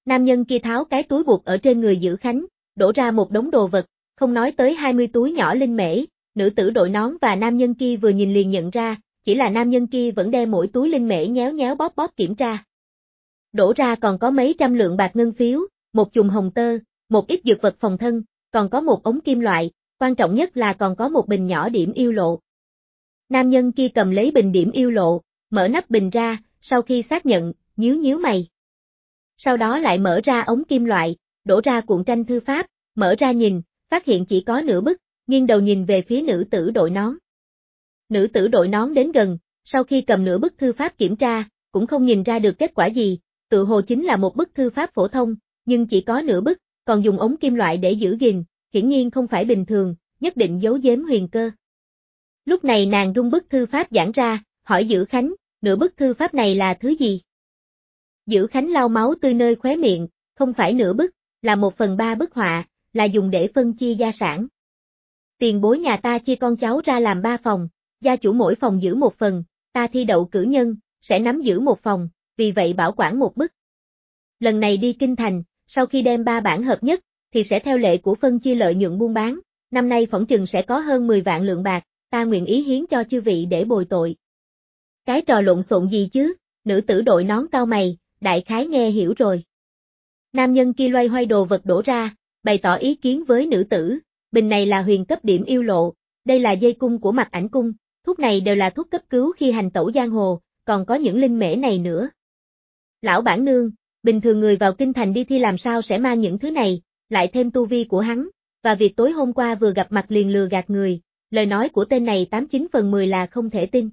Nam nhân kia tháo cái túi buộc ở trên người Dữ Khánh, đổ ra một đống đồ vật, không nói tới 20 túi nhỏ linh mễ, nữ tử đội nón và nam nhân kia vừa nhìn liền nhận ra, chỉ là nam nhân kia vẫn đem mỗi túi linh mễ nhéo nhéo bóp bóp kiểm tra. Đổ ra còn có mấy trăm lượng bạc ngân phiếu, một chùm hồng tơ, một ít dược vật phòng thân, còn có một ống kim loại, quan trọng nhất là còn có một bình nhỏ điểm yêu lộ. Nam nhân kia cầm lấy bình điểm yêu lộ, mở nắp bình ra, sau khi xác nhận, nhíu nhíu mày. Sau đó lại mở ra ống kim loại, đổ ra cuộn tranh thư pháp, mở ra nhìn, phát hiện chỉ có nửa bức, nghiêng đầu nhìn về phía nữ tử đội nón. Nữ tử đội nón đến gần, sau khi cầm nửa bức thư pháp kiểm tra, cũng không nhìn ra được kết quả gì, tự hồ chính là một bức thư pháp phổ thông, nhưng chỉ có nửa bức, còn dùng ống kim loại để giữ gìn, hiển nhiên không phải bình thường, nhất định giấu giếm huyền cơ. Lúc này nàng rung bức thư pháp giảng ra, hỏi Dữ Khánh, nửa bức thư pháp này là thứ gì? Dữ Khánh lau máu tươi nơi khóe miệng, không phải nửa bức, là 1/3 bức họa, là dùng để phân chia gia sản. Tiền bối nhà ta chia con cháu ra làm 3 phòng, gia chủ mỗi phòng giữ 1 phần, ta thi đậu cử nhân, sẽ nắm giữ 1 phòng, vì vậy bảo quản 1 bức. Lần này đi kinh thành, sau khi đem 3 bản hợp nhất, thì sẽ theo lệ của phân chia lợi nhuận buôn bán, năm nay phỏng chừng sẽ có hơn 10 vạn lượng bạc, ta nguyện ý hiến cho chư vị để bồi tội. Cái trò lộn xộn gì chứ, nữ tử đội nón cau mày, đại khái nghe hiểu rồi. Nam nhân kia loay hoay đồ vật đổ ra, bày tỏ ý kiến với nữ tử, bình này là huyền cấp điểm yêu lộ, đây là dây cung của Mạc Ảnh Cung, thuốc này đều là thuốc cấp cứu khi hành tẩu giang hồ, còn có những linh mễ này nữa. Lão bản nương, bình thường người vào kinh thành đi thi làm sao sẽ mang những thứ này, lại thêm tu vi của hắn, và việc tối hôm qua vừa gặp mặt liền lừa gạt người, lời nói của tên này 89 phần 10 là không thể tin.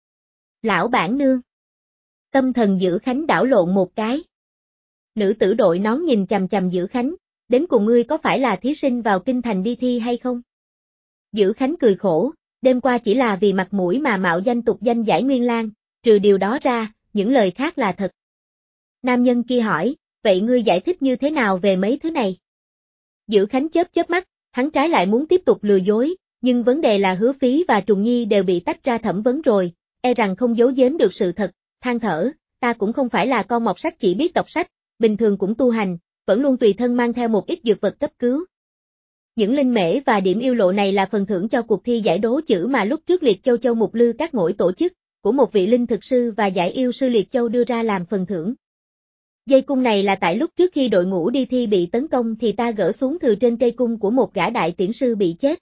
Lão bản nương. Tâm thần Dữ Khánh đảo lộn một cái. Nữ tử đội nón nhìn chằm chằm Dữ Khánh, đến cùng ngươi có phải là thí sinh vào kinh thành đi thi hay không? Dữ Khánh cười khổ, đêm qua chỉ là vì mặt mũi mà mạo danh tục danh Giải Nguyên Lang, trừ điều đó ra, những lời khác là thật. Nam nhân kia hỏi, vậy ngươi giải thích như thế nào về mấy thứ này? Dữ Khánh chớp chớp mắt, hắn trái lại muốn tiếp tục lừa dối, nhưng vấn đề là Hứa Phí và Trùng Nhi đều bị tách ra thẩm vấn rồi, e rằng không giấu giếm được sự thật, than thở, ta cũng không phải là con mọt sách chỉ biết đọc sách, bình thường cũng tu hành, vẫn luôn tùy thân mang theo một ít dược vật cấp cứu. Những linh mễ và điểm yêu lộ này là phần thưởng cho cuộc thi giải đố chữ mà lúc trước Liệt Châu Châu Mục Lư các mỗi tổ chức, của một vị linh thực sư và giải yêu sư Liệt Châu đưa ra làm phần thưởng. Dây cung này là tại lúc trước khi đội ngũ đi thi bị tấn công thì ta gỡ xuống từ trên cây cung của một gã đại tiễn sư bị chết.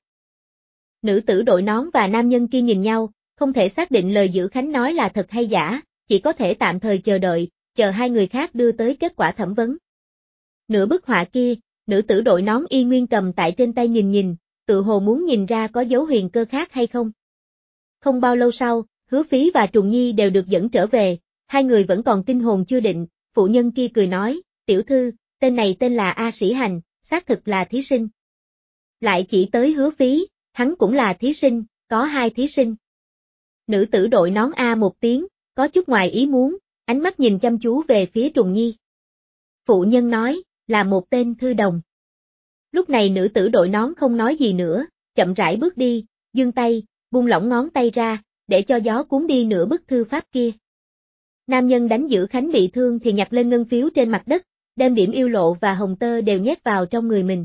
Nữ tử đội nón và nam nhân kia nhìn nhau, không thể xác định lời Dữ Khánh nói là thật hay giả, chỉ có thể tạm thời chờ đợi, chờ hai người khác đưa tới kết quả thẩm vấn. Nửa bức họa kia, nữ tử đội nón y nguyên cầm tại trên tay nhìn, tự hồ muốn nhìn ra có dấu huyền cơ khác hay không. Không bao lâu sau, Hứa Phí và Trùng Nhi đều được dẫn trở về, hai người vẫn còn kinh hồn chưa định, phụ nhân kia cười nói, tiểu thư, tên này tên là A Sĩ Hành, xác thực là thí sinh. Lại chỉ tới Hứa Phí, hắn cũng là thí sinh, có 2 thí sinh. Nữ tử đội nón A một tiếng, có chút ngoài ý muốn, ánh mắt nhìn chăm chú về phía Trùng Nhi. Phụ nhân nói, là một tên thư đồng. Lúc này nữ tử đội nón không nói gì nữa, chậm rãi bước đi, giương tay, buông lỏng ngón tay ra, để cho gió cuốn đi nửa bức thư pháp kia. Nam nhân đánh Dữ Khánh bị thương thì nhặt lên ngân phiếu trên mặt đất, đem điểm yêu lộ và hồng tơ đều nhét vào trong người mình.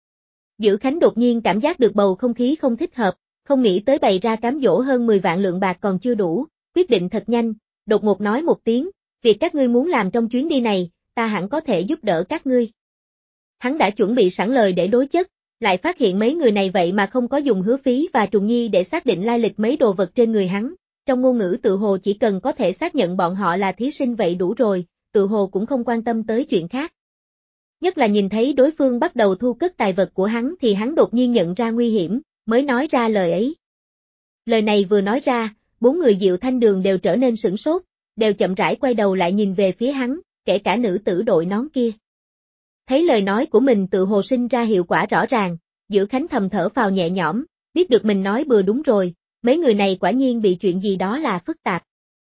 Dữ Khánh đột nhiên cảm giác được bầu không khí không thích hợp, không nghĩ tới bày ra cám dỗ hơn 10 vạn lượng bạc còn chưa đủ, quyết định thật nhanh, đột ngột nói một tiếng, việc các ngươi muốn làm trong chuyến đi này, ta hẳn có thể giúp đỡ các ngươi. Hắn đã chuẩn bị sẵn lời để đối chất, lại phát hiện mấy người này vậy mà không có dùng Hứa Phí và Trùng Nhi để xác định lai lịch mấy đồ vật trên người hắn, trong ngôn ngữ tự hồ chỉ cần có thể xác nhận bọn họ là thí sinh vậy đủ rồi, tự hồ cũng không quan tâm tới chuyện khác. Nhất là nhìn thấy đối phương bắt đầu thu cất tài vật của hắn thì hắn đột nhiên nhận ra nguy hiểm, mới nói ra lời ấy. Lời này vừa nói ra, 4 người Diệu Thanh Đường đều trở nên sửng sốt, đều chậm rãi quay đầu lại nhìn về phía hắn, kể cả nữ tử đội nón kia. Thấy lời nói của mình tự hồ sinh ra hiệu quả rõ ràng, Dữ Khánh thầm thở phào nhẹ nhõm, biết được mình nói bừa đúng rồi, mấy người này quả nhiên bị chuyện gì đó là phức tạp.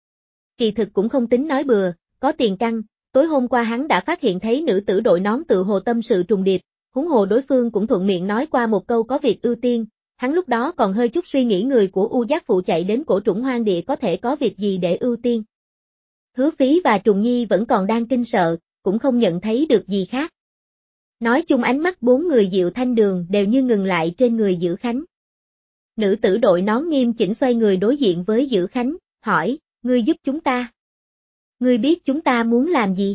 Kỳ thực cũng không tính nói bừa, có tiền căn, tối hôm qua hắn đã phát hiện thấy nữ tử đội nón tự hồ tâm sự trùng điệp, huống hồ đối phương cũng thuận miệng nói qua một câu có việc ưu tiên, hắn lúc đó còn hơi chút suy nghĩ người của U Giác Phụ chạy đến cổ trũng hoang địa có thể có việc gì để ưu tiên. Hứa Phí và Trùng Nhi vẫn còn đang kinh sợ, cũng không nhận thấy được gì khác. Nói chung ánh mắt bốn người Diệu Thanh Đường đều như ngừng lại trên người Dữ Khánh. Nữ tử đội nón nghiêm chỉnh xoay người đối diện với Dữ Khánh, hỏi, ngươi giúp chúng ta. Ngươi biết chúng ta muốn làm gì?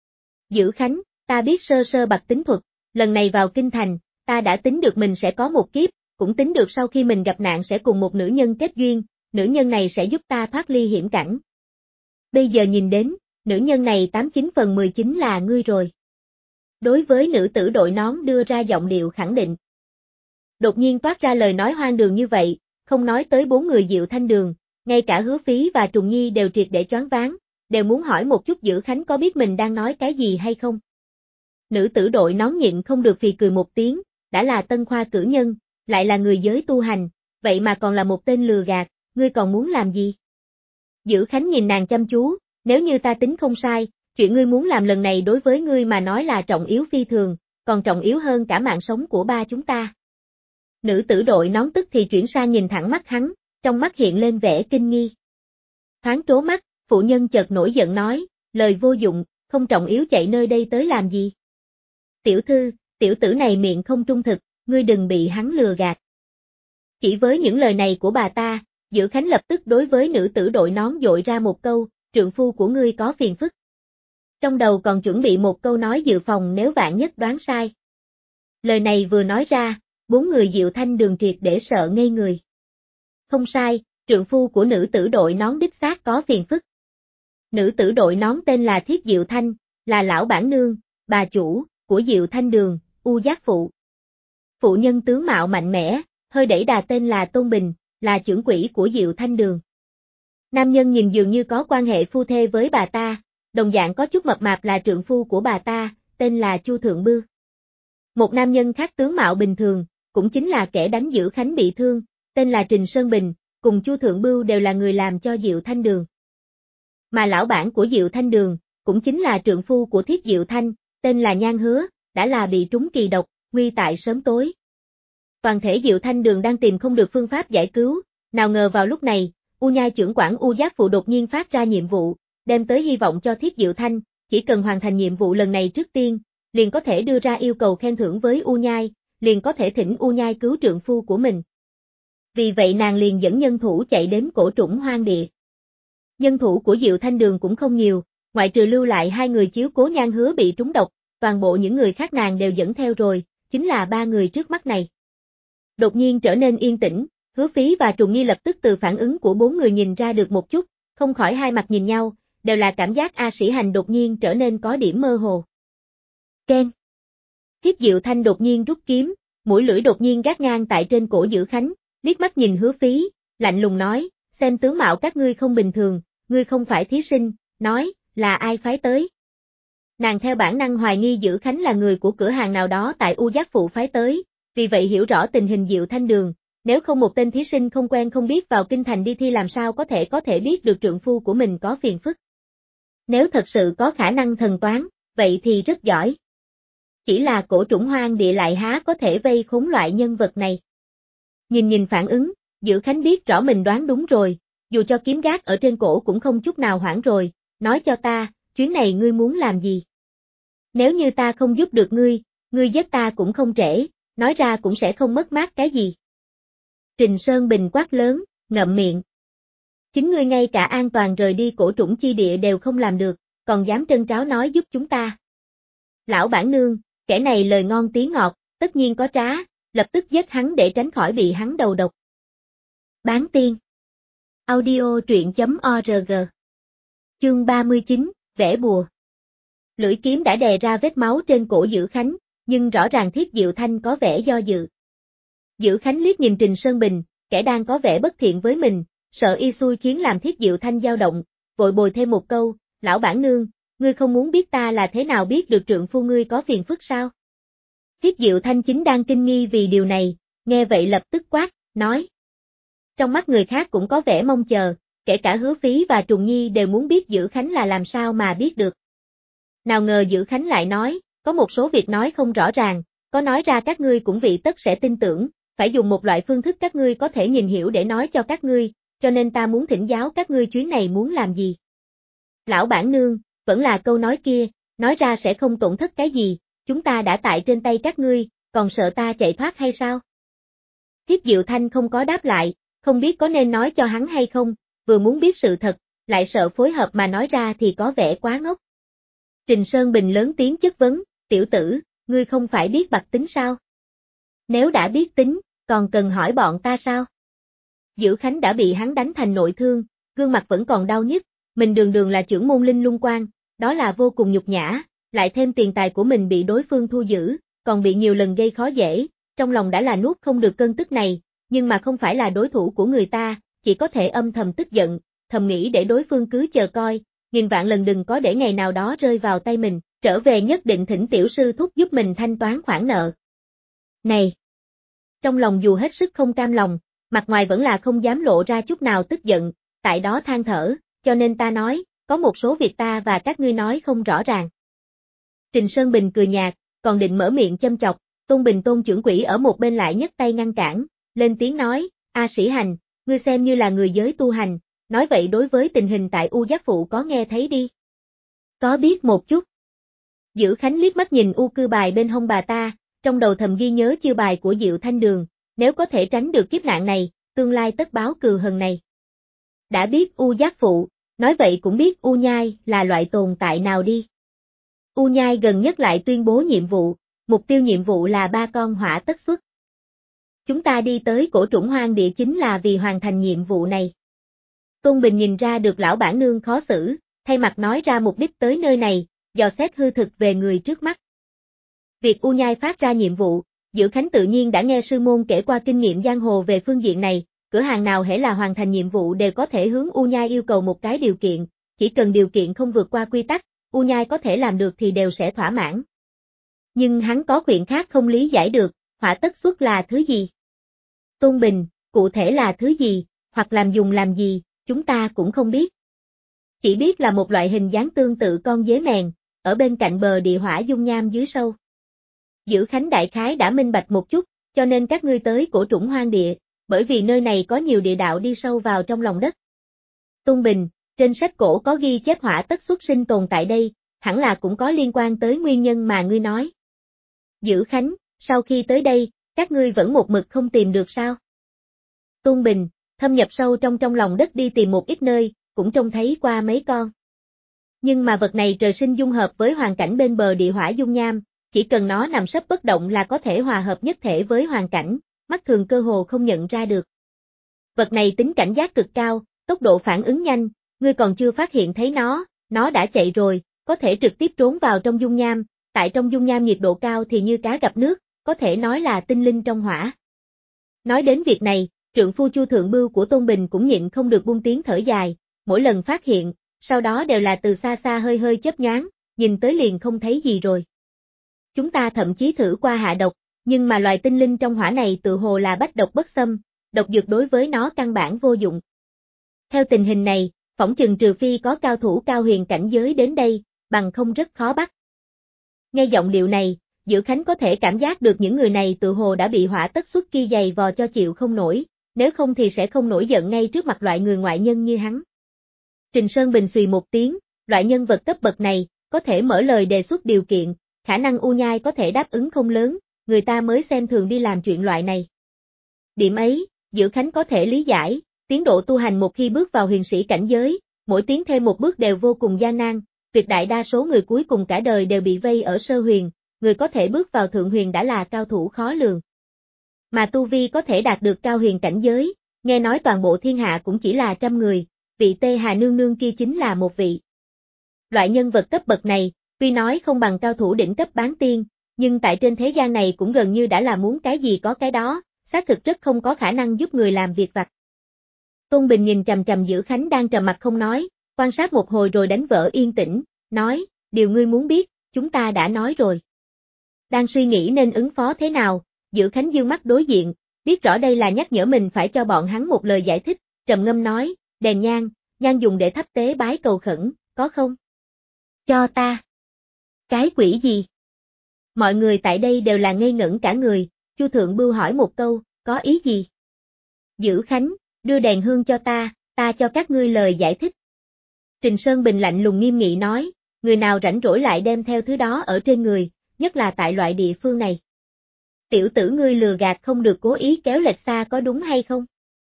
Dữ Khánh, ta biết sơ sơ bạc tính thuật, lần này vào kinh thành, ta đã tính được mình sẽ có một kiếp, cũng tính được sau khi mình gặp nạn sẽ cùng một nữ nhân kết duyên, nữ nhân này sẽ giúp ta thoát ly hiểm cảnh. Bây giờ nhìn đến, nữ nhân này 89 phần 10 chính là ngươi rồi. Đối với nữ tử đội nón đưa ra giọng điệu khẳng định. Đột nhiên toát ra lời nói hoang đường như vậy, không nói tới bốn người Diệu Thanh Đường, ngay cả Hứa Phí và Trùng Nhi đều triệt để choáng váng, đều muốn hỏi một chút Dữ Khánh có biết mình đang nói cái gì hay không. Nữ tử đội nón nhịn không được phì cười một tiếng, đã là tân khoa cử nhân, lại là người giới tu hành, vậy mà còn là một tên lừa gạt, ngươi còn muốn làm gì? Dữ Khánh nhìn nàng chăm chú, nếu như ta tính không sai, chuyện ngươi muốn làm lần này đối với ngươi mà nói là trọng yếu phi thường, còn trọng yếu hơn cả mạng sống của ba chúng ta. Nữ tử đội nón tức thì chuyển sang nhìn thẳng mắt hắn, trong mắt hiện lên vẻ kinh nghi. Thoáng trố mắt, phụ nhân chợt nổi giận nói, lời vô dụng, không trọng yếu chạy nơi đây tới làm gì? Tiểu thư, tiểu tử này miệng không trung thực, ngươi đừng bị hắn lừa gạt. Chỉ với những lời này của bà ta, Dữ Khánh lập tức đối với nữ tử đội nón dội ra một câu, trượng phu của ngươi có phiền phức. Trong đầu còn chuẩn bị một câu nói dự phòng nếu vạn nhất đoán sai. Lời này vừa nói ra, bốn người Diệu Thanh Đường triệt để sợ ngây người. Không sai, trượng phu của nữ tử đội nón đích xác có phiền phức. Nữ tử đội nón tên là Thiết Diệu Thanh, là lão bản nương, bà chủ, của Diệu Thanh Đường, U Giác Phụ. Phụ nhân tướng mạo mạnh mẽ, hơi đẩy đà tên là Tôn Bình, là trưởng quỹ của Diệu Thanh Đường. Nam nhân nhìn dường như có quan hệ phu thê với bà ta, đồng dạng có chút mập mạp là trượng phu của bà ta, tên là Chu Thượng Bưu. Một nam nhân khác tướng mạo bình thường, cũng chính là kẻ đánh Dữ Khánh bị thương, tên là Trình Sơn Bình, cùng Chu Thượng Bưu đều là người làm cho Diệu Thanh Đường. Mà lão bản của Diệu Thanh Đường, cũng chính là trượng phu của Thiết Diệu Thanh, tên là Nhan Hứa, đã là bị trúng kỳ độc, nguy tại sớm tối. Toàn thể Diệu Thanh Đường đang tìm không được phương pháp giải cứu, nào ngờ vào lúc này, U Nhai trưởng quản U Giác Phụ đột nhiên phát ra nhiệm vụ, đem tới hy vọng cho Thiết Diệu Thanh, chỉ cần hoàn thành nhiệm vụ lần này trước tiên, liền có thể đưa ra yêu cầu khen thưởng với U Nhai, liền có thể thỉnh U Nhai cứu trượng phu của mình. Vì vậy nàng liền dẫn nhân thủ chạy đến cổ trũng hoang địa. Nhân thủ của Diệu Thanh Đường cũng không nhiều, ngoại trừ lưu lại hai người chiếu cố Nhan Hứa bị trúng độc, toàn bộ những người khác nàng đều dẫn theo rồi, chính là ba người trước mắt này. Đột nhiên trở nên yên tĩnh, Hứa Phí và Trùng Nhi lập tức từ phản ứng của bốn người nhìn ra được một chút, không khỏi hai mặt nhìn nhau, đều là cảm giác A Sĩ Hành đột nhiên trở nên có điểm mơ hồ. Ken. Thiết Diệu Thanh đột nhiên rút kiếm, mũi lưỡi đột nhiên gác ngang tại trên cổ Dữ Khánh, liếc mắt nhìn Hứa Phí, lạnh lùng nói, xem tướng mạo các ngươi không bình thường, ngươi không phải thí sinh, nói, là ai phái tới. Nàng theo bản năng hoài nghi Dữ Khánh là người của cửa hàng nào đó tại U Giác Phụ phái tới, vì vậy hiểu rõ tình hình Diệu Thanh Đường, nếu không một tên thí sinh không quen không biết vào kinh thành đi thi làm sao có thể biết được trượng phu của mình có phiền phức. Nếu thật sự có khả năng thần toán, vậy thì rất giỏi. Chỉ là cổ trũng hoang địa lại há có thể vây khốn loại nhân vật này. Nhìn phản ứng, Dữ Khánh biết rõ mình đoán đúng rồi, dù cho kiếm gác ở trên cổ cũng không chút nào hoảng rồi, nói cho ta, chuyến này ngươi muốn làm gì? Nếu như ta không giúp được ngươi giết ta cũng không trễ, nói ra cũng sẽ không mất mát cái gì. Trình Sơn Bình quát lớn, ngậm miệng. Chính ngươi ngay cả an toàn rời đi cổ trũng chi địa đều không làm được, còn dám trân tráo nói giúp chúng ta. Lão bản nương, kẻ này lời ngon tiếng ngọt, tất nhiên có trá, lập tức giết hắn để tránh khỏi bị hắn đầu độc. Bán tiên. Audio truyện.org. Chương 39, vẽ bùa. Lưỡi kiếm đã đè ra vết máu trên cổ Dữ Khánh, nhưng rõ ràng Thiết Diệu Thanh có vẻ do dự. Dữ Khánh liếc nhìn Trình Sơn Bình, kẻ đang có vẻ bất thiện với mình, sợ y xui khiến làm Thiết Diệu Thanh dao động, vội bồi thêm một câu, lão bản nương, ngươi không muốn biết ta là thế nào biết được trượng phu ngươi có phiền phức sao? Thiết Diệu Thanh chính đang kinh nghi vì điều này, nghe vậy lập tức quát, nói. Trong mắt người khác cũng có vẻ mong chờ, kể cả Hứa Phí và Trùng Nhi đều muốn biết Dữ Khánh là làm sao mà biết được. Nào ngờ Dữ Khánh lại nói, có một số việc nói không rõ ràng, có nói ra các ngươi cũng vị tất sẽ tin tưởng, phải dùng một loại phương thức các ngươi có thể nhìn hiểu để nói cho các ngươi, cho nên ta muốn thỉnh giáo các ngươi chuyến này muốn làm gì. Lão bản nương, vẫn là câu nói kia, nói ra sẽ không tổn thất cái gì, chúng ta đã tại trên tay các ngươi, còn sợ ta chạy thoát hay sao? Thiết Diệu Thanh không có đáp lại, không biết có nên nói cho hắn hay không, vừa muốn biết sự thật, lại sợ phối hợp mà nói ra thì có vẻ quá ngốc. Trình Sơn Bình lớn tiếng chất vấn, tiểu tử, ngươi không phải biết bạc tính sao? Nếu đã biết tính, còn cần hỏi bọn ta sao? Dữ Khánh đã bị hắn đánh thành nội thương, gương mặt vẫn còn đau nhức, mình đường đường là trưởng môn Linh Lung Quan, đó là vô cùng nhục nhã, lại thêm tiền tài của mình bị đối phương thu giữ, còn bị nhiều lần gây khó dễ, trong lòng đã là nuốt không được cơn tức này, nhưng mà không phải là đối thủ của người ta, chỉ có thể âm thầm tức giận, thầm nghĩ để đối phương cứ chờ coi, nghìn vạn lần đừng có để ngày nào đó rơi vào tay mình, trở về nhất định thỉnh tiểu sư thúc giúp mình thanh toán khoản nợ. Này! Trong lòng dù hết sức không cam lòng, mặt ngoài vẫn là không dám lộ ra chút nào tức giận, tại đó than thở, cho nên ta nói, có một số việc ta và các ngươi nói không rõ ràng. Trình Sơn Bình cười nhạt, còn định mở miệng châm chọc, Tôn Bình Tôn trưởng quỹ ở một bên lại nhấc tay ngăn cản, lên tiếng nói, A Sĩ Hành, ngươi xem như là người giới tu hành, nói vậy đối với tình hình tại U Giác Phụ có nghe thấy đi. Có biết một chút. Dữ Khánh liếc mắt nhìn U Cư bài bên hông bà ta, trong đầu thầm ghi nhớ chiêu bài của Diệu Thanh Đường, nếu có thể tránh được kiếp nạn này, tương lai tất báo cừu hận này. Đã biết U Giác Phụ, nói vậy cũng biết U Nhai là loại tồn tại nào đi. U Nhai gần nhất lại tuyên bố nhiệm vụ, mục tiêu nhiệm vụ là 3 con hỏa tất xuất. Chúng ta đi tới cổ trũng hoang địa chính là vì hoàn thành nhiệm vụ này. Tôn Bình nhìn ra được lão bản nương khó xử, thay mặt nói ra mục đích tới nơi này, dò xét hư thực về người trước mắt. Việc U Nhai phát ra nhiệm vụ, Dữ Khánh tự nhiên đã nghe sư môn kể qua kinh nghiệm giang hồ về phương diện này, cửa hàng nào hễ là hoàn thành nhiệm vụ đều có thể hướng U Nhai yêu cầu một cái điều kiện, chỉ cần điều kiện không vượt qua quy tắc, U Nhai có thể làm được thì đều sẽ thỏa mãn. Nhưng hắn có chuyện khác không lý giải được, hỏa tất xuất là thứ gì? Tôn Bình, cụ thể là thứ gì, hoặc dùng làm gì, chúng ta cũng không biết. Chỉ biết là một loại hình dáng tương tự con dế mèn, ở bên cạnh bờ địa hỏa dung nham dưới sâu. Dữ Khánh đại khái đã minh bạch một chút, cho nên các ngươi tới cổ trũng hoang địa, bởi vì nơi này có nhiều địa đạo đi sâu vào trong lòng đất. Tôn Bình, trên sách cổ có ghi chép hỏa tất xuất sinh tồn tại đây, hẳn là cũng có liên quan tới nguyên nhân mà ngươi nói. Dữ Khánh, sau khi tới đây, các ngươi vẫn một mực không tìm được sao? Tôn Bình, thâm nhập sâu trong lòng đất đi tìm một ít nơi, cũng trông thấy qua mấy con. Nhưng mà vật này trời sinh dung hợp với hoàn cảnh bên bờ địa hỏa dung nham, chỉ cần nó nằm sấp bất động là có thể hòa hợp nhất thể với hoàn cảnh, mắt thường cơ hồ không nhận ra được. Vật này tính cảnh giác cực cao, tốc độ phản ứng nhanh, ngươi còn chưa phát hiện thấy nó đã chạy rồi, có thể trực tiếp trốn vào trong dung nham, tại trong dung nham nhiệt độ cao thì như cá gặp nước, có thể nói là tinh linh trong hỏa. Nói đến việc này, trượng phu Chu Thượng Bưu của Tôn Bình cũng nhịn không được buông tiếng thở dài, mỗi lần phát hiện, sau đó đều là từ xa xa hơi hơi chớp nhoáng, nhìn tới liền không thấy gì rồi. Chúng ta thậm chí thử qua hạ độc, nhưng mà loài tinh linh trong hỏa này tự hồ là bách độc bất xâm, độc dược đối với nó căn bản vô dụng. Theo tình hình này, phỏng chừng trừ phi có cao thủ cao huyền cảnh giới đến đây, bằng không rất khó bắt. Nghe giọng điệu này, Dữ Khánh có thể cảm giác được những người này tự hồ đã bị hỏa tất xuất kia giày vò cho chịu không nổi, nếu không thì sẽ không nổi giận ngay trước mặt loại người ngoại nhân như hắn. Trình Sơn Bình xùy một tiếng, loại nhân vật cấp bậc này, có thể mở lời đề xuất điều kiện, khả năng U Nhai có thể đáp ứng không lớn, người ta mới xem thường đi làm chuyện loại này. Điểm ấy, Dữ Khánh có thể lý giải, tiến độ tu hành một khi bước vào huyền sĩ cảnh giới, mỗi tiến thêm một bước đều vô cùng gian nan, tuyệt đại đa số người cuối cùng cả đời đều bị vây ở sơ huyền, người có thể bước vào thượng huyền đã là cao thủ khó lường. Mà tu vi có thể đạt được cao huyền cảnh giới, nghe nói toàn bộ thiên hạ cũng chỉ là 100 người, vị Tê Hà nương nương kia chính là một vị. Loại nhân vật cấp bậc này, tuy nói không bằng cao thủ đỉnh cấp bán tiên, nhưng tại trên thế gian này cũng gần như đã là muốn cái gì có cái đó, xác thực rất không có khả năng giúp người làm việc vặt. Tôn Bình nhìn chằm chằm Dữ Khánh đang trầm mặt không nói, quan sát một hồi rồi đánh vỡ yên tĩnh, nói, điều ngươi muốn biết, chúng ta đã nói rồi. Đang suy nghĩ nên ứng phó thế nào, Dữ Khánh dương mắt đối diện, biết rõ đây là nhắc nhở mình phải cho bọn hắn một lời giải thích, trầm ngâm nói, đèn nhang, nhang dùng để thắp tế bái cầu khẩn, có không? Cho ta. Cái quỷ gì? Mọi người tại đây đều là ngây ngẩn cả người, Chu Thượng Bưu hỏi một câu, có ý gì? Dữ Khánh, đưa đèn hương cho ta cho các ngươi lời giải thích. Trình Sơn Bình lạnh lùng nghiêm nghị nói, người nào rảnh rỗi lại đem theo thứ đó ở trên người, nhất là tại loại địa phương này. Tiểu tử ngươi lừa gạt không được cố ý kéo lệch xa có đúng hay không?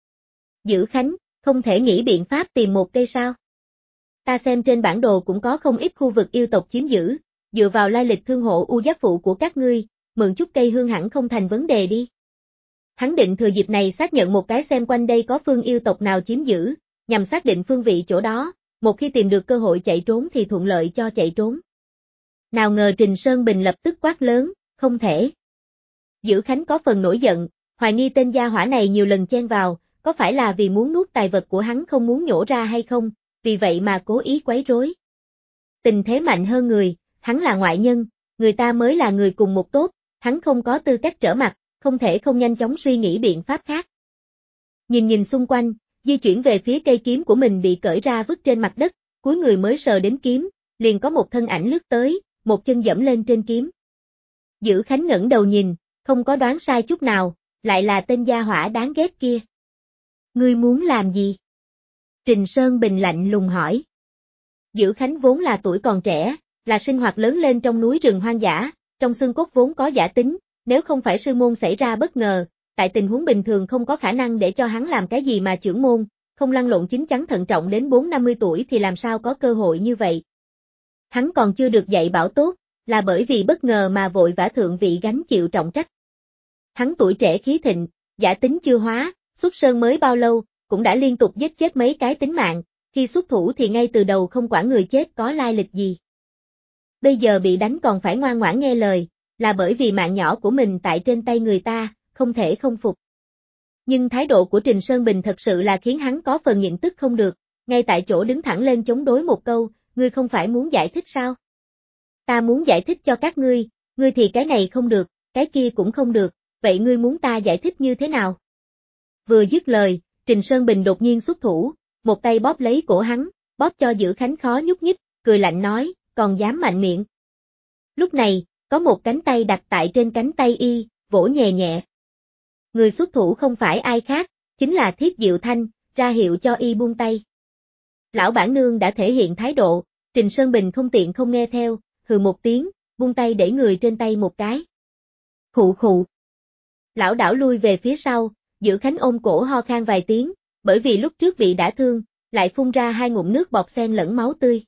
Dữ Khánh, không thể nghĩ biện pháp tìm một cây sao? Ta xem trên bản đồ cũng có không ít khu vực yêu tộc chiếm giữ, dựa vào lai lịch thương hộ u giáp phụ của các ngươi, mượn chút cây hương hẳn không thành vấn đề đi. Hắn định thừa dịp này xác nhận một cái xem quanh đây có phương yêu tộc nào chiếm giữ, nhằm xác định phương vị chỗ đó, một khi tìm được cơ hội chạy trốn thì thuận lợi cho chạy trốn. Nào ngờ Trình Sơn Bình lập tức quát lớn, không thể. Dữ Khánh có phần nổi giận, hoài nghi tên gia hỏa này nhiều lần chen vào, có phải là vì muốn nuốt tài vật của hắn không muốn nhổ ra hay không, vì vậy mà cố ý quấy rối. Tình thế mạnh hơn người, hắn là ngoại nhân, người ta mới là người cùng một tốt, hắn không có tư cách trở mặt, không thể không nhanh chóng suy nghĩ biện pháp khác. Nhìn xung quanh, di chuyển về phía cây kiếm của mình bị cởi ra vứt trên mặt đất, cuối người mới sờ đến kiếm, liền có một thân ảnh lướt tới, một chân dẫm lên trên kiếm. Dữ Khánh ngẩng đầu nhìn, không có đoán sai chút nào, lại là tên gia hỏa đáng ghét kia. Ngươi muốn làm gì? Trình Sơn Bình lạnh lùng hỏi. Dữ Khánh vốn là tuổi còn trẻ, là sinh hoạt lớn lên trong núi rừng hoang dã, trong xương cốt vốn có giả tính, nếu không phải sư môn xảy ra bất ngờ, tại tình huống bình thường không có khả năng để cho hắn làm cái gì mà chưởng môn, không lăn lộn chín chắn thận trọng đến 4-50 tuổi thì làm sao có cơ hội như vậy. Hắn còn chưa được dạy bảo tốt, là bởi vì bất ngờ mà vội vã thượng vị gánh chịu trọng trách. Hắn tuổi trẻ khí thịnh, giả tính chưa hóa, xuất sơn mới bao lâu, cũng đã liên tục giết chết mấy cái tính mạng, khi xuất thủ thì ngay từ đầu không quản người chết có lai lịch gì. Bây giờ bị đánh còn phải ngoan ngoãn nghe lời, là bởi vì mạng nhỏ của mình tại trên tay người ta, không thể không phục. Nhưng thái độ của Trình Sơn Bình thật sự là khiến hắn có phần nhịn tức không được, ngay tại chỗ đứng thẳng lên chống đối một câu, ngươi không phải muốn giải thích sao? Ta muốn giải thích cho các ngươi thì cái này không được, cái kia cũng không được, vậy ngươi muốn ta giải thích như thế nào? Vừa dứt lời, Trình Sơn Bình đột nhiên xuất thủ, một tay bóp lấy cổ hắn, bóp cho Dữ Khánh khó nhúc nhích, cười lạnh nói, còn dám mạnh miệng. Lúc này, có một cánh tay đặt tại trên cánh tay y, vỗ nhẹ nhẹ. Người xuất thủ không phải ai khác, chính là Thiết Diệu Thanh, ra hiệu cho y buông tay. Lão bản nương đã thể hiện thái độ, Trình Sơn Bình không tiện không nghe theo, hừ một tiếng, buông tay để người trên tay một cái. Khụ khụ. Lão đảo lui về phía sau, Dữ Khánh ôm cổ ho khan vài tiếng, bởi vì lúc trước bị đả thương, lại phun ra 2 ngụm nước bọt xen lẫn máu tươi.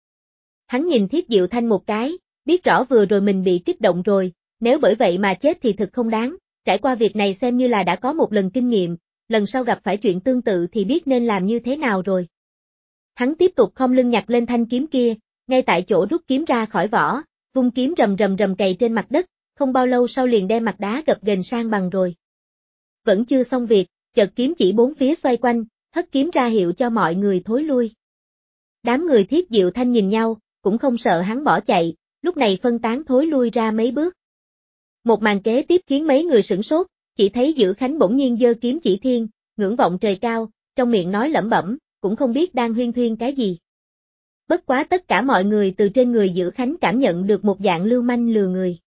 Hắn nhìn Thiết Diệu Thanh một cái, biết rõ vừa rồi mình bị kích động rồi, nếu bởi vậy mà chết thì thực không đáng, trải qua việc này xem như là đã có một lần kinh nghiệm, lần sau gặp phải chuyện tương tự thì biết nên làm như thế nào rồi. Hắn tiếp tục khom lưng nhặt lên thanh kiếm kia, ngay tại chỗ rút kiếm ra khỏi vỏ, vung kiếm rầm rầm rầm cày trên mặt đất, không bao lâu sau liền đem mặt đá gập ghềnh sang bằng rồi. Vẫn chưa xong việc, chợt kiếm chỉ bốn phía xoay quanh, hất kiếm ra hiệu cho mọi người thối lui. Đám người Thiết Diệu Thanh nhìn nhau, cũng không sợ hắn bỏ chạy, lúc này phân tán thối lui ra mấy bước. Một màn kế tiếp khiến mấy người sửng sốt, chỉ thấy Dữ Khánh bỗng nhiên giơ kiếm chỉ thiên, ngưỡng vọng trời cao, trong miệng nói lẩm bẩm, cũng không biết đang huyên thuyên cái gì. Bất quá tất cả mọi người từ trên người Dữ Khánh cảm nhận được một dạng lưu manh lừa người.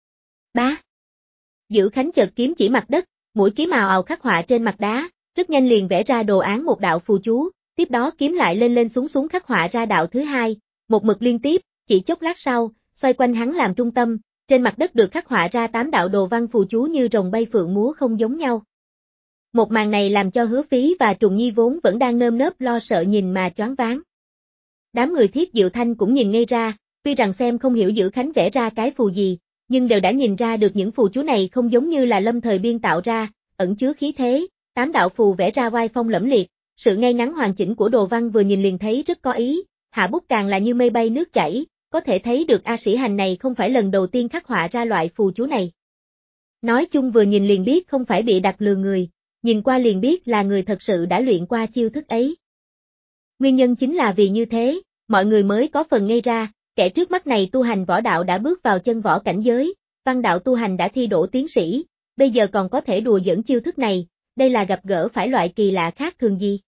Bá! Dữ Khánh chợt kiếm chỉ mặt đất, mũi kiếm ào ào khắc họa trên mặt đá, rất nhanh liền vẽ ra đồ án một đạo phù chú, tiếp đó kiếm lại lên lên xuống xuống khắc họa ra đạo thứ hai, một mực liên tiếp, chỉ chốc lát sau, xoay quanh hắn làm trung tâm, trên mặt đất được khắc họa ra 8 đạo đồ văn phù chú như rồng bay phượng múa không giống nhau. Một màn này làm cho Hứa Phí và Trùng Nhi vốn vẫn đang nơm nớp lo sợ nhìn mà choáng váng. Đám người Thiết Diệu Thanh cũng nhìn ngây ra, tuy rằng xem không hiểu Dữ Khánh vẽ ra cái phù gì, nhưng đều đã nhìn ra được những phù chú này không giống như là lâm thời biên tạo ra, ẩn chứa khí thế, 8 đạo phù vẽ ra oai phong lẫm liệt, sự ngay ngắn hoàn chỉnh của đồ văn vừa nhìn liền thấy rất có ý, hạ bút càng là như mây bay nước chảy, có thể thấy được A Sĩ Hành này không phải lần đầu tiên khắc họa ra loại phù chú này. Nói chung vừa nhìn liền biết không phải bị đặt lừa người, nhìn qua liền biết là người thật sự đã luyện qua chiêu thức ấy. Nguyên nhân chính là vì như thế, mọi người mới có phần ngây ra, kẻ trước mắt này tu hành võ đạo đã bước vào chân võ cảnh giới, văn đạo tu hành đã thi đỗ tiến sĩ, bây giờ còn có thể đùa giỡn chiêu thức này, đây là gặp gỡ phải loại kỳ lạ khác thường gì.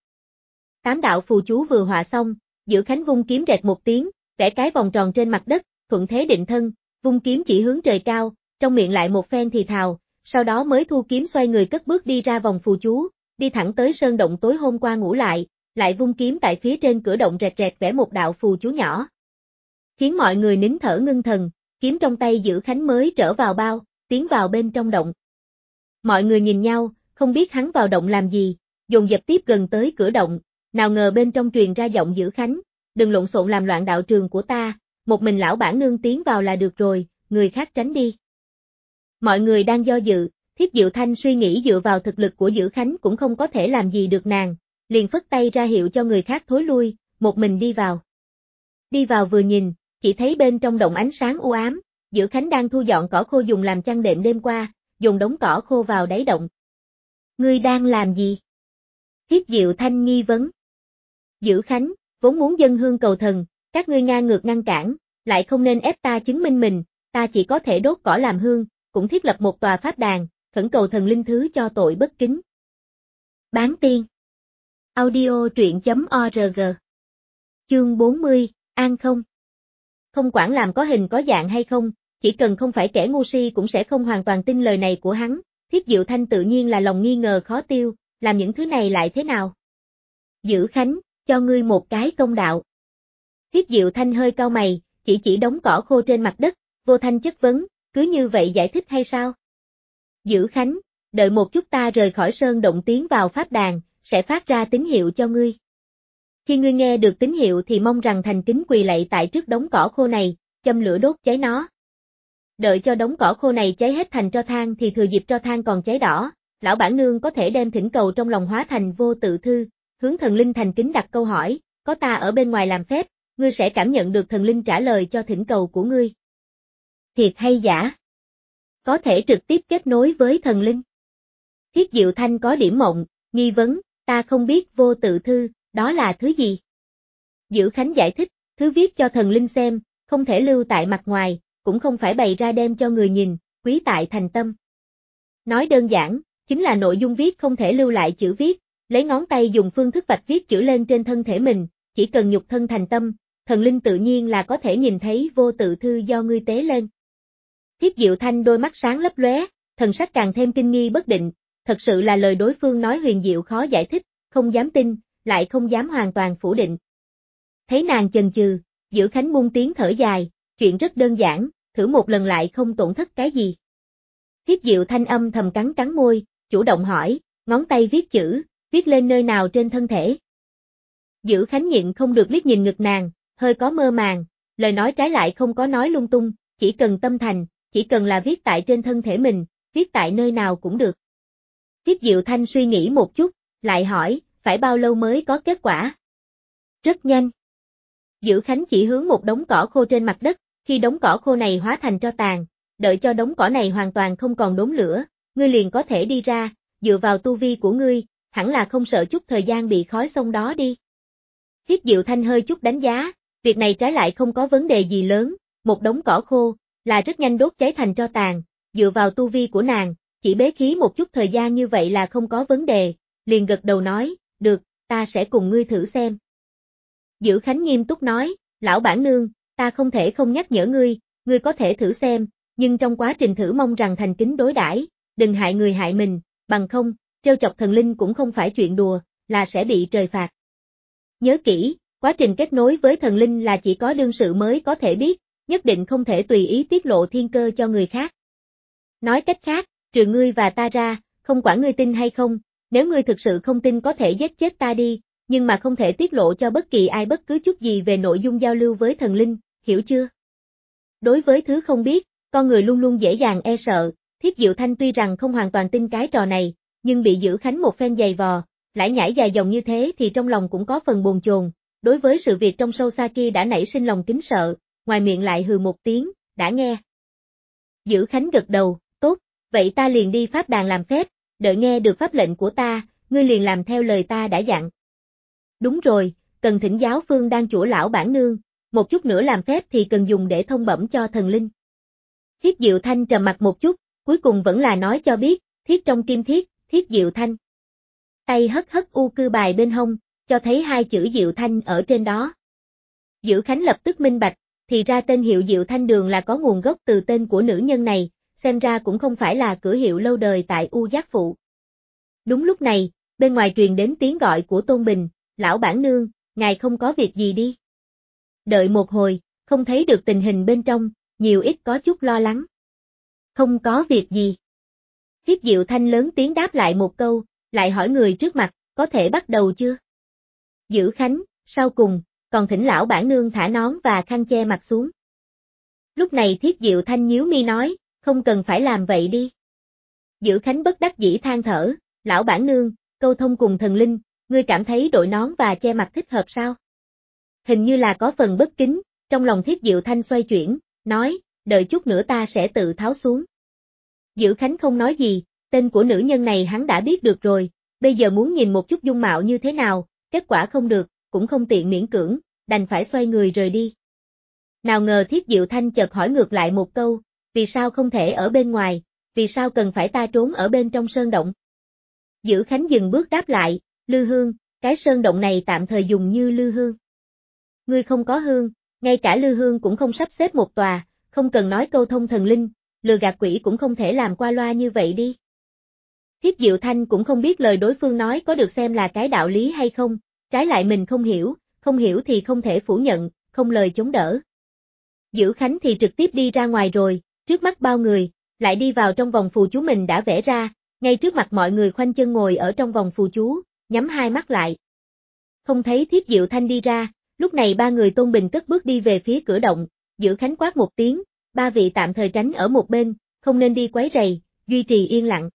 8 đạo phù chú vừa họa xong, Dữ Khánh vung kiếm rẹt một tiếng, vẽ cái vòng tròn trên mặt đất, thuận thế định thân, vung kiếm chỉ hướng trời cao, trong miệng lại một phen thì thào, sau đó mới thu kiếm xoay người cất bước đi ra vòng phù chú, đi thẳng tới sơn động tối hôm qua ngủ lại vung kiếm tại phía trên cửa động rẹt rẹt vẽ một đạo phù chú nhỏ. khiến mọi người nín thở ngưng thần, kiếm trong tay Dữ Khánh mới trở vào bao, tiến vào bên trong động. Mọi người nhìn nhau, không biết hắn vào động làm gì, dồn dập tiếp gần tới cửa động, nào ngờ bên trong truyền ra giọng Dữ Khánh, đừng lộn xộn làm loạn đạo trường của ta, một mình lão bản nương tiến vào là được rồi, người khác tránh đi. Mọi người đang do dự, Thiết Diệu Thanh suy nghĩ dựa vào thực lực của Dữ Khánh cũng không có thể làm gì được nàng, liền phất tay ra hiệu cho người khác thối lui, một mình đi vào. Đi vào vừa nhìn, chỉ thấy bên trong động ánh sáng u ám, Dữ Khánh đang thu dọn cỏ khô dùng làm chăn đệm đêm qua, dùng đống cỏ khô vào đáy động. Ngươi đang làm gì? Thiết Diệu Thanh nghi vấn. Dữ Khánh, vốn muốn dâng hương cầu thần, các ngươi ngang ngược ngăn cản, lại không nên ép ta chứng minh mình, ta chỉ có thể đốt cỏ làm hương, cũng thiết lập một tòa pháp đàn, khẩn cầu thần linh thứ cho tội bất kính. Bán tiên. Audio truyện.org. Chương 40, An không? Không quản làm có hình có dạng hay không, chỉ cần không phải kẻ ngu si cũng sẽ không hoàn toàn tin lời này của hắn, Thiết Diệu Thanh tự nhiên là lòng nghi ngờ khó tiêu, làm những thứ này lại thế nào? Dữ Khánh, cho ngươi một cái công đạo. Thiết Diệu Thanh hơi cau mày, chỉ đống cỏ khô trên mặt đất, vô thanh chất vấn, cứ như vậy giải thích hay sao? Dữ Khánh, đợi một chút ta rời khỏi sơn động tiến vào pháp đàn, sẽ phát ra tín hiệu cho ngươi. Khi ngươi nghe được tín hiệu thì mong rằng thành kính quỳ lạy tại trước đống cỏ khô này, châm lửa đốt cháy nó. Đợi cho đống cỏ khô này cháy hết thành tro than thì thừa dịp tro than còn cháy đỏ, lão bản nương có thể đem thỉnh cầu trong lòng hóa thành vô tự thư, hướng thần linh thành kính đặt câu hỏi, có ta ở bên ngoài làm phép, ngươi sẽ cảm nhận được thần linh trả lời cho thỉnh cầu của ngươi. Thiệt hay giả? Có thể trực tiếp kết nối với thần linh. Thiết Diệu Thanh có điểm mộng, nghi vấn, ta không biết vô tự thư, đó là thứ gì? Dữ Khánh giải thích, thứ viết cho thần linh xem, không thể lưu tại mặt ngoài, cũng không phải bày ra đem cho người nhìn, quý tại thành tâm. Nói đơn giản, chính là nội dung viết không thể lưu lại chữ viết, lấy ngón tay dùng phương thức vạch viết chữ lên trên thân thể mình, chỉ cần nhục thân thành tâm, thần linh tự nhiên là có thể nhìn thấy vô tự thư do ngươi tế lên. Thiết Diệu Thanh đôi mắt sáng lấp lóe, thần sắc càng thêm kinh nghi bất định, thật sự là lời đối phương nói huyền diệu khó giải thích, không dám tin, lại không dám hoàn toàn phủ định. Thấy nàng chần chừ, Dữ Khánh buông tiếng thở dài, chuyện rất đơn giản, thử một lần lại không tổn thất cái gì. Thiết Diệu Thanh âm thầm cắn cắn môi, chủ động hỏi, ngón tay viết chữ, viết lên nơi nào trên thân thể. Dữ Khánh nhịn không được liếc nhìn ngực nàng, hơi có mơ màng, lời nói trái lại không có nói lung tung, chỉ cần tâm thành, chỉ cần là viết tại trên thân thể mình, viết tại nơi nào cũng được. Thiết Diệu Thanh suy nghĩ một chút, lại hỏi, phải bao lâu mới có kết quả? Rất nhanh. Dữ Khánh chỉ hướng một đống cỏ khô trên mặt đất, khi đống cỏ khô này hóa thành tro tàn, đợi cho đống cỏ này hoàn toàn không còn đốm lửa, ngươi liền có thể đi ra, dựa vào tu vi của ngươi, hẳn là không sợ chút thời gian bị khói xông đó đi. Thiết Diệu Thanh hơi chút đánh giá, việc này trái lại không có vấn đề gì lớn, một đống cỏ khô, là rất nhanh đốt cháy thành tro tàn, dựa vào tu vi của nàng, chỉ bế khí một chút thời gian như vậy là không có vấn đề, liền gật đầu nói, được, ta sẽ cùng ngươi thử xem. Dữ Khánh nghiêm túc nói, lão bản nương, ta không thể không nhắc nhở ngươi có thể thử xem, nhưng trong quá trình thử mong rằng thành kính đối đãi, đừng hại người hại mình, bằng không, trêu chọc thần linh cũng không phải chuyện đùa, là sẽ bị trời phạt. Nhớ kỹ, quá trình kết nối với thần linh là chỉ có đương sự mới có thể biết, nhất định không thể tùy ý tiết lộ thiên cơ cho người khác. Nói cách khác, trừ ngươi và ta ra, không quản ngươi tin hay không, nếu ngươi thực sự không tin có thể giết chết ta đi, nhưng mà không thể tiết lộ cho bất kỳ ai bất cứ chút gì về nội dung giao lưu với thần linh, hiểu chưa? Đối với thứ không biết, con người luôn luôn dễ dàng e sợ, Thiết Diệu Thanh tuy rằng không hoàn toàn tin cái trò này, nhưng bị Dữ Khánh một phen giày vò, lải nhải dài dòng như thế thì trong lòng cũng có phần bồn chồn, đối với sự việc trong sâu xa kia đã nảy sinh lòng kính sợ, ngoài miệng lại hừ một tiếng, đã nghe. Dữ Khánh gật đầu, tốt, vậy ta liền đi pháp đàn làm phép, đợi nghe được pháp lệnh của ta, ngươi liền làm theo lời ta đã dặn. Đúng rồi, cần thỉnh giáo phương đang chủ lão bản nương, một chút nữa làm phép thì cần dùng để thông bẩm cho thần linh. Thiết Diệu Thanh trầm mặt một chút, cuối cùng vẫn là nói cho biết, thiết trong kim thiết, Thiết Diệu Thanh. Tay hất hất u cư bài bên hông, cho thấy hai chữ Diệu Thanh ở trên đó. Dữ Khánh lập tức minh bạch, thì ra tên hiệu Diệu Thanh Đường là có nguồn gốc từ tên của nữ nhân này, xem ra cũng không phải là cửa hiệu lâu đời tại U Giác Phụ. Đúng lúc này, bên ngoài truyền đến tiếng gọi của Tôn Bình, lão bản nương, ngài không có việc gì đi. Đợi một hồi, không thấy được tình hình bên trong, nhiều ít có chút lo lắng. Không có việc gì. Thiết Diệu Thanh lớn tiếng đáp lại một câu, lại hỏi người trước mặt, có thể bắt đầu chưa? Dữ Khánh, sau cùng, còn thỉnh lão bản nương thả nón và khăn che mặt xuống. Lúc này Thiết Diệu Thanh nhíu mi nói, không cần phải làm vậy đi. Dữ Khánh bất đắc dĩ than thở, lão bản nương, câu thông cùng thần linh, ngươi cảm thấy đội nón và che mặt thích hợp sao? Hình như là có phần bất kính, trong lòng Thiết Diệu Thanh xoay chuyển, nói, đợi chút nữa ta sẽ tự tháo xuống. Dữ Khánh không nói gì, tên của nữ nhân này hắn đã biết được rồi, bây giờ muốn nhìn một chút dung mạo như thế nào, kết quả không được, cũng không tiện miễn cưỡng, đành phải xoay người rời đi. Nào ngờ Thiết Diệu Thanh chợt hỏi ngược lại một câu, vì sao không thể ở bên ngoài, vì sao cần phải ta trốn ở bên trong sơn động? Dữ Khánh dừng bước đáp lại, lư hương, cái sơn động này tạm thời dùng như lư hương. Ngươi không có hương, ngay cả lư hương cũng không sắp xếp một tòa, không cần nói câu thông thần linh, lừa gạt quỷ cũng không thể làm qua loa như vậy đi. Thiết Diệu Thanh cũng không biết lời đối phương nói có được xem là cái đạo lý hay không, trái lại mình không hiểu thì không thể phủ nhận, không lời chống đỡ. Dữ Khánh thì trực tiếp đi ra ngoài rồi, trước mắt bao người, lại đi vào trong vòng phù chú mình đã vẽ ra, ngay trước mặt mọi người khoanh chân ngồi ở trong vòng phù chú, nhắm hai mắt lại. Không thấy Thiết Diệu Thanh đi ra, lúc này ba người tôn bình cất bước đi về phía cửa động, Dữ Khánh quát một tiếng, ba vị tạm thời tránh ở một bên, không nên đi quấy rầy, duy trì yên lặng.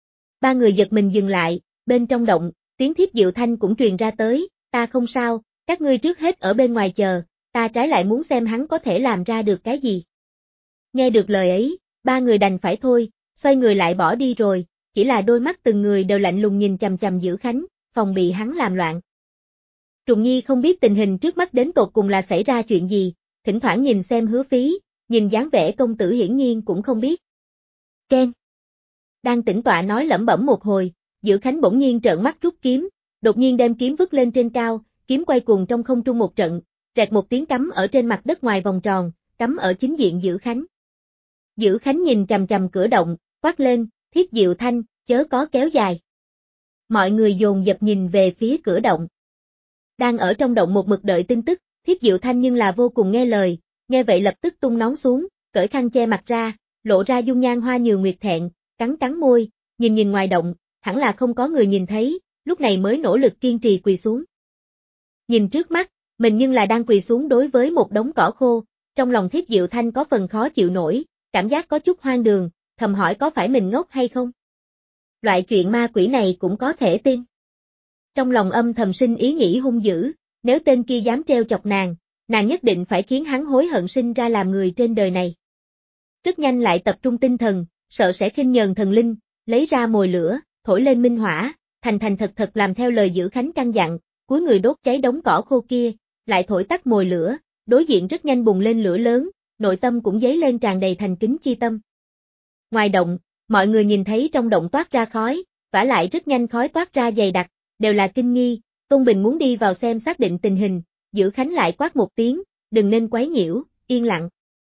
Ba người giật mình dừng lại, bên trong động, tiếng Thiết Diệu Thanh cũng truyền ra tới, ta không sao, các ngươi trước hết ở bên ngoài chờ, ta trái lại muốn xem hắn có thể làm ra được cái gì. Nghe được lời ấy, ba người đành phải thôi, xoay người lại bỏ đi rồi, chỉ là đôi mắt từng người đều lạnh lùng nhìn chằm chằm Dữ Khánh, phòng bị hắn làm loạn. Trùng Nhi không biết tình hình trước mắt đến tột cùng là xảy ra chuyện gì, thỉnh thoảng nhìn xem Hứa Phí, nhìn dáng vẻ công tử hiển nhiên cũng không biết. Ken. Đang tĩnh tọa nói lẩm bẩm một hồi, Dữ Khánh bỗng nhiên trợn mắt rút kiếm, đột nhiên đem kiếm vứt lên trên cao, kiếm quay cuồng trong không trung một trận, rẹt một tiếng cắm ở trên mặt đất ngoài vòng tròn, cắm ở chính diện Dữ Khánh. Dữ Khánh nhìn chằm chằm cửa động, quát lên, Thiết Diệu Thanh, chớ có kéo dài. Mọi người dồn dập nhìn về phía cửa động. Đang ở trong động một mực đợi tin tức, Thiết Diệu Thanh nhưng là vô cùng nghe lời, nghe vậy lập tức tung nón xuống, cởi khăn che mặt ra, lộ ra dung nhan hoa nhường nguyệt thẹn, cắn môi, nhìn ngoài động, hẳn là không có người nhìn thấy, lúc này mới nỗ lực kiên trì quỳ xuống. Nhìn trước mắt, mình nhưng là đang quỳ xuống đối với một đống cỏ khô, trong lòng Thiết Diệu Thanh có phần khó chịu nổi, cảm giác có chút hoang đường, thầm hỏi có phải mình ngốc hay không? Loại chuyện ma quỷ này cũng có thể tin. Trong lòng âm thầm sinh ý nghĩ hung dữ, nếu tên kia dám treo chọc nàng nhất định phải khiến hắn hối hận sinh ra làm người trên đời này. Rất nhanh lại tập trung tinh thần, sợ sẽ khinh nhờn thần linh, lấy ra mồi lửa, thổi lên minh hỏa, thành thật làm theo lời Dữ Khánh căn dặn, cúi người đốt cháy đống cỏ khô kia, lại thổi tắt mồi lửa, đối diện rất nhanh bùng lên lửa lớn, nội tâm cũng dấy lên tràn đầy thành kính chi tâm. Ngoài động, mọi người nhìn thấy trong động toát ra khói, vả lại rất nhanh khói toát ra dày đặc, đều là kinh nghi, Tôn Bình muốn đi vào xem xác định tình hình, Dữ Khánh lại quát một tiếng, đừng nên quấy nhiễu, yên lặng.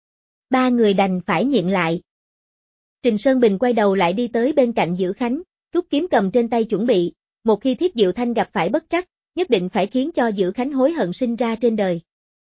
Ba người đành phải nhịn lại. Trình Sơn Bình quay đầu lại đi tới bên cạnh Dữ Khánh, rút kiếm cầm trên tay chuẩn bị, một khi Thiết Diệu Thanh gặp phải bất trắc, nhất định phải khiến cho Dữ Khánh hối hận sinh ra trên đời.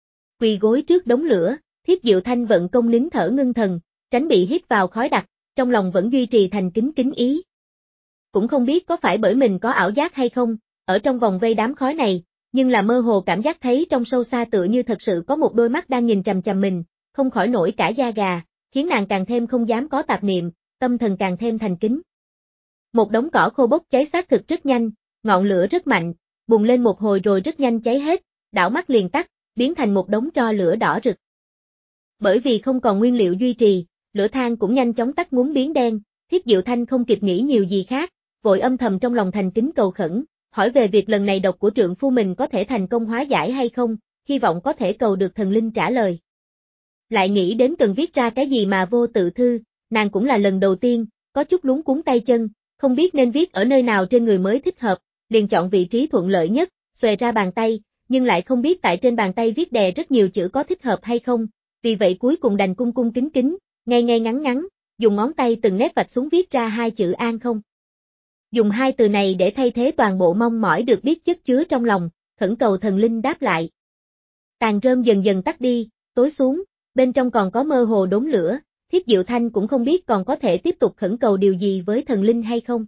Quỳ gối trước đống lửa, Thiết Diệu Thanh vận công nín thở ngưng thần, tránh bị hít vào khói đặc, trong lòng vẫn duy trì thành kính ý. Cũng không biết có phải bởi mình có ảo giác hay không, ở trong vòng vây đám khói này, nhưng là mơ hồ cảm giác thấy trong sâu xa tựa như thật sự có một đôi mắt đang nhìn chằm chằm mình, không khỏi nổi cả da gà, khiến nàng càng thêm không dám có tạp niệm, tâm thần càng thêm thành kính. Một đống cỏ khô bốc cháy xác thực rất nhanh, ngọn lửa rất mạnh, bùng lên một hồi rồi rất nhanh cháy hết, đảo mắt liền tắt, biến thành một đống tro lửa đỏ rực. Bởi vì không còn nguyên liệu duy trì, lửa than cũng nhanh chóng tắt ngúm biến đen, Thiết Diệu Thanh không kịp nghĩ nhiều gì khác, vội âm thầm trong lòng thành kính cầu khẩn, hỏi về việc lần này độc của trượng phu mình có thể thành công hóa giải hay không, hy vọng có thể cầu được thần linh trả lời. Lại nghĩ đến cần viết ra cái gì mà vô tự thư, nàng cũng là lần đầu tiên, có chút luống cuống tay chân, không biết nên viết ở nơi nào trên người mới thích hợp, liền chọn vị trí thuận lợi nhất, xòe ra bàn tay, nhưng lại không biết tại trên bàn tay viết đè rất nhiều chữ có thích hợp hay không, vì vậy cuối cùng đành cung kính, ngay ngắn, dùng ngón tay từng nét vạch xuống viết ra hai chữ an không. Dùng hai từ này để thay thế toàn bộ mong mỏi được biết chất chứa trong lòng, khẩn cầu thần linh đáp lại. Tàn rơm dần dần tắt đi, tối xuống, bên trong còn có mơ hồ đốm lửa, Thiết Diệu Thanh cũng không biết còn có thể tiếp tục khẩn cầu điều gì với thần linh hay không.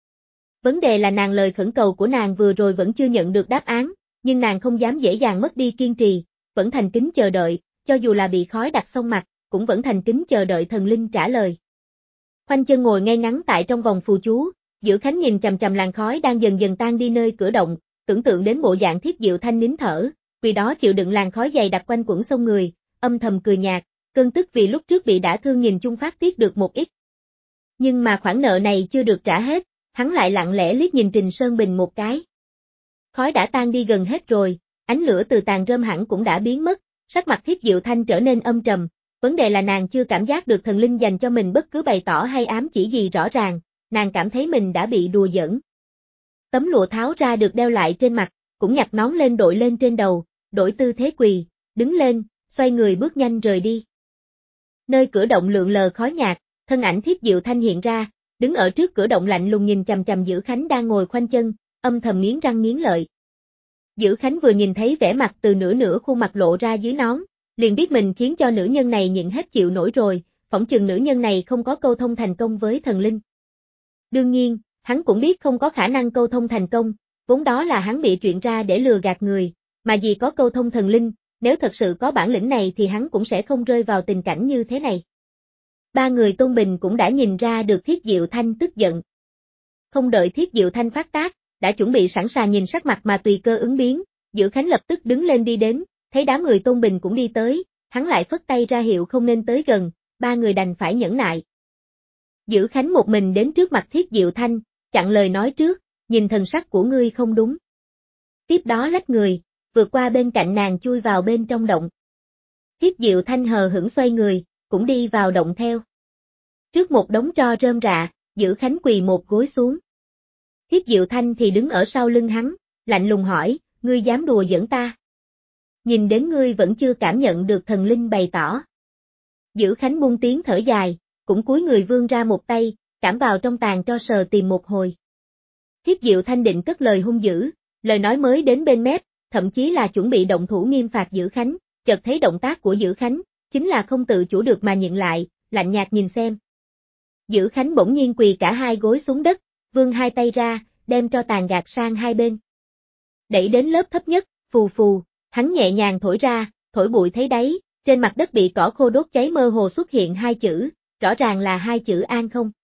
Vấn đề là lời khẩn cầu của nàng vừa rồi vẫn chưa nhận được đáp án, nhưng nàng không dám dễ dàng mất đi kiên trì, vẫn thành kính chờ đợi, cho dù là bị khói đặc xong mặt, cũng vẫn thành kính chờ đợi thần linh trả lời. Khoanh chân ngồi ngay ngắn tại trong vòng phù chú, Dữ Khánh nhìn chằm chằm làn khói đang dần dần tan đi nơi cửa động, tưởng tượng đến bộ dạng Thiết Diệu Thanh nín thở, vì đó chịu đựng làn khói dày đặc quanh quẩn xông người, âm thầm cười nhạt, cơn tức vì lúc trước bị đả thương nhìn chung phát tiết được một ít. Nhưng mà khoản nợ này chưa được trả hết, hắn lại lặng lẽ liếc nhìn Trình Sơn Bình một cái. Khói đã tan đi gần hết rồi, ánh lửa từ tàn rơm hẳn cũng đã biến mất, sắc mặt Thiết Diệu Thanh trở nên âm trầm, vấn đề là nàng chưa cảm giác được thần linh dành cho mình bất cứ bày tỏ hay ám chỉ gì rõ ràng, nàng cảm thấy mình đã bị đùa giỡn. Tấm lụa tháo ra được đeo lại trên mặt, cũng nhặt nón lên đội lên trên đầu, đổi tư thế quỳ, đứng lên, xoay người bước nhanh rời đi. Nơi cửa động lượn lờ khói nhạt, thân ảnh Thiết Diệu Thanh hiện ra, đứng ở trước cửa động lạnh lùng nhìn chằm chằm Dữ Khánh đang ngồi khoanh chân, âm thầm nghiến răng nghiến lợi. Dữ Khánh vừa nhìn thấy vẻ mặt từ nửa khuôn mặt lộ ra dưới nón, liền biết mình khiến cho nữ nhân này nhịn hết chịu nổi rồi, phỏng chừng nữ nhân này không có câu thông thành công với thần linh. Đương nhiên, hắn cũng biết không có khả năng câu thông thành công, vốn đó là hắn bị truyện ra để lừa gạt người, mà vì có câu thông thần linh, nếu thật sự có bản lĩnh này thì hắn cũng sẽ không rơi vào tình cảnh như thế này. Ba người Tôn Bình cũng đã nhìn ra được Thiết Diệu Thanh tức giận. Không đợi Thiết Diệu Thanh phát tác, đã chuẩn bị sẵn sàng nhìn sắc mặt mà tùy cơ ứng biến, Dữ Khánh lập tức đứng lên đi đến, thấy đám người Tôn Bình cũng đi tới, hắn lại phất tay ra hiệu không nên tới gần, ba người đành phải nhẫn nại. Dữ Khánh một mình đến trước mặt Thiết Diệu Thanh, chặn lời nói trước, nhìn thần sắc của ngươi không đúng. Tiếp đó lách người, vượt qua bên cạnh nàng chui vào bên trong động. Thiết Diệu Thanh hờ hững xoay người, cũng đi vào động theo. Trước một đống tro rơm rạ, Dữ Khánh quỳ một gối xuống. Thiết Diệu Thanh thì đứng ở sau lưng hắn, lạnh lùng hỏi, ngươi dám đùa giỡn ta? Nhìn đến ngươi vẫn chưa cảm nhận được thần linh bày tỏ. Dữ Khánh buông tiếng thở dài, cũng cúi người vươn ra một tay, cảm vào trong tàn tro sờ tìm một hồi. Thiết Diệu Thanh định cất lời hung dữ, lời nói mới đến bên mép, thậm chí là chuẩn bị động thủ nghiêm phạt Dữ Khánh, chợt thấy động tác của Dữ Khánh, chính là không tự chủ được mà nhịn lại, lạnh nhạt nhìn xem. Dữ Khánh bỗng nhiên quỳ cả hai gối xuống đất, vươn hai tay ra, đem tro tàn gạt sang hai bên. Đẩy đến lớp thấp nhất, phù phù, hắn nhẹ nhàng thổi ra, thổi bụi thấy đáy, trên mặt đất bị cỏ khô đốt cháy mơ hồ xuất hiện hai chữ, rõ ràng là hai chữ an không.